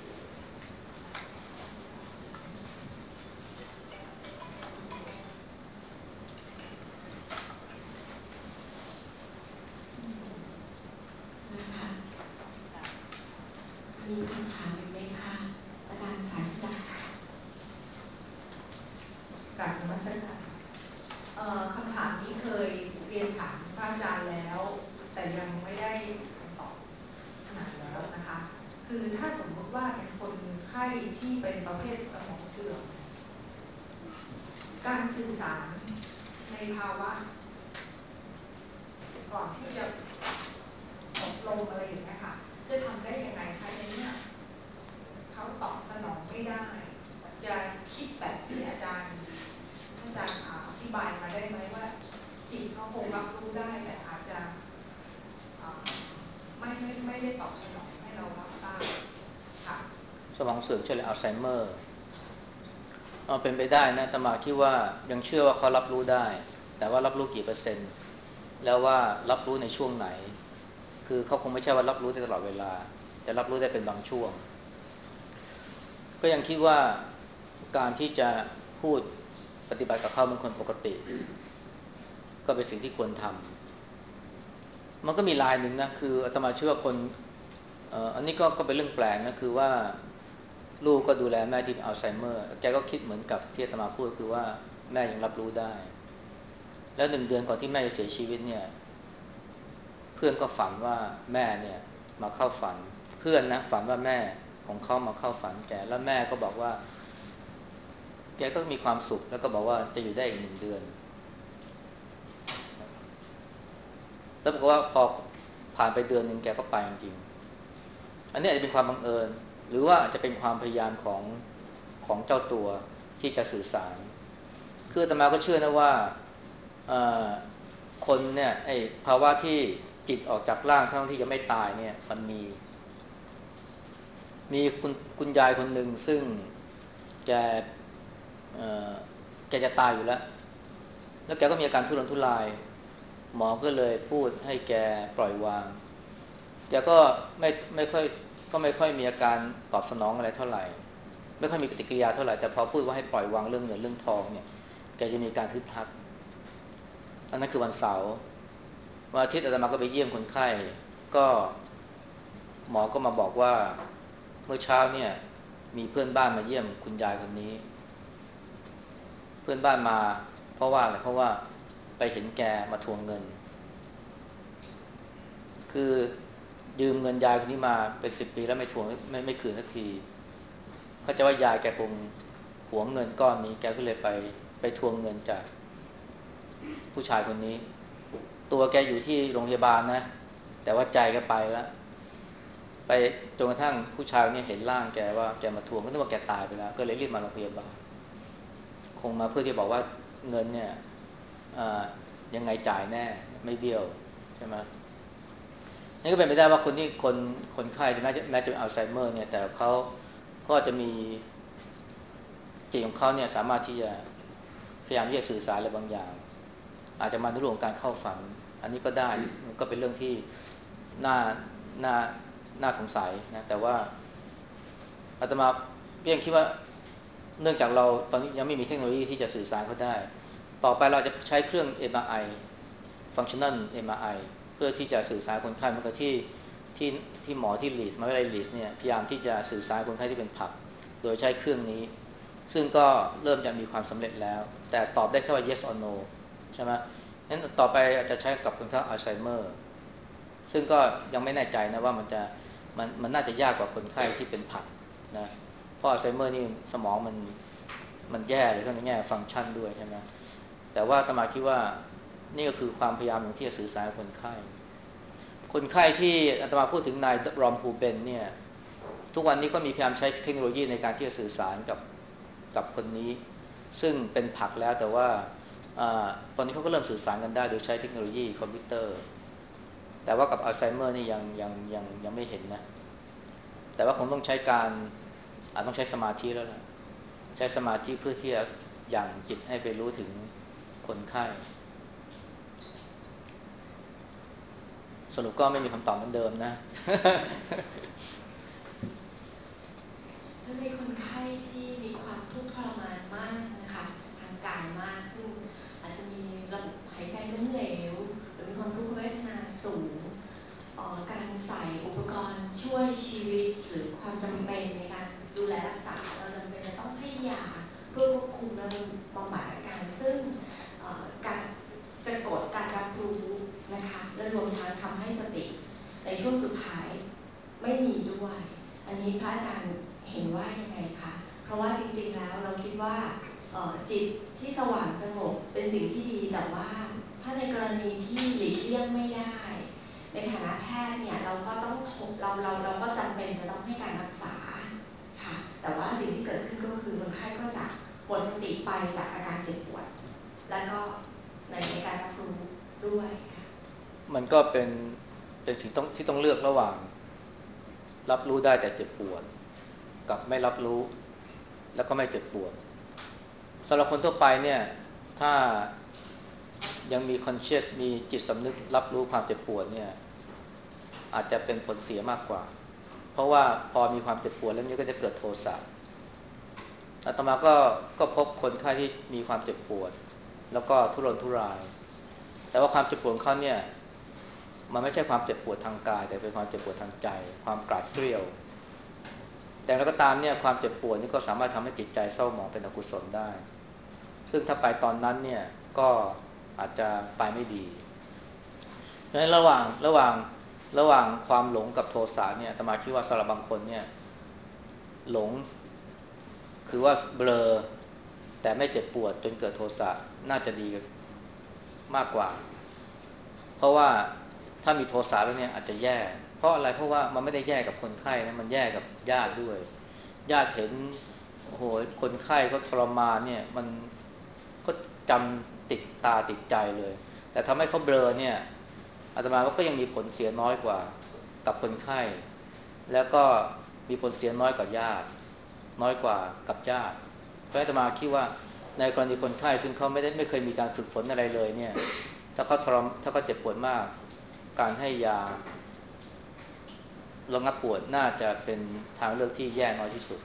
นะคะมีคำถามอีกไหมคะอาจารย์สายสุดาค่ะกราบนมัสการคำถามนี้เคยเรียนถามพระอาจารย์แล้ว แต่ยังไม่ได้คำตอบขนาดแล้วนะคะคือถ้าสมมติว่าเป็นคนไข้ที่เป็นประเภทสมองเสื่อมการสื่อสารในภาวะก่อนที่จะอบรมอะไรอย่างนี้ค่ะจะทำได้ยังไงคะในเมื่อเขาตอบสนองไม่ได้จะคิดแบบที่อาจารย์อธิบายมาได้ไหมว่าจิตเขาคงรับรู้ได้แต่อาจจะไม่ได้ตอบสนองให้เรารับได้ค่ะสมองเสื่อมเช่นอัลไซเมอร์เป็นไปได้นะอาตมาคิดว่ายังเชื่อว่าเขารับรู้ได้แต่ว่ารับรู้กี่เปอร์เซ็นต์แล้วว่ารับรู้ในช่วงไหนคือเขาคงไม่ใช่ว่ารับรู้ได้ตลอดเวลาแต่รับรู้ได้เป็นบางช่วงก็ยังคิดว่าการที่จะพูดปฏิบัติกับเขาเป็นคนปกติก็เป็นสิ่งที่ควรทำมันก็มีลายหนึ่งนะคืออาตมาเชื่อว่าคนอันนี้ก็เป็นเรื่องแปลกนะคือว่าลูกก็ดูแลแม่ที่อัลไซเมอร์แกก็คิดเหมือนกับที่อาตมาพูดคือว่าแม่ยังรับรู้ได้แล้ว1 เดือนก่อนที่แม่จะเสียชีวิตเนี่ยเพื่อนก็ฝันว่าแม่เนี่ยมาเข้าฝันเพื่อนนะฝันว่าแม่ของเขามาเข้าฝันแกแล้วแม่ก็บอกว่าแกก็มีความสุขแล้วก็บอกว่าจะอยู่ได้อีก1 เดือนแล้วบอกว่าพอผ่านไป1 เดือนแกก็ไปจริงๆอันนี้อาจจะเป็นความบังเอิญหรือว่าอาจจะเป็นความพยายามของเจ้าตัวที่จะสื่อสารคืออาตมาก็เชื่อนะว่าคนเนี่ยไอ้ภาวะที่จิตออกจากร่างทั้งที่ยังไม่ตายเนี่ยมันมีคุณยายคนหนึ่งซึ่งแกแกจะตายอยู่แล้วแกก็มีอาการทุรนทุรายหมอก็เลยพูดให้แกปล่อยวางแกก็ไม่ค่อยมีอาการตอบสนองอะไรเท่าไหร่ไม่ค่อยมีปฏิกิริยาเท่าไหร่แต่พอพูดว่าให้ปล่อยวางเรื่องเงินเรื่องทองเนี่ยแกจะมีการทึกทักอันนั้นคือวันเสาร์วันอาทิตย์อาตมาก็ไปเยี่ยมคนไข้ก็หมอก็มาบอกว่าเมื่อเช้าเนี่ยมีเพื่อนบ้านมาเยี่ยมคุณยายคนนี้เพื่อนบ้านมาเพราะว่าอะไรเพราะว่าไปเห็นแกมาทวงเงินคือยืมเงินยายคนนี้มาเป็น10 ปีแล้วไม่ทวงไม่คืนสักทีเขาจะว่ายายแกคงหวงเงินก้อนนี้แกก็เลยไปทวงเงินจากผู้ชายคนนี้ตัวแกอยู่ที่โรงพยาบาลนะแต่ว่าใจแกไปแล้วไปจนกระทั่งผู้ชายเนี่ยเห็นร่างแกว่าแกมาทวงก็นึกว่าแกตายไปแล้วก็เลยรีบมาโรงพยาบาลคงมาเพื่อที่บอกว่าเงินเนี่ยยังไงจ่ายแน่ไม่เบี้ยวใช่ไหมนี่ก็เป็นไปได้ว่าคนไข้แม้จะเป็นอัลไซเมอร์เนี่ยแต่เขาก็จะมีจิตของเขาเนี่ยสามารถที่จะพยายามที่จะสื่อสารอะไรบางอย่างอาจจะมาในเรื่องของการเข้าฝันอันนี้ก็ได้มันก็เป็นเรื่องที่น่าน่าน่าสงสัยนะแต่ว่าอาตมายังคิดว่าเนื่องจากเราตอนนี้ยังไม่มีเทคโนโลยีที่จะสื่อสารเขาได้ต่อไปเราจะใช้เครื่อง MRI Functional MRI เพื่อที่จะสื่อสารคนไข้เหมือนกับที่หมอที่ลีดมหาวิทยาลัยลีดเนี่ยพยายามที่จะสื่อสารคนไข้ที่เป็นผักโดยใช้เครื่องนี้ซึ่งก็เริ่มจะมีความสำเร็จแล้วแต่ตอบได้แค่ว่า yes or no ใช่ไหมงั้นต่อไปอาจจะใช้กับคนไข้อัลไซเมอร์ซึ่งก็ยังไม่แน่ใจนะว่ามันน่าจะยากกว่าคนไข้ที่เป็นผักนะเพราะอัลไซเมอร์นี่สมองมันแย่เลยทั้งในแง่ฟังก์ชันด้วยใช่ไหมแต่ว่าอาตมาคิดว่านี่ก็คือความพยายามที่จะสื่อสารกับคนไข้ที่อาตมาพูดถึงนายรอมฮูเบนเนี่ยทุกวันนี้ก็มีพยายามใช้เทคโนโลยีในการที่จะสื่อสารกับคนนี้ซึ่งเป็นผักแล้วแต่ว่าตอนนี้เขาก็เริ่มสื่อสารกันได้โดยใช้เทคโนโลยีคอมพิวเตอร์แต่ว่ากับอัลไซเมอร์นี่ยังไม่เห็นนะแต่ว่าคงต้องใช้ต้องใช้สมาธิแล้วนะใช้สมาธิเพื่อที่จะยังจิตให้ไปรู้ถึงคนไข้สรุปก็ไม่มีคำตอบเหมือนเดิมนะแล้วในคนไข้ที่มีความทุกข์ทรมานมากนะคะทางกายมากซึ่งอาจจะมีระบบหายใจล้มเหลวหรือมีความทุกขเวทนาสูงการใส่อุปกรณ์ช่วยชีวิตหรือความจำเป็นในการดูแลรักษาเราจำเป็นจะต้องให้ยาเพื่อควบคุมและบำบัดอาการซึ่งการจะกดการรับรู้นะคะและรวมทั้งทำให้สติในช่วงสุดท้ายไม่มีด้วยอันนี้พระอาจารย์เห็นว่ายังไงคะเพราะว่าจริงๆแล้วเราคิดว่าจิตที่สว่างสงบเป็นสิ่งที่ดีแต่ว่าถ้าในกรณีที่หลีกเลี่ยงไม่ได้ในฐานะแพทย์เนี่ยเราก็ต้องเราก็จำเป็นจะต้องให้การรักษาค่ะแต่ว่าสิ่งที่เกิดขึ้นก็คือคนไข้ก็จะหมดสติไปจากอาการเจ็บปวดแล้วก็ในการรับรู้ด้วยค่ะมันก็เป็นสิ่งที่ต้องเลือกระหว่างรับรู้ได้แต่เจ็บปวดกับไม่รับรู้แล้วก็ไม่เจ็บปวดสำหรับคนทั่วไปเนี่ยถ้ายังมี conscious มีจิตสำนึกรับรู้ความเจ็บปวดเนี่ยอาจจะเป็นผลเสียมากกว่าเพราะว่าพอมีความเจ็บปวดแล้วนี่ก็จะเกิดโทสะอาตมาก็พบคนไข้ที่มีความเจ็บปวดแล้วก็ทุรนทุรายแต่ว่าความเจ็บปวดของเขาเนี่ยมันไม่ใช่ความเจ็บปวดทางกายแต่เป็นความเจ็บปวดทางใจความกราดเกรี้ยวแต่แล้วก็ตามเนี่ยความเจ็บปวดนี่ก็สามารถทำให้จิตใจเศร้าหมองเป็นอกุศลได้ซึ่งถ้าไปตอนนั้นเนี่ยก็อาจจะไปไม่ดีเพราะฉะนั้นระหว่างความหลงกับโทสะเนี่ยอาตมาคิดว่าสำหรับบางคนเนี่ยหลงคือว่าเบลอแต่ไม่เจ็บปวดจนเกิดโทสะน่าจะดีมากกว่าเพราะว่าถ้ามีโทสะแล้วเนี่ยอาจจะแย่เพราะอะไรเพราะว่ามันไม่ได้แย่กับคนไข้นะมันแย่กับญาติด้วยญาติเห็นโอ้โหคนไข้เขาทรมานเนี่ยมันก็จำติดตาติดใจเลยแต่ทำให้เขาเบลอเนี่ยอาตมาก็ยังมีผลเสียน้อยกว่ากับคนไข้แล้วก็มีผลเสียน้อยกว่าญาติน้อยกว่ากับญาติเพราะอาตมาคิดว่าในกรณีคนไข้ซึ่งเขาไม่เคยมีการฝึกฝนอะไรเลยเนี่ยถ้าเขาเจ็บปวดมากการให้ยาระงับปวดน่าจะเป็นทางเลือกที่แย่น้อยที่สุด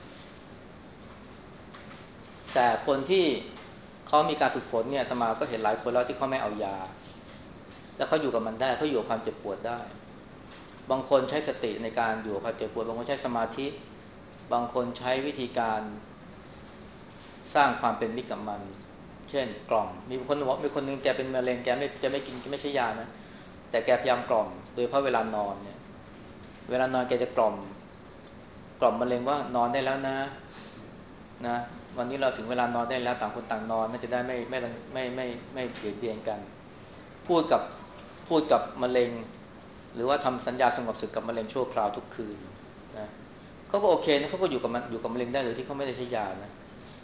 แต่คนที่เขามีการฝึกฝนเนี่ยอาตมาก็เห็นหลายคนแล้วที่เขาไม่เอายาแล้วเขาอยู่กับมันได้เขาอยู่กับความเจ็บปวดได้บางคนใช้สติในการอยู่กับความเจ็บปวดบางคนใช้สมาธิบางคนใช้วิธีการสร้างความเป็นมิตรกับมันเช่นกล่อมมีคนบอกมีคนนึงแกเป็นมะเร็งแกไม่กินไม่ใช่ยานะแต่แกพยายามกล่อมโดยเฉพาะเวลานอนเนี่ยเวลานอนแกจะกล่อมมะเร็งว่านอนได้แล้วนะวันนี้เราถึงเวลานอนได้แล้วต่างคนต่างนอนน่าจะได้ไม่เบียดเบียนกันพูดกับมะเร็งหรือว่าทำสัญญาสงบศึกกับมะเร็งชั่วคราวทุกคืนนะเขาก็โอเคนะเขาก็อยู่กับมะเร็งได้โดยที่เขาไม่ได้ใช้ยานะ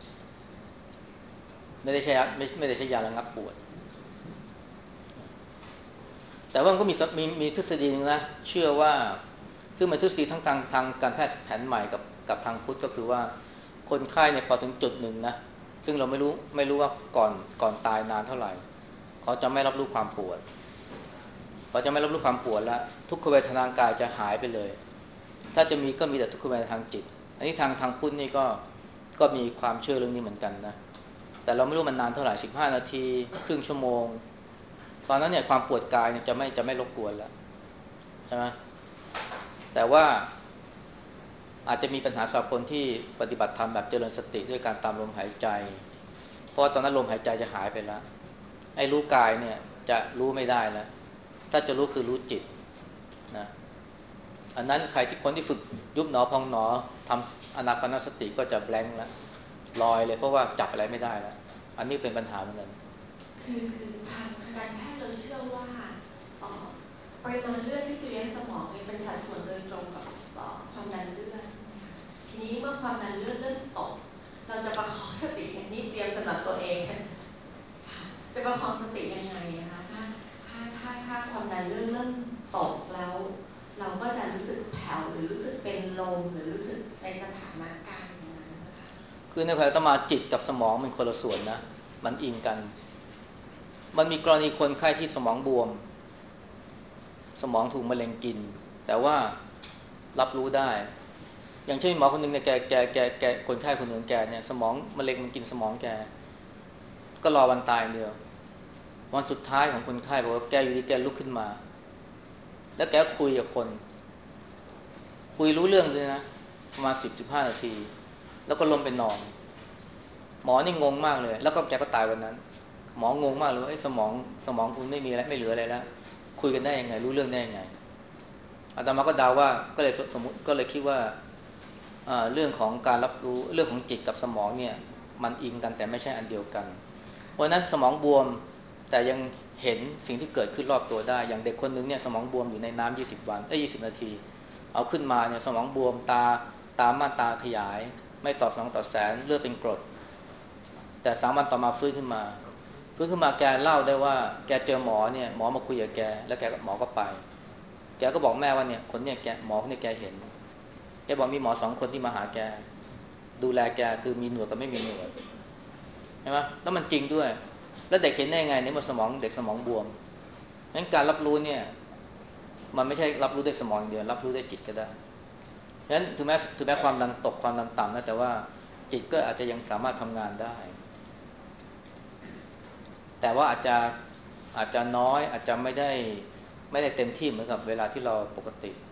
ไม่ได้ใช้ยาระงับปวดแต่ว่ามันก็มีทฤษฎีนึงนะเชื่อว่าซึ่งเป็นทฤษฎีทั้งทางการแพทย์แผนใหม่กับทางพุทธก็คือว่าคนไข้เนี่ยพอถึงจุดหนึ่งนะซึ่งเราไม่รู้ว่าก่อนตายนานเท่าไหร่เขาจะไม่รับรู้ความปวดพอจะไม่รับรู้ความปวดแล้วทุกขเวทนางกายจะหายไปเลยถ้าจะมีก็มีแต่ทุกขเวทนาทางจิตอันนี้ทางพุทธนี่ก็มีความเชื่อเรื่องนี้เหมือนกันนะแต่เราไม่รู้มันนานเท่าไหร่15นาทีครึ่งชั่วโมงตอนนั้นเนี่ยความปวดกายเนี่ยจะไม่รบกวนแล้วใช่ไหมแต่ว่าอาจจะมีปัญหาสำหรับคนที่ปฏิบัติธรรมแบบเจริญสติด้วยการตามลมหายใจเพราะตอนนั้นลมหายใจจะหายไปแล้วไอ้รู้กายเนี่ยจะรู้ไม่ได้แล้วถ้าจะรู้คือรู้จิตนะอันนั้นคนที่ฝึกยุบหนอพองหนอทำอานาปานสติก็จะแบงค์แล้วลอยเลยเพราะว่าจับอะไรไม่ได้แล้วอันนี้เป็นปัญหาเหมือนกันคือทางการแพทย์เราเชื่อว่าปริมาณเลือดที่ไปเลี้ยงสมองเนี่ยเป็นสัดส่วนโดยตรงกับความดันเลือดใช่ไหมคะทีนี้เมื่อความดันเลือดเริ่มตกเราจะประคองสติอย่างนี้เตรียมสำหรับตัวเองจะประคองสติยังไงนะคะถ้าความดันเลือดเริ่มตกแล้วเราก็จะรู้สึกแผ่วหรือรู้สึกเป็นลมหรือรู้สึกในสถานะการอย่างนั้นนะคะคือในขณะที่มาจิตกับสมองมันคนละส่วนนะมันอิงกันมันมีกรณีคนไข้ที่สมองบวมสมองถูกมะเร็งกินแต่ว่ารับรู้ได้อย่างเช่นหมอคนหนึ่งเนี่ยแกคนไข้คนหนึ่งแกเนี่ยสมองมะเร็งมันกินสมองแกก็รอวันตายเดียววันสุดท้ายของคนไข้บอกว่าแกอยู่ดีแกลุกขึ้นมาแล้วแกคุยกับคนคุยรู้เรื่องเลยนะประมาณ10-15 นาทีแล้วก็ล้มไปนอนหมอนี่งงมากเลยแล้วก็แกก็ตายวันนั้นหมองงมากเลยว่าสมองคุณไม่มีอะไรไม่เหลืออะไรแล้วคุยกันได้ยังไงรู้เรื่องได้ยังไงอาตมาก็เดาว่าก็เลยสมมติก็เลยคิดว่าเรื่องของการรับรู้เรื่องของจิตกับสมองเนี่ยมันอิงกันแต่ไม่ใช่อันเดียวกันเพราะนั้นสมองบวมแต่ยังเห็นสิ่งที่เกิดขึ้นรอบตัวได้อย่างเด็กคนนึงเนี่ยสมองบวมอยู่ในน้ำ20 นาทีเอาขึ้นมาเนี่ยสมองบวมตาม่านตาขยายไม่ตอบสนองต่อแสงเลือดเป็นกรดแต่3 วันต่อมาฟื้นขึ้นมาแกเล่าได้ว่าแกเจอหมอเนี่ยหมอมาคุยกับแกแล้วหมอก็ไปแกก็บอกแม่ว่าเนี่ยคนเนี่ยหมอคนนี้แกเห็นแกบอกมีหมอ2 คนที่มาหาแกดูแลแกคือมีหนวดกับไม่มีหนวดใช่ไหมแล้วมันจริงด้วยแล้วเด็กเห็นได้ไงเนี่ยว่าสมองเด็กสมองบวมงั้นการรับรู้เนี่ยมันไม่ใช่รับรู้ด้วยสมองเดียวรับรู้ด้วยจิตก็ได้งั้นถึงแม้ความดันตกความดันต่ำนะแต่ว่าจิตก็อาจจะยังสามารถทำงานได้แต่ว่าอาจจะน้อยอาจจะไม่ได้เต็มที่เหมือนกับเวลาที่เราปกติ